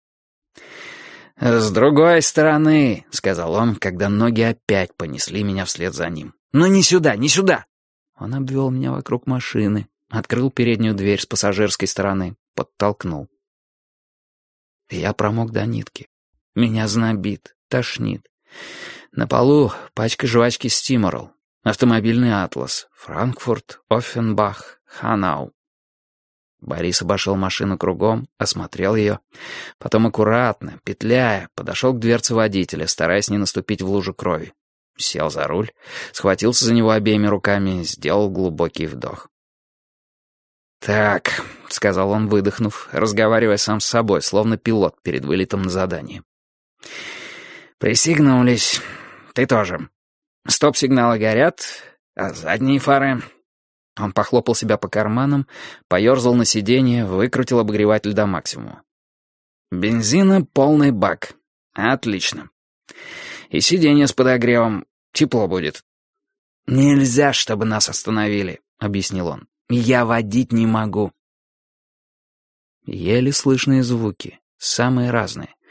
«С другой стороны», — сказал он, когда ноги опять понесли меня вслед за ним. «Ну не сюда, не сюда!» Он обвел меня вокруг машины, открыл переднюю дверь с пассажирской стороны, подтолкнул. Я промок до нитки. Меня знобит, тошнит. На полу пачка жвачки «Стиморал», автомобильный атлас, Франкфурт, Оффенбах, Ханау. Борис обошел машину кругом, осмотрел ее. Потом аккуратно, петляя, подошел к дверце водителя, стараясь не наступить в лужу крови. Сел за руль, схватился за него обеими руками, сделал глубокий вдох. «Так», — сказал он, выдохнув, разговаривая сам с собой, словно пилот перед вылетом на задание. «Пристегнулись. Ты тоже. Стоп-сигналы горят, а задние фары...» Он похлопал себя по карманам, поерзал на сиденье, выкрутил обогреватель до максимума. «Бензина полный бак. Отлично. И сиденье с подогревом. Тепло будет». «Нельзя, чтобы нас остановили», — объяснил он. «Я водить не могу». Еле слышные звуки, самые разные.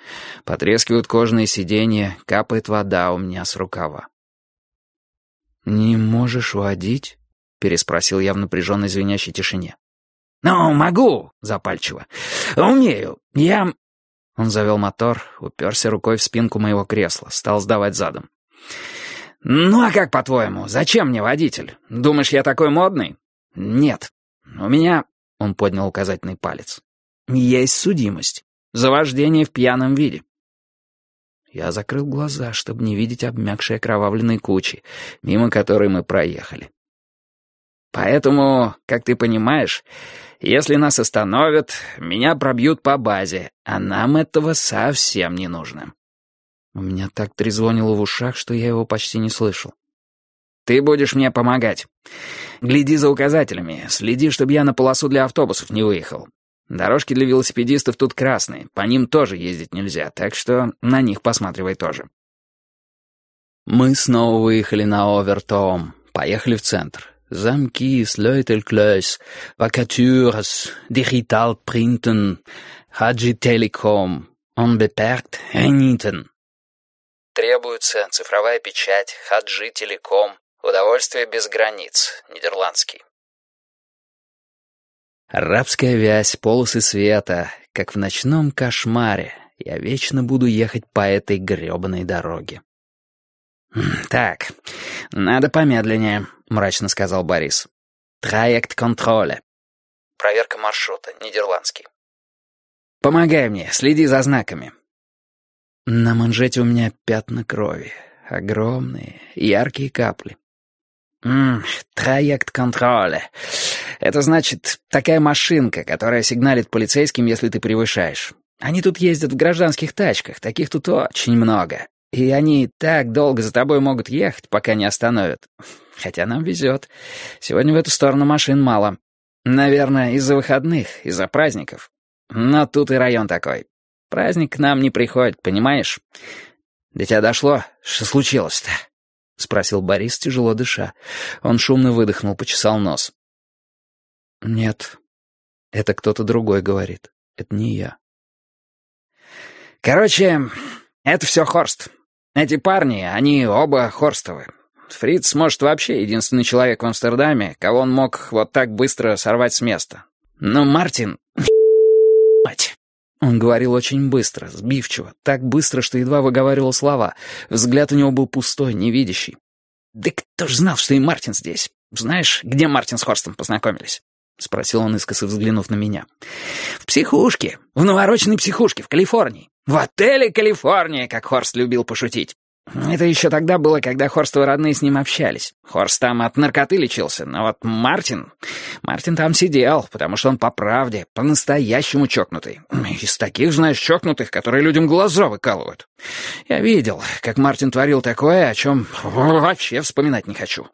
Потрескивают кожаные сиденья, капает вода у меня с рукава. «Не можешь водить?» — переспросил я в напряженной звенящей тишине. «Ну, могу», — запальчиво. «Умею. Я...» Он завел мотор, уперся рукой в спинку моего кресла, стал сдавать задом. «Ну а как, по-твоему, зачем мне водитель? Думаешь, я такой модный? Нет. У меня...» — он поднял указательный палец. «Есть судимость. За вождение в пьяном виде». Я закрыл глаза, чтобы не видеть обмякшей окровавленной кучи, мимо которой мы проехали. «Поэтому, как ты понимаешь, если нас остановят, меня пробьют по базе, а нам этого совсем не нужно». У меня так трезвонило в ушах, что я его почти не слышал. «Ты будешь мне помогать. Гляди за указателями, следи, чтобы я на полосу для автобусов не выехал. Дорожки для велосипедистов тут красные, по ним тоже ездить нельзя, так что на них посматривай тоже». Мы снова выехали на Овертоом, поехали в центр. Замки, Слёйтель-Клёйс, Вакатюрс, Digital Printen, Хаджи Телеком, Unbeperkt Reniten. Требуется цифровая печать, Хаджи Телеком, удовольствие без границ, нидерландский. Арабская вязь, полосы света, как в ночном кошмаре. Я вечно буду ехать по этой грёбаной дороге. «Так, надо помедленнее», — мрачно сказал Борис. «Траект-контроле». Проверка маршрута, нидерландский. «Помогай мне, следи за знаками». На манжете у меня пятна крови. Огромные, яркие капли. Траект-контроле. Это значит, такая машинка, которая сигналит полицейским, если ты превышаешь. Они тут ездят в гражданских тачках, таких тут очень много. И они так долго за тобой могут ехать, пока не остановят. Хотя нам везет. Сегодня в эту сторону машин мало. Наверное, из-за выходных, из-за праздников. Но тут и район такой. Праздник к нам не приходит, понимаешь? До тебя дошло? Что случилось-то? — спросил Борис, тяжело дыша. Он шумно выдохнул, почесал нос. «Нет, это кто-то другой говорит. Это не я». «Короче, это все Хорст. Эти парни, они оба Хорстовы. Фриц, может, вообще единственный человек в Амстердаме, кого он мог вот так быстро сорвать с места. Но Мартин... мать!» Он говорил очень быстро, сбивчиво, так быстро, что едва выговаривал слова. Взгляд у него был пустой, невидящий. «Да кто ж знал, что и Мартин здесь? Знаешь, где Мартин с Хорстом познакомились?» — спросил он, искоса взглянув на меня. «В психушке, в навороченной психушке в Калифорнии. В отеле «Калифорния», как Хорст любил пошутить. Это еще тогда было, когда Хорстовы родные с ним общались. Хорст там от наркоты лечился, но вот Мартин там сидел, потому что он по правде, по-настоящему чокнутый. Из таких, знаешь, чокнутых, которые людям глаза выкалывают. Я видел, как Мартин творил такое, о чем вообще вспоминать не хочу.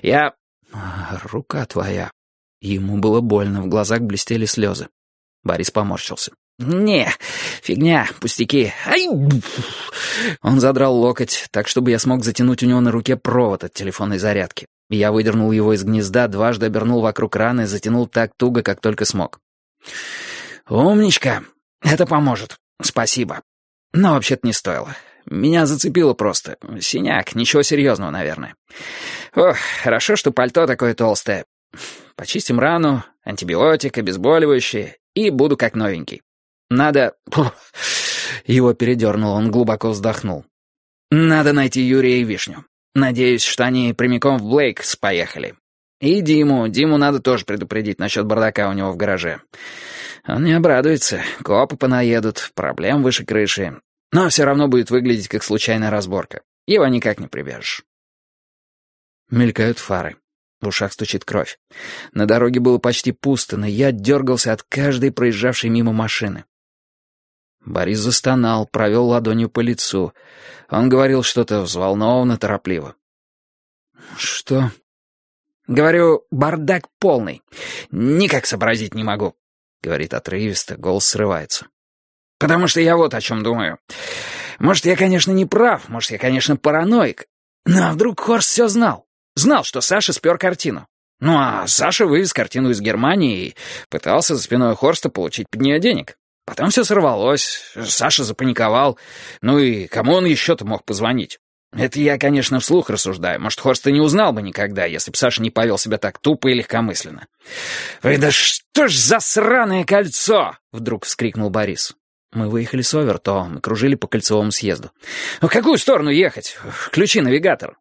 Рука твоя. Ему было больно, в глазах блестели слезы. Борис поморщился. «Не, фигня, пустяки. Ай!» Он задрал локоть, так, чтобы я смог затянуть у него на руке провод от телефонной зарядки. Я выдернул его из гнезда, дважды обернул вокруг раны, затянул так туго, как только смог. «Умничка. Это поможет. Спасибо. Но вообще-то не стоило. Меня зацепило просто. Синяк, ничего серьезного, наверное. Ох, хорошо, что пальто такое толстое. Почистим рану, антибиотик, обезболивающее, и буду как новенький. Надо...» Его передернуло, он глубоко вздохнул. «Надо найти Юрия и Вишню. Надеюсь, что они прямиком в Блейкс поехали. И Диму надо тоже предупредить насчет бардака у него в гараже. Он не обрадуется, копы понаедут, проблем выше крыши. Но все равно будет выглядеть как случайная разборка. Его никак не прибежишь». Мелькают фары. В ушах стучит кровь. На дороге было почти пусто, но я дергался от каждой проезжавшей мимо машины. Борис застонал, провел ладонью по лицу. Он говорил что-то взволнованно, торопливо. «Что?» «Говорю, бардак полный. Никак сообразить не могу», — говорит отрывисто, голос срывается. «Потому что я вот о чем думаю. Может, я, конечно, не прав, может, я, конечно, параноик. Но вдруг Хорст все знал? Знал, что Саша спер картину. Ну, а Саша вывез картину из Германии и пытался за спиной Хорста получить под нее денег. Потом все сорвалось, Саша запаниковал. Ну и кому он еще-то мог позвонить? Это я, конечно, вслух рассуждаю. Может, Хорст и не узнал бы никогда, если бы Саша не повел себя так тупо и легкомысленно. «Ой, да что ж за сраное кольцо!» — вдруг вскрикнул Борис. Мы выехали с Овертоом и кружили по кольцевому съезду. «В какую сторону ехать? Включи навигатор».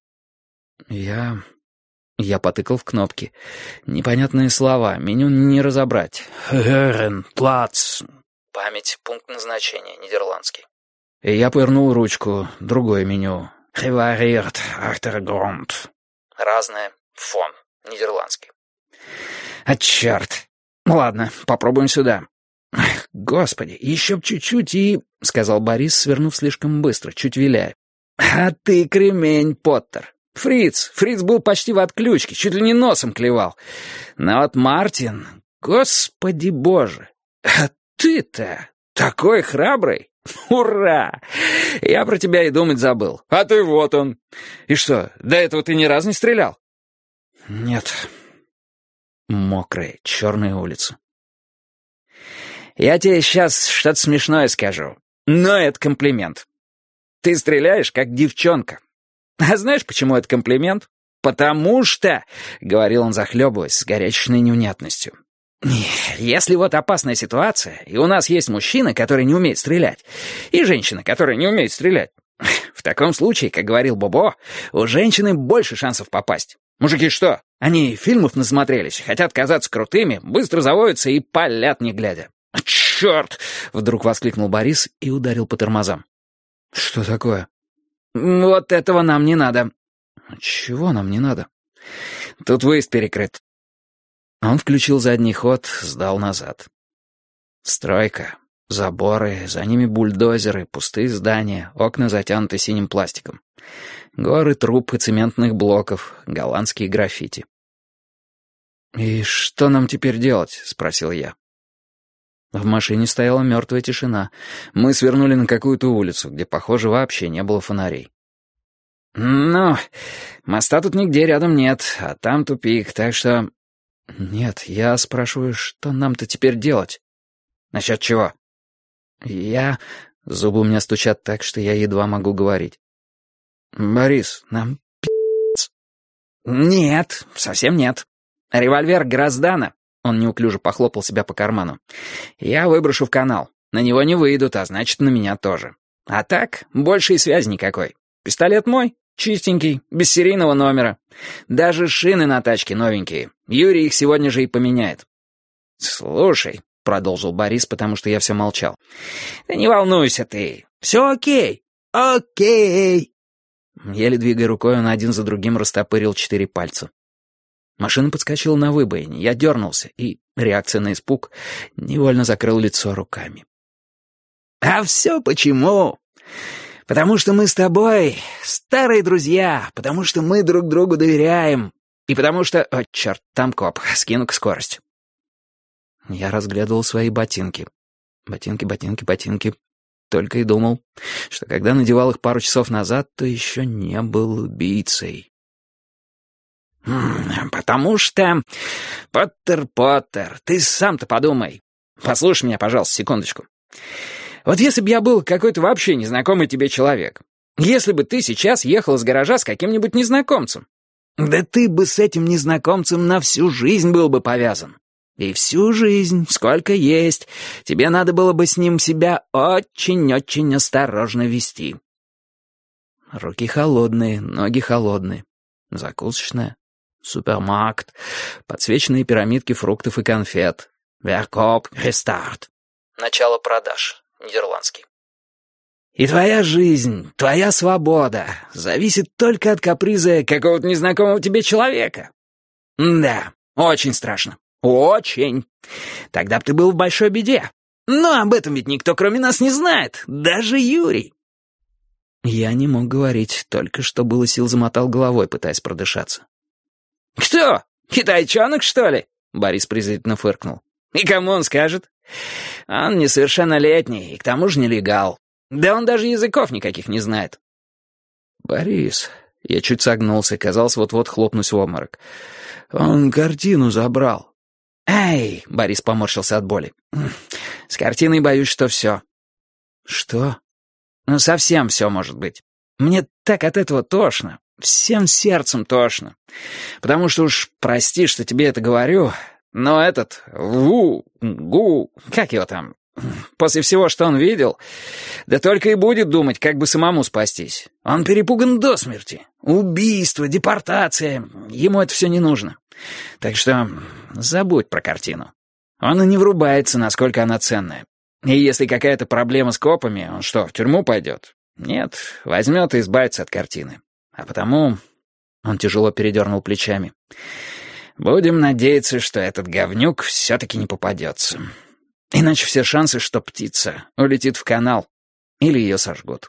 Я потыкал в кнопки. Непонятные слова, меню не разобрать. «Герен, плац». Память, пункт назначения, нидерландский. И я повернул ручку, другое меню. «Ревариерт, ахтергрунд». Разное, фон, нидерландский. «А черт! Ладно, попробуем сюда». «Господи, еще б чуть-чуть и...» — сказал Борис, свернув слишком быстро, чуть виляя. «А ты кремень, Поттер. Фриц был почти в отключке, чуть ли не носом клевал. Но вот Мартин, господи боже, а ты-то такой храбрый! Ура! Я про тебя и думать забыл. А ты вот он. И что, до этого ты ни разу не стрелял?» «Нет». Мокрая, черная улица. «Я тебе сейчас что-то смешное скажу, но это комплимент. Ты стреляешь, как девчонка. А знаешь, почему это комплимент? Потому что, — говорил он, захлебываясь с горячечной невнятностью, — если вот опасная ситуация, и у нас есть мужчина, который не умеет стрелять, и женщина, которая не умеет стрелять, в таком случае, как говорил Бобо, у женщины больше шансов попасть. Мужики что? Они фильмов насмотрелись, хотят казаться крутыми, быстро заводятся и палят не глядя. «Черт!» — вдруг воскликнул Борис и ударил по тормозам. «Что такое?» «Вот этого нам не надо». «Чего нам не надо?» «Тут выезд перекрыт». Он включил задний ход, сдал назад. Стройка, заборы, за ними бульдозеры, пустые здания, окна затянуты синим пластиком. Горы труб и цементных блоков, голландские граффити. «И что нам теперь делать?» — спросил я. В машине стояла мертвая тишина. Мы свернули на какую-то улицу, где, похоже, вообще не было фонарей. «Ну, моста тут нигде рядом нет, а там тупик, так что...» «Нет, я спрашиваю, что нам-то теперь делать?» «Насчет чего?» Зубы у меня стучат так, что я едва могу говорить. «Борис, нам пи***ц». «Нет, совсем нет. Револьвер Гроздана». Он неуклюже похлопал себя по карману. «Я выброшу в канал. На него не выйдут, а значит, на меня тоже. А так, больше и связи никакой. Пистолет мой, чистенький, без серийного номера. Даже шины на тачке новенькие. Юрий их сегодня же и поменяет». «Слушай», — продолжил Борис, потому что я все молчал. «Да не волнуйся ты. Все окей. Окей». Еле двигая рукой, он один за другим растопырил 4 пальца. Машина подскочила на выбоине, я дернулся, и, реакция на испуг, невольно закрыл лицо руками. «А все почему? Потому что мы с тобой старые друзья, потому что мы друг другу доверяем, и потому что... О, черт, там коп, скину-ка скорость». Я разглядывал свои ботинки. Ботинки. Только и думал, что когда надевал их пару часов назад, то еще не был убийцей. «Потому что... Поттер, ты сам-то подумай. Послушай меня, пожалуйста, секундочку. Вот если бы я был какой-то вообще незнакомый тебе человек, если бы ты сейчас ехал из гаража с каким-нибудь незнакомцем, да ты бы с этим незнакомцем на всю жизнь был бы повязан. И всю жизнь, сколько есть, тебе надо было бы с ним себя очень-очень осторожно вести». Руки холодные, ноги холодные. Закусочная. Супермаркт, подсвеченные пирамидки фруктов и конфет. Веркоп, рестарт. Начало продаж. Нидерландский. И твоя жизнь, твоя свобода зависит только от каприза какого-то незнакомого тебе человека. Да, очень страшно. Очень. Тогда б ты был в большой беде. Но об этом ведь никто, кроме нас, не знает. Даже Юрий. Я не мог говорить, только что было сил замотал головой, пытаясь продышаться. «Кто? Китайчонок, что ли?» Борис презрительно фыркнул. «И кому он скажет? Он несовершеннолетний и к тому же нелегал. Да он даже языков никаких не знает». «Борис...» Я чуть согнулся, казалось, вот-вот хлопнусь в обморок. «Он картину забрал». «Эй!» — Борис поморщился от боли. С картиной боюсь, что все. Что? Ну, совсем все может быть. Мне так от этого тошно. Всем сердцем тошно. Потому что уж прости, что тебе это говорю, но этот как его там, после всего, что он видел, да только и будет думать, как бы самому спастись. Он перепуган до смерти. Убийство, депортация. Ему это все не нужно. Так что забудь про картину. Он и не врубается, насколько она ценная. И если какая-то проблема с копами, он что, в тюрьму пойдет? Нет, возьмет и избавится от картины. А потому... Он тяжело передернул плечами. Будем надеяться, что этот говнюк все-таки не попадется. Иначе все шансы, что птица улетит в канал. Или ее сожгут.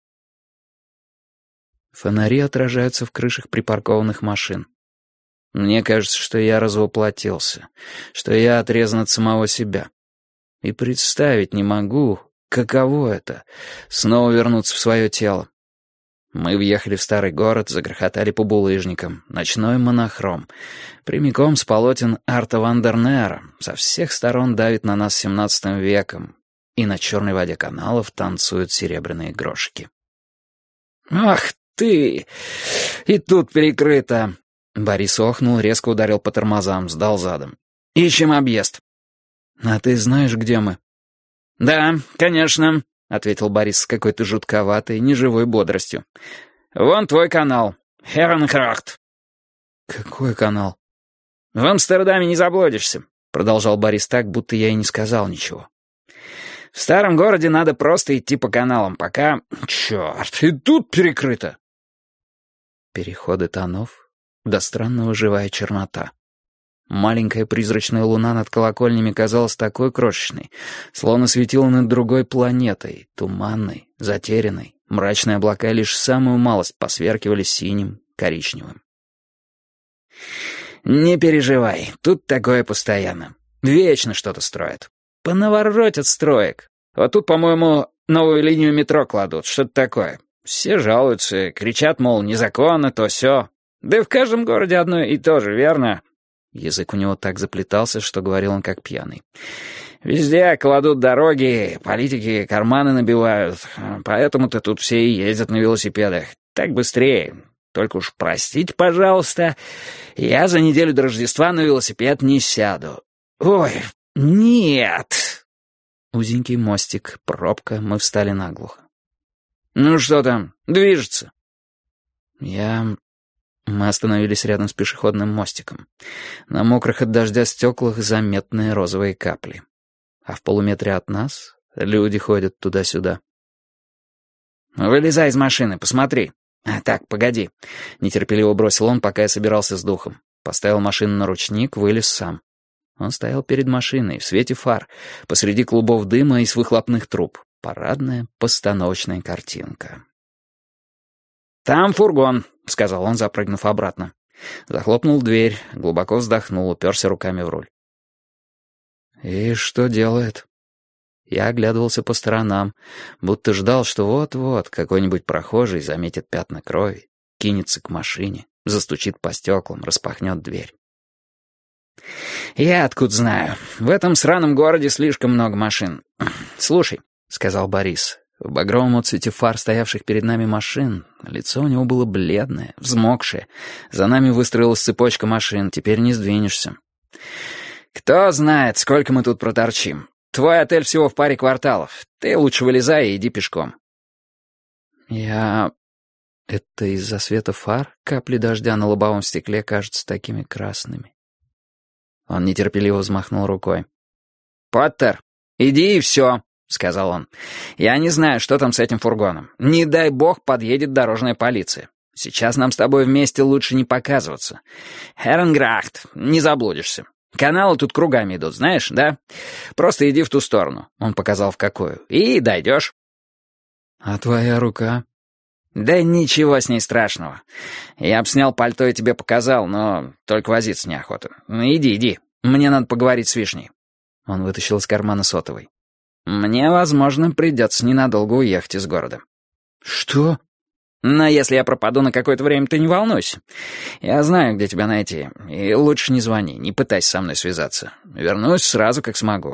Фонари отражаются в крышах припаркованных машин. Мне кажется, что я развоплотился, что я отрезан от самого себя. И представить не могу, каково это — снова вернуться в свое тело. Мы въехали в старый город, загрохотали по булыжникам, ночной монохром. Прямиком с полотен Арта Вандернера со всех сторон давит на нас 17 веком, и на черной воде каналов танцуют серебряные грошики. «Ах ты! И тут перекрыто!» Борис охнул, резко ударил по тормозам, сдал задом. «Ищем объезд». «А ты знаешь, где мы?» «Да, конечно», — ответил Борис с какой-то жутковатой, неживой бодростью. «Вон твой канал. Херенхрахт». «Какой канал?» «В Амстердаме не заблудишься», — продолжал Борис так, будто я и не сказал ничего. «В старом городе надо просто идти по каналам, пока... Черт, и тут перекрыто». Переходы тонов, до странного живая чернота. Маленькая призрачная луна над колокольнями казалась такой крошечной, словно светила над другой планетой, туманной, затерянной. Мрачные облака лишь самую малость посверкивали синим, коричневым. «Не переживай, тут такое постоянно. Вечно что-то строят. Понаворотят строек. Вот тут, по-моему, новую линию метро кладут, что-то такое. Все жалуются, кричат, мол, незаконно, то сё. Да и в каждом городе одно и то же, верно?» Язык у него так заплетался, что говорил он как пьяный. «Везде кладут дороги, политики карманы набивают. Поэтому-то тут все и ездят на велосипедах. Так быстрее. Только уж простите, пожалуйста, я за неделю до Рождества на велосипед не сяду. Ой, нет!» Узенький мостик, пробка, мы встали наглухо. «Ну что там, движется?» Мы остановились рядом с пешеходным мостиком. На мокрых от дождя стеклах заметные розовые капли. А в полуметре от нас люди ходят туда-сюда. «Вылезай из машины, посмотри. Так, погоди». Нетерпеливо бросил он, пока я собирался с духом. Поставил машину на ручник, вылез сам. Он стоял перед машиной, в свете фар, посреди клубов дыма из выхлопных труб. Парадная постановочная картинка. «Там фургон», — сказал он, запрыгнув обратно. Захлопнул дверь, глубоко вздохнул, уперся руками в руль. «И что делает?» Я оглядывался по сторонам, будто ждал, что вот-вот какой-нибудь прохожий заметит пятна крови, кинется к машине, застучит по стеклам, распахнет дверь. «Я откуда знаю. В этом сраном городе слишком много машин. Слушай», — сказал Борис. В багровом отсвете фар, стоявших перед нами машин, лицо у него было бледное, взмокшее. За нами выстроилась цепочка машин, теперь не сдвинешься. «Кто знает, сколько мы тут проторчим. Твой отель всего в паре кварталов. Ты лучше вылезай и иди пешком». Это из-за света фар капли дождя на лобовом стекле кажутся такими красными. Он нетерпеливо взмахнул рукой. «Поттер, иди и все», — сказал он. «Я не знаю, что там с этим фургоном. Не дай бог подъедет дорожная полиция. Сейчас нам с тобой вместе лучше не показываться. Херенграхт, не заблудишься. Каналы тут кругами идут, знаешь, да? Просто иди в ту сторону», — он показал в какую, — «и дойдешь». «А твоя рука?» «Да ничего с ней страшного. Я б снял пальто и тебе показал, но только возиться неохота. Иди, мне надо поговорить с Вишней». Он вытащил из кармана сотовый. «Мне, возможно, придется ненадолго уехать из города». «Что?» «Но если я пропаду на какое-то время, ты не волнуйся. Я знаю, где тебя найти. И лучше не звони, не пытайся со мной связаться. Вернусь сразу, как смогу.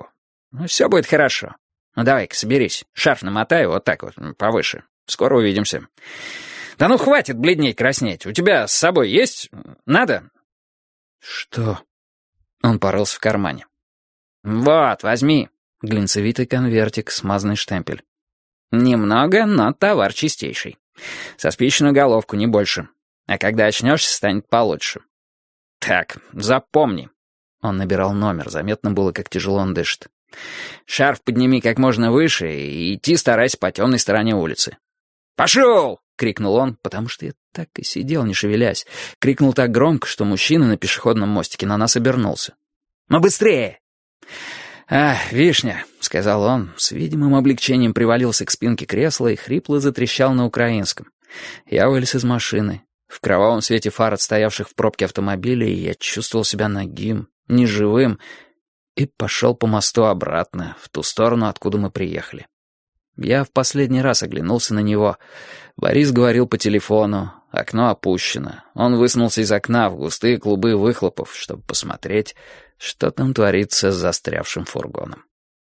Ну, все будет хорошо. Ну, давай-ка, соберись. Шарф намотай вот так вот, повыше. Скоро увидимся. Да ну, хватит бледнеть, краснеть. У тебя с собой есть? Надо?» «Что?» Он порылся в кармане. «Вот, возьми». Глинцевитый конвертик, смазанный штемпель. «Немного, но товар чистейший. Со спичечную головку, не больше. А когда очнешься, станет получше. Так, запомни». Он набирал номер, заметно было, как тяжело он дышит. «Шарф подними как можно выше и идти старайся по темной стороне улицы». «Пошел!» — крикнул он, потому что я так и сидел, не шевелясь. Крикнул так громко, что мужчина на пешеходном мостике на нас обернулся. «Ну быстрее!» Вишня», — сказал он, с видимым облегчением привалился к спинке кресла и хрипло затрещал на украинском. Я вылез из машины. В кровавом свете фар отстоявших в пробке автомобилей я чувствовал себя нагим, неживым, и пошел по мосту обратно, в ту сторону, откуда мы приехали. Я в последний раз оглянулся на него. Борис говорил по телефону, окно опущено. Он высунулся из окна в густые клубы выхлопов, чтобы посмотреть, что там творится с застрявшим фургоном.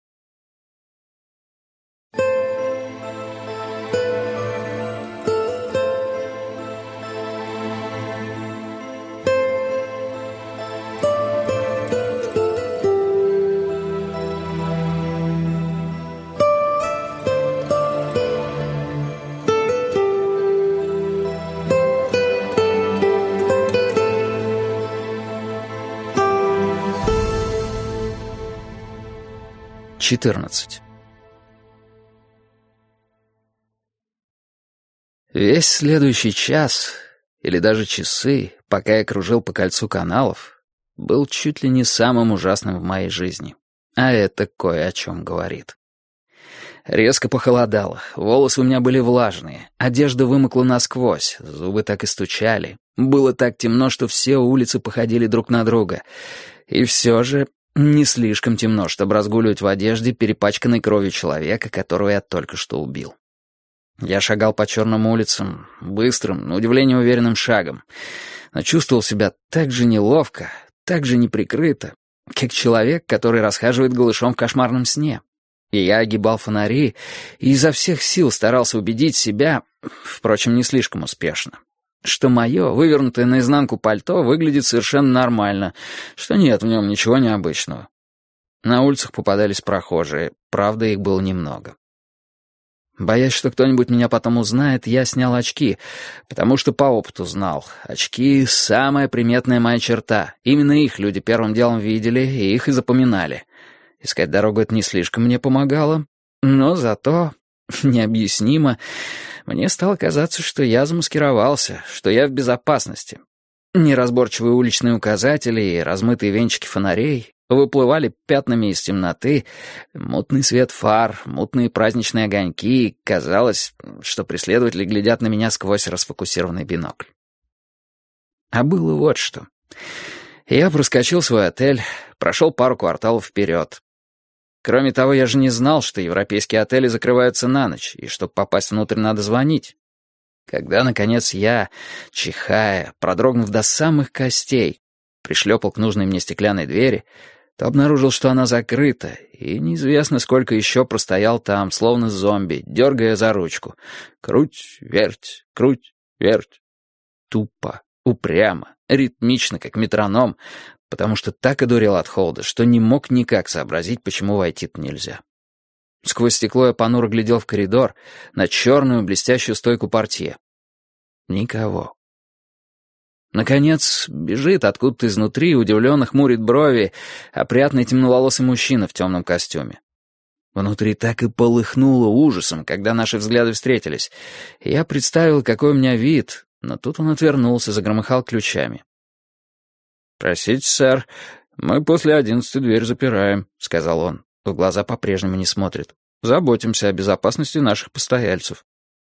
Весь следующий час, или даже часы, пока я кружил по кольцу каналов, был чуть ли не самым ужасным в моей жизни. А это кое о чем говорит. Резко похолодало, волосы у меня были влажные, одежда вымокла насквозь, зубы так и стучали. Было так темно, что все улицы походили друг на друга. И все же не слишком темно, чтобы разгуливать в одежде, перепачканной кровью человека, которого я только что убил. Я шагал по черным улицам, быстрым, на удивление уверенным шагом, но чувствовал себя так же неловко, так же неприкрыто, как человек, который расхаживает голышом в кошмарном сне. И я огибал фонари и изо всех сил старался убедить себя, впрочем, не слишком успешно, что мое, вывернутое наизнанку пальто выглядит совершенно нормально, что нет в нем ничего необычного. На улицах попадались прохожие, правда, их было немного. Боясь, что кто-нибудь меня потом узнает, я снял очки, потому что по опыту знал. Очки — самая приметная моя черта. Именно их люди первым делом видели и их и запоминали. Искать дорогу это не слишком мне помогало, но зато, необъяснимо, мне стало казаться, что я замаскировался, что я в безопасности. Неразборчивые уличные указатели и размытые венчики фонарей выплывали пятнами из темноты, мутный свет фар, мутные праздничные огоньки, казалось, что преследователи глядят на меня сквозь расфокусированный бинокль. А было вот что. Я проскочил свой отель, прошел пару кварталов вперед. Кроме того, я же не знал, что европейские отели закрываются на ночь, и чтобы попасть внутрь, надо звонить. Когда, наконец, я, чихая, продрогнув до самых костей, пришлепал к нужной мне стеклянной двери, то обнаружил, что она закрыта, и неизвестно, сколько еще простоял там, словно зомби, дергая за ручку. Круть, верть, круть, верть. Тупо, упрямо, ритмично, как метроном, потому что так одурел от холода, что не мог никак сообразить, почему войти-то нельзя. Сквозь стекло я понуро глядел в коридор, на черную блестящую стойку портье. Никого. Наконец, бежит откуда-то изнутри, удивленно хмурит брови, опрятный темноволосый мужчина в темном костюме. Внутри так и полыхнуло ужасом, когда наши взгляды встретились. Я представил, какой у меня вид, но тут он отвернулся, загромыхал ключами. «Простите, сэр, мы после 11 дверь запираем», — сказал он. В глаза по-прежнему не смотрит. «Заботимся о безопасности наших постояльцев».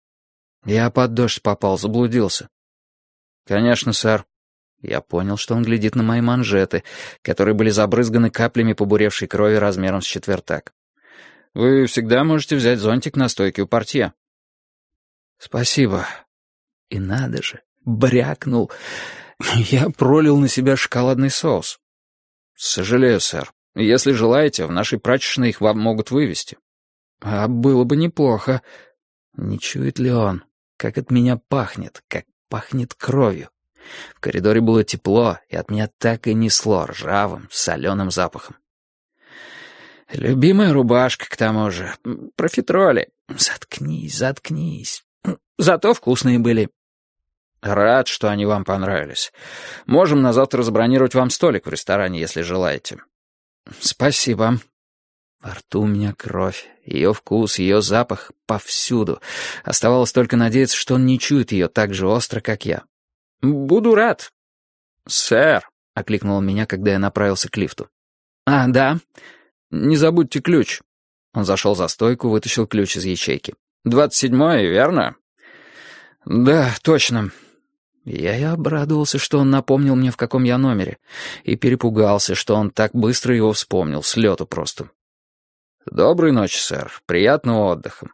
Я под дождь попал, заблудился. «Конечно, сэр». Я понял, что он глядит на мои манжеты, которые были забрызганы каплями побуревшей крови размером с четвертак. «Вы всегда можете взять зонтик на стойке у портье». «Спасибо». И надо же, брякнул. Я пролил на себя шоколадный соус. «Сожалею, сэр. Если желаете, в нашей прачечной их вам могут вывести». «А было бы неплохо». Не чует ли он, как от меня пахнет, как пахнет кровью? В коридоре было тепло, и от меня так и несло ржавым, соленым запахом. «Любимая рубашка, к тому же. Профитроли. Заткнись. Зато вкусные были». «Рад, что они вам понравились. Можем на завтра забронировать вам столик в ресторане, если желаете». «Спасибо». Во рту у меня кровь, ее вкус, ее запах повсюду. Оставалось только надеяться, что он не чует ее так же остро, как я. «Буду рад». «Сэр», — окликнул он меня, когда я направился к лифту. «А, да. Не забудьте ключ». Он зашел за стойку, вытащил ключ из ячейки. 27-й, верно? «Да, точно». Я и обрадовался, что он напомнил мне, в каком я номере, и перепугался, что он так быстро его вспомнил, с лету просто. «Доброй ночи, сэр. Приятного отдыха».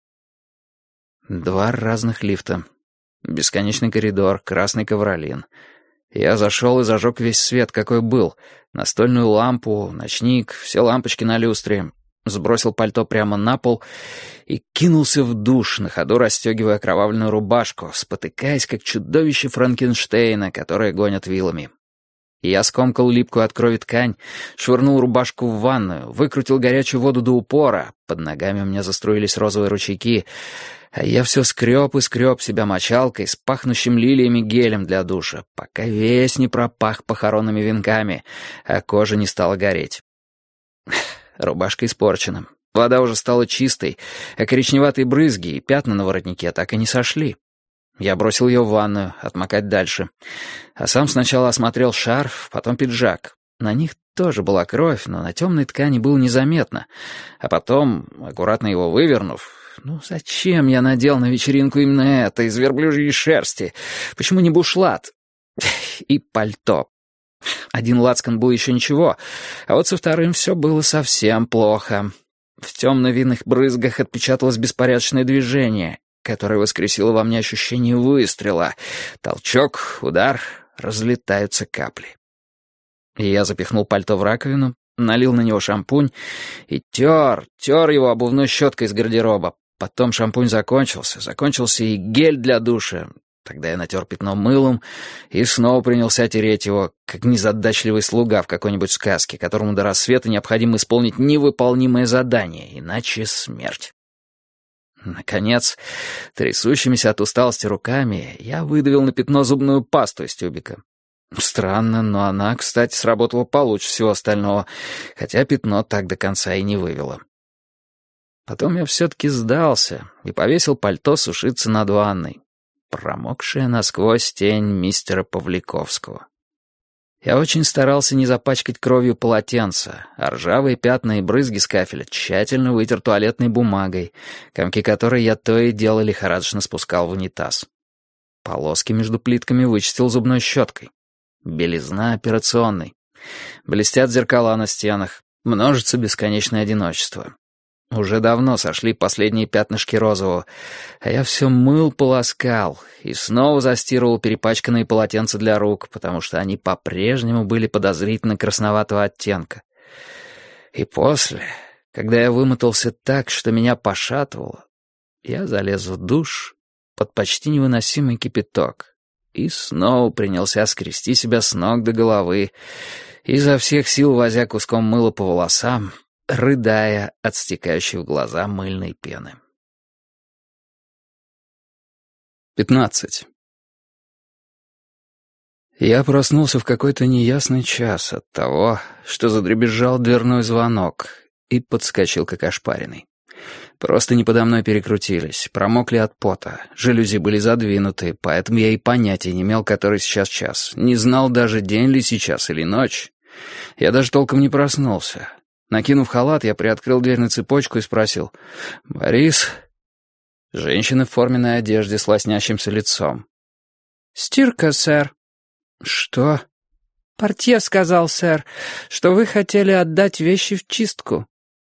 2 разных лифта. Бесконечный коридор, красный ковролин. Я зашел и зажег весь свет, какой был. Настольную лампу, ночник, все лампочки на люстре. Сбросил пальто прямо на пол и кинулся в душ, на ходу расстегивая окровавленную рубашку, спотыкаясь, как чудовище Франкенштейна, которое гонят вилами. Я скомкал липкую от крови ткань, швырнул рубашку в ванную, выкрутил горячую воду до упора, под ногами у меня заструились розовые ручейки, а я все скреб и скреб себя мочалкой с пахнущим лилиями гелем для душа, пока весь не пропах похоронными венками, а кожа не стала гореть. Рубашка испорчена. Вода уже стала чистой, а коричневатые брызги и пятна на воротнике так и не сошли. Я бросил ее в ванную, отмокать дальше. А сам сначала осмотрел шарф, потом пиджак. На них тоже была кровь, но на темной ткани было незаметно. А потом, аккуратно его вывернув... зачем я надел на вечеринку именно это, из верблюжьей шерсти? Почему не бушлат? И пальто. Один лацкан был еще ничего, а вот со вторым все было совсем плохо. В темно-винных брызгах отпечаталось беспорядочное движение, которое воскресило во мне ощущение выстрела. Толчок, удар, разлетаются капли. И я запихнул пальто в раковину, налил на него шампунь и тер его обувной щеткой из гардероба. Потом шампунь закончился и гель для душа. Тогда я натер пятно мылом и снова принялся тереть его, как незадачливый слуга в какой-нибудь сказке, которому до рассвета необходимо исполнить невыполнимое задание, иначе смерть. Наконец, трясущимися от усталости руками, я выдавил на пятно зубную пасту из тюбика. Странно, но она, кстати, сработала получше всего остального, хотя пятно так до конца и не вывело. Потом я все-таки сдался и повесил пальто сушиться над ванной, промокшая насквозь тень мистера Павликовского. Я очень старался не запачкать кровью полотенца, а ржавые пятна и брызги с кафеля тщательно вытер туалетной бумагой, комки которой я то и дело лихорадочно спускал в унитаз. Полоски между плитками вычистил зубной щеткой. Белизна операционной. Блестят зеркала на стенах, множится бесконечное одиночество. Уже давно сошли последние пятнышки розового, а я все полоскал и снова застирывал перепачканные полотенца для рук, потому что они по-прежнему были подозрительно красноватого оттенка. И после, когда я вымотался так, что меня пошатывало, я залез в душ под почти невыносимый кипяток и снова принялся скрести себя с ног до головы, изо всех сил возя куском мыла по волосам, рыдая от стекающей в глаза мыльной пены. 15. Я проснулся в какой-то неясный час от того, что задребезжал дверной звонок, и подскочил как ошпаренный. Просто не подо мной перекрутились, промокли от пота, жалюзи были задвинуты, поэтому я и понятия не имел, который сейчас час, не знал даже, день ли сейчас или ночь. Я даже толком не проснулся. Накинув халат, я приоткрыл дверь на цепочку и спросил: «Борис?» Женщина в форменной одежде с лоснящимся лицом. «Стирка, сэр». «Что?» «Портье сказал, сэр, что вы хотели отдать вещи в чистку».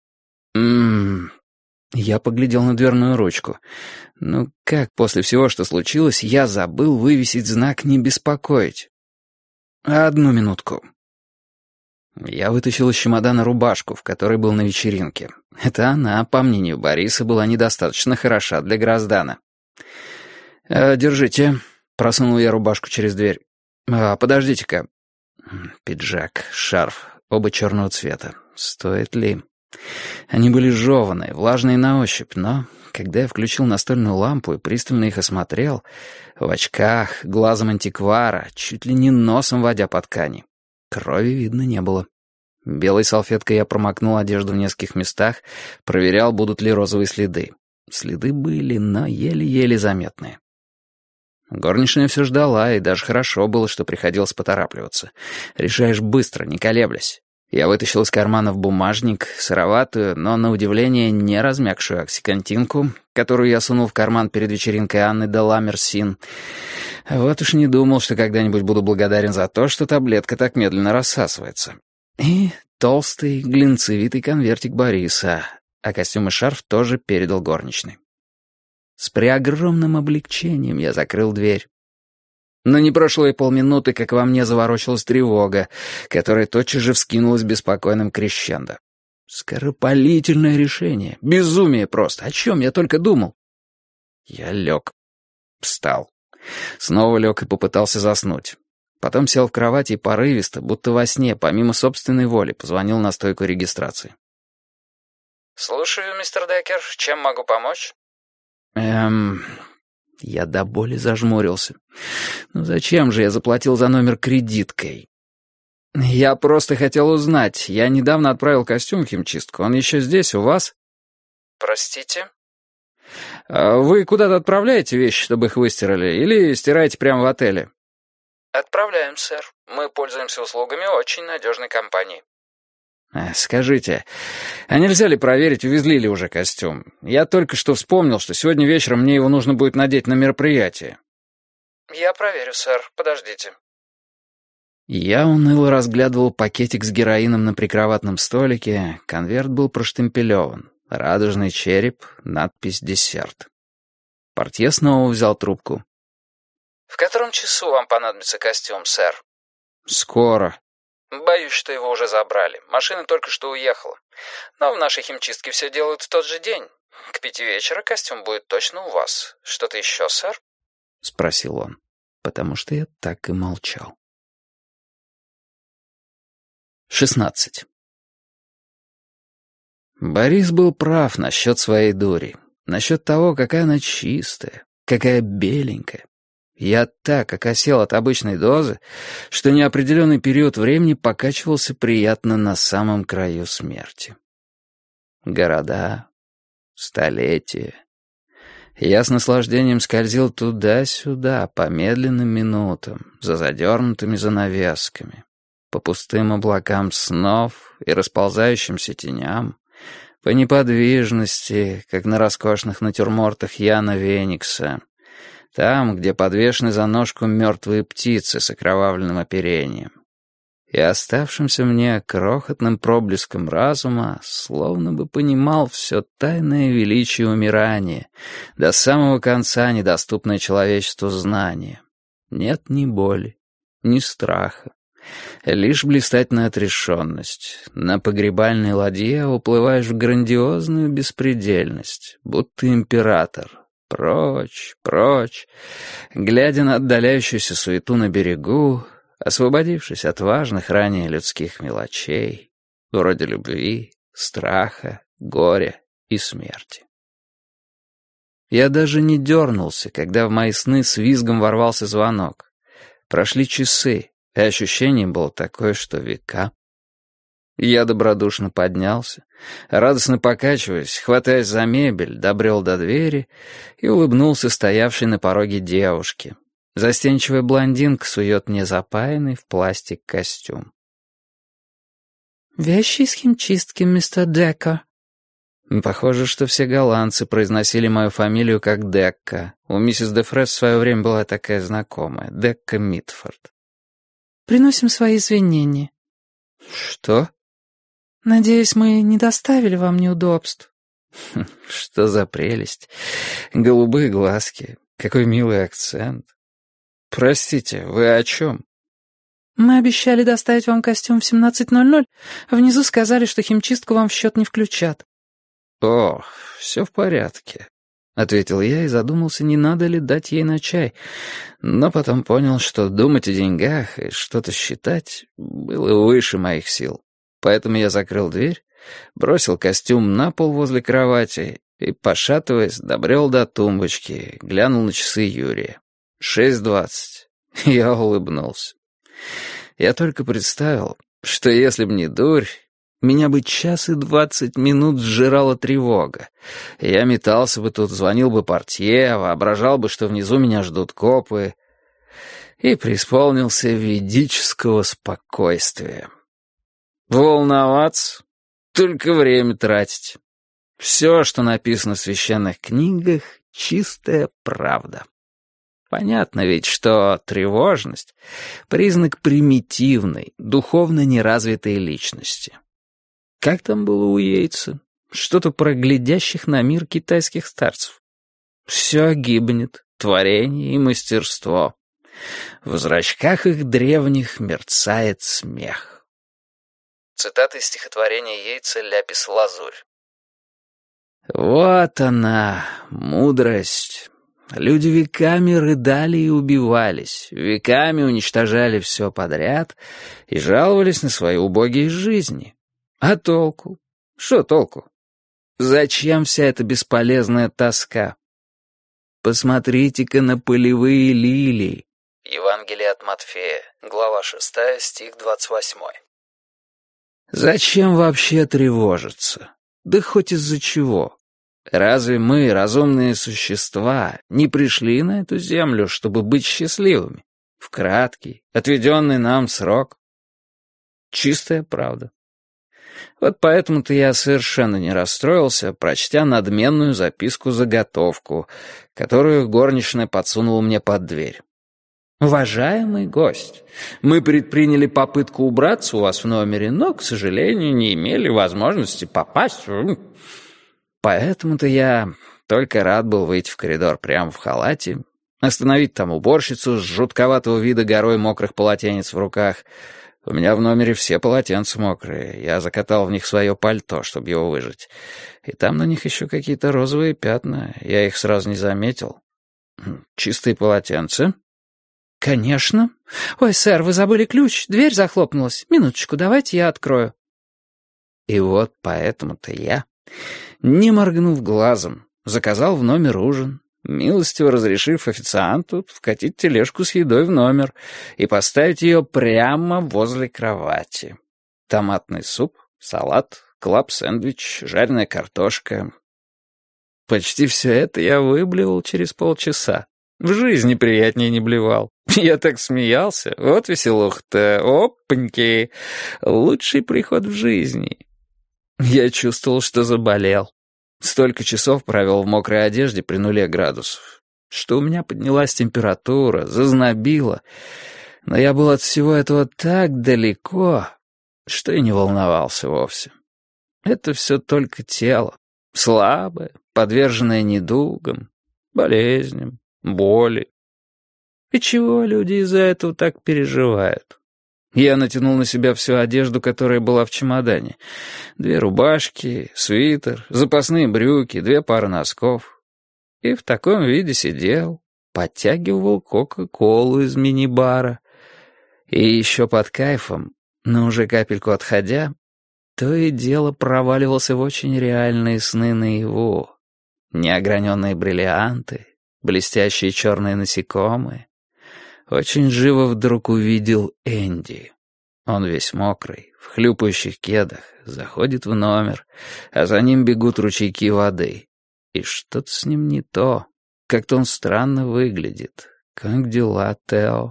Я поглядел на дверную ручку. Ну как после всего, что случилось, я забыл вывесить знак «Не беспокоить»? 1 минутку. Я вытащил из чемодана рубашку, в которой был на вечеринке. Это она, по мнению Бориса, была недостаточно хороша для Гроздана. «Держите», — просунул я рубашку через дверь. «Подождите-ка». Пиджак, шарф, оба черного цвета. Стоит ли? Они были жеваные, влажные на ощупь, но, когда я включил настольную лампу и пристально их осмотрел, в очках, глазом антиквара, чуть ли не носом водя по ткани, крови видно не было. Белой салфеткой я промокнул одежду в нескольких местах, проверял, будут ли розовые следы. Следы были, но еле-еле заметные. Горничная все ждала, и даже хорошо было, что приходилось поторапливаться. Решаешь быстро, не колеблясь. Я вытащил из карманов бумажник, сыроватую, но, на удивление, не размягшую оксикантинку, которую я сунул в карман перед вечеринкой Анны де ла Мерсин. Вот уж не думал, что когда-нибудь буду благодарен за то, что таблетка так медленно рассасывается. И толстый, глинцевитый конвертик Бориса, а костюм и шарф тоже передал горничной. С преогромным облегчением я закрыл дверь. Но не прошло и полминуты, как во мне заворочилась тревога, которая тотчас же вскинулась беспокойным крещендо. Скоропалительное решение, безумие просто, о чем я только думал. Я лег, встал, снова лег и попытался заснуть. Потом сел в кровати и порывисто, будто во сне, помимо собственной воли, позвонил на стойку регистрации. «Слушаю, мистер Деккер, чем могу помочь?» Я до боли зажмурился. Ну зачем же я заплатил за номер кредиткой? Я просто хотел узнать. Я недавно отправил костюм в химчистку. Он еще здесь, у вас? Простите? Вы куда-то отправляете вещи, чтобы их выстирали, или стираете прямо в отеле? Отправляем, сэр. Мы пользуемся услугами очень надежной компании. Скажите, а нельзя ли проверить, увезли ли уже костюм? Я только что вспомнил, что сегодня вечером мне его нужно будет надеть на мероприятие. Я проверю, сэр. Подождите. Я уныло разглядывал пакетик с героином на прикроватном столике. Конверт был проштемпелеван. Радужный череп, надпись «Десерт». Портье снова взял трубку. В котором часу вам понадобится костюм, сэр? Скоро. Боюсь, что его уже забрали. Машина только что уехала. Но в нашей химчистке все делают в тот же день. К 5 вечера костюм будет точно у вас. Что-то еще, сэр? Спросил он, потому что я так и молчал. 16. Борис был прав насчет своей дури. Насчет того, какая она чистая, какая беленькая. Я так окосел от обычной дозы, что неопределенный период времени покачивался приятно на самом краю смерти. Города, столетия. Я с наслаждением скользил туда-сюда, по медленным минутам, за задернутыми занавесками, по пустым облакам снов и расползающимся теням, по неподвижности, как на роскошных натюрмортах Яна Веникса, там, где подвешены за ножку мертвые птицы с окровавленным оперением. И оставшимся мне крохотным проблеском разума словно бы понимал все тайное величие умирания, до самого конца недоступное человечеству знание. Нет ни боли, ни страха, лишь блистательная отрешенность. На погребальной ладье уплываешь в грандиозную беспредельность, будто император. Прочь, прочь, глядя на отдаляющуюся суету на берегу, освободившись от важных ранее людских мелочей, вроде любви, страха, горя и смерти. Я даже не дернулся, когда в мои сны с визгом ворвался звонок. Прошли часы, и ощущение было такое, что века. Я добродушно поднялся, радостно покачиваясь, хватаясь за мебель, добрел до двери и улыбнулся стоявшей на пороге девушке. Застенчивая блондинка сует мне запаянный в пластик костюм. «Вещи из химчистки, мистер Деккер». Похоже, что все голландцы произносили мою фамилию как Декка. У миссис де Фрес в свое время была такая знакомая, Декка Митфорд. «Приносим свои извинения». «Что?» «Надеюсь, мы не доставили вам неудобств». Что за прелесть. Голубые глазки. Какой милый акцент. Простите, вы о чем? Мы обещали доставить вам костюм в 17:00. Внизу сказали, что химчистку вам в счет не включат». «О, все в порядке», — ответил я и задумался, не надо ли дать ей на чай, но потом понял, что думать о деньгах и что-то считать было выше моих сил. Поэтому я закрыл дверь, бросил костюм на пол возле кровати и, пошатываясь, добрел до тумбочки, глянул на часы Юрия. 6:20. Я улыбнулся. Я только представил, что если б не дурь, меня бы 1:20 сжирала тревога. Я метался бы тут, звонил бы портье, воображал бы, что внизу меня ждут копы, и преисполнился ведического спокойствия. Волноваться, только время тратить. Все, что написано в священных книгах, чистая правда. Понятно ведь, что тревожность — признак примитивной, духовно неразвитой личности. Как там было у Йейтса? Что-то про глядящих на мир китайских старцев. Все гибнет, творение и мастерство. В зрачках их древних мерцает смех. Цитата из стихотворения Йейтса «Ляпис-лазурь». Вот она, мудрость. Люди веками рыдали и убивались, веками уничтожали все подряд и жаловались на свои убогие жизни. А толку? Что толку? Зачем вся эта бесполезная тоска? Посмотрите-ка на полевые лилии. Евангелие от Матфея, глава 6, стих 28. Зачем вообще тревожиться? Да хоть из-за чего. Разве мы, разумные существа, не пришли на эту землю, чтобы быть счастливыми? В краткий, отведенный нам срок. Чистая правда. Вот поэтому-то я совершенно не расстроился, прочтя надменную записку-заготовку, которую горничная подсунула мне под дверь. «Уважаемый гость, мы предприняли попытку убраться у вас в номере, но, к сожалению, не имели возможности попасть. Поэтому-то я только рад был выйти в коридор прямо в халате, остановить там уборщицу с жутковатого вида горой мокрых полотенец в руках. У меня в номере все полотенца мокрые, я закатал в них свое пальто, чтобы его выжать. И там на них еще какие-то розовые пятна, я их сразу не заметил. Чистые полотенца?» «Конечно. Ой, сэр, вы забыли ключ, дверь захлопнулась. Минуточку, давайте я открою». И вот поэтому-то я, не моргнув глазом, заказал в номер ужин, милостиво разрешив официанту вкатить тележку с едой в номер и поставить ее прямо возле кровати. Томатный суп, салат, клаб-сэндвич, жареная картошка. Почти все это я выблевал через полчаса. В жизни приятнее не блевал. Я так смеялся. Вот веселуха-то. Опаньки. Лучший приход в жизни. Я чувствовал, что заболел. Столько часов провел в мокрой одежде при 0 градусов, что у меня поднялась температура, зазнобило. Но я был от всего этого так далеко, что и не волновался вовсе. Это все только тело. Слабое, подверженное недугам, болезням, боли. И чего люди из-за этого так переживают? Я натянул на себя всю одежду, которая была в чемодане. 2 рубашки, свитер, запасные брюки, 2 пары носков. И в таком виде сидел, подтягивал кока-колу из мини-бара. И еще под кайфом, но уже капельку отходя, то и дело проваливался в очень реальные сны наяву. Неограненные бриллианты, блестящие черные насекомые. Очень живо вдруг увидел Энди. Он весь мокрый, в хлюпающих кедах, заходит в номер, а за ним бегут ручейки воды. И что-то с ним не то. Как-то он странно выглядит. «Как дела, Тео?»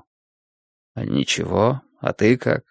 «Ничего. А ты как?»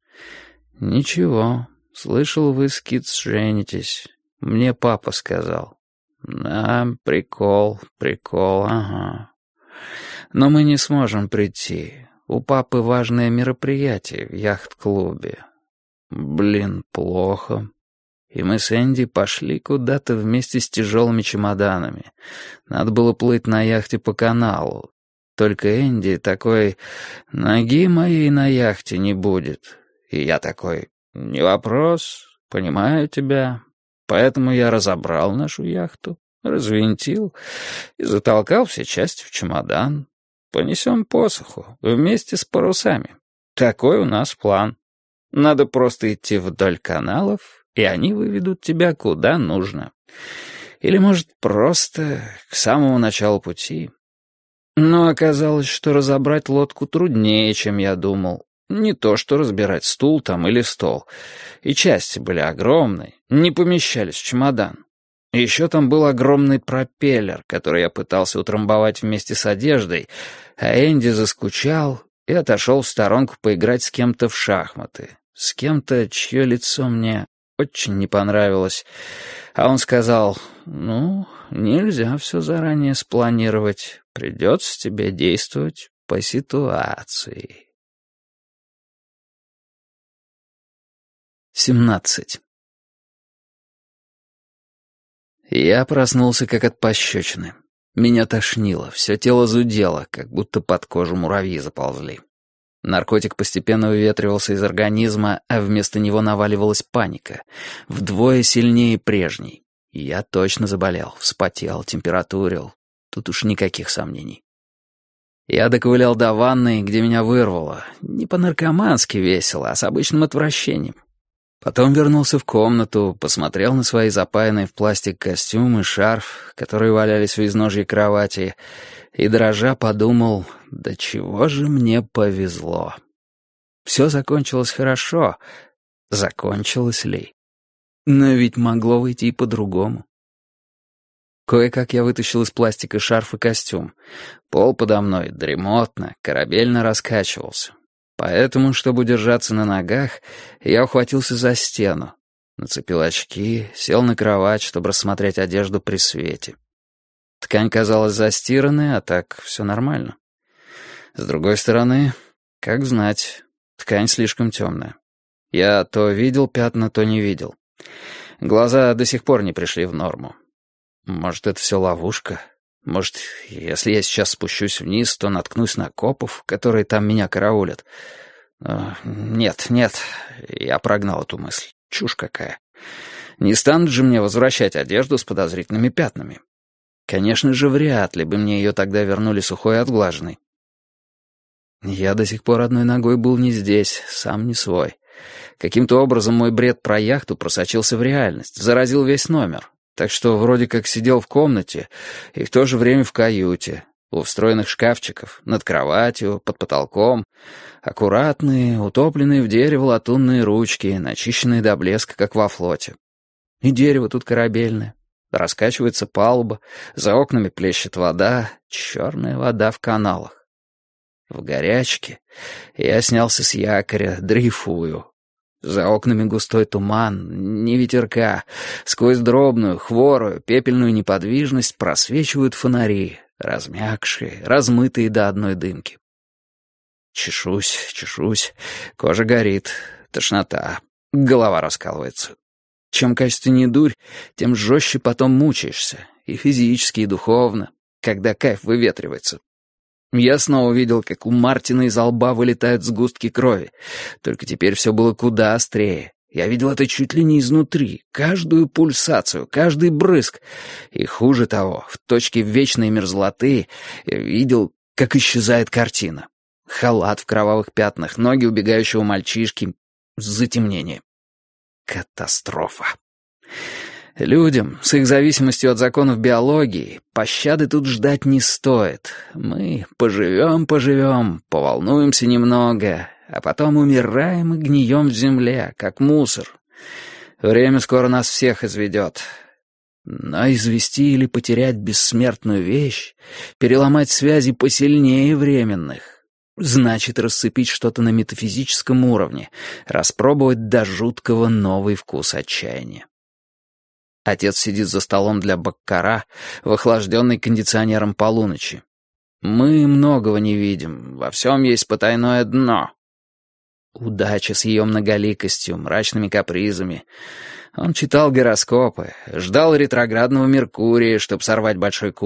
«Ничего. Слышал, вы с Китс женитесь. Мне папа сказал». «Да, прикол, ага. Но мы не сможем прийти. У папы важное мероприятие в яхт-клубе. Блин, плохо. И мы с Энди пошли куда-то вместе с тяжелыми чемоданами. Надо было плыть на яхте по каналу. Только Энди такой: «Ноги моей на яхте не будет». И я такой: «Не вопрос, понимаю тебя». Поэтому я разобрал нашу яхту, развинтил и затолкал все части в чемодан. Понесем посоху вместе с парусами. Такой у нас план. Надо просто идти вдоль каналов, и они выведут тебя куда нужно. Или, может, просто к самому началу пути. Но оказалось, что разобрать лодку труднее, чем я думал. Не то что разбирать стул там или стол. И части были огромные, не помещались в чемодан. И еще там был огромный пропеллер, который я пытался утрамбовать вместе с одеждой, а Энди заскучал и отошел в сторонку поиграть с кем-то в шахматы. С кем-то, чье лицо мне очень не понравилось. А он сказал: «Ну, нельзя все заранее спланировать. Придется тебе действовать по ситуации». 17. Я проснулся как от пощечины. Меня тошнило, все тело зудело, как будто под кожу муравьи заползли. Наркотик постепенно выветривался из организма, а вместо него наваливалась паника, вдвое сильнее прежней. Я точно заболел, вспотел, температурил. Тут уж никаких сомнений. Я доковылял до ванной, где меня вырвало. Не по-наркомански весело, а с обычным отвращением. Потом вернулся в комнату, посмотрел на свои запаянные в пластик костюм и шарф, которые валялись в изножье кровати, и, дрожа, подумал: да чего же мне повезло. Все закончилось хорошо. Закончилось ли? Но ведь могло выйти и по-другому. Кое-как я вытащил из пластика шарф и костюм. Пол подо мной дремотно, корабельно раскачивался. Поэтому, чтобы удержаться на ногах, я ухватился за стену, нацепил очки, сел на кровать, чтобы рассмотреть одежду при свете. Ткань казалась застиранной, а так все нормально. С другой стороны, как знать, ткань слишком темная. Я то видел пятна, то не видел. Глаза до сих пор не пришли в норму. Может, это все ловушка? Может, если я сейчас спущусь вниз, то наткнусь на копов, которые там меня караулят? Нет, я прогнал эту мысль. Чушь какая. Не станут же мне возвращать одежду с подозрительными пятнами. Конечно же, вряд ли бы мне ее тогда вернули сухой и отглаженной. Я до сих пор одной ногой был не здесь, сам не свой. Каким-то образом мой бред про яхту просочился в реальность, заразил весь номер. Так что вроде как сидел в комнате и в то же время в каюте, у встроенных шкафчиков, над кроватью, под потолком, аккуратные, утопленные в дерево латунные ручки, начищенные до блеска, как во флоте. И дерево тут корабельное, раскачивается палуба, за окнами плещет вода, черная вода в каналах. В горячке я снялся с якоря, дрейфую. За окнами густой туман, ни ветерка. Сквозь дробную, хворую, пепельную неподвижность просвечивают фонари, размякшие, размытые до одной дымки. Чешусь, кожа горит, тошнота, голова раскалывается. Чем качественнее дурь, тем жестче потом мучаешься, и физически, и духовно, когда кайф выветривается. Я снова видел, как у Мартина изо лба вылетают сгустки крови. Только теперь все было куда острее. Я видел это чуть ли не изнутри, каждую пульсацию, каждый брызг. И хуже того, в точке вечной мерзлоты я видел, как исчезает картина. Халат в кровавых пятнах, ноги убегающего мальчишки, затемнение. Катастрофа. Людям, с их зависимостью от законов биологии, пощады тут ждать не стоит. Мы поживем, поволнуемся немного, а потом умираем и гнием в земле, как мусор. Время скоро нас всех изведет. Но извести или потерять бессмертную вещь, переломать связи посильнее временных, значит рассыпить что-то на метафизическом уровне, распробовать до жуткого новый вкус отчаяния. Отец сидит за столом для баккара в охлажденной кондиционером полуночи. Мы многого не видим, во всем есть потайное дно. Удача с ее многоликостью, мрачными капризами. Он читал гороскопы, ждал ретроградного Меркурия, чтобы сорвать большой куш,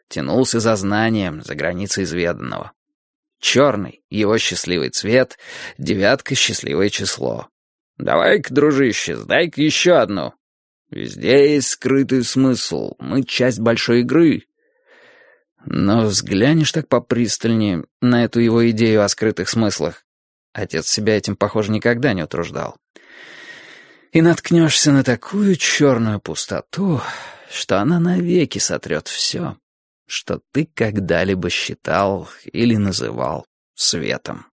тянулся за знанием, за границей изведанного. Черный — его счастливый цвет, 9 — счастливое число. Давай-ка, дружище, сдай-ка еще одну. Везде есть скрытый смысл, мы часть большой игры. Но взглянешь так попристальнее на эту его идею о скрытых смыслах. Отец себя этим, похоже, никогда не утруждал. И наткнешься на такую черную пустоту, что она навеки сотрет все, что ты когда-либо считал или называл светом.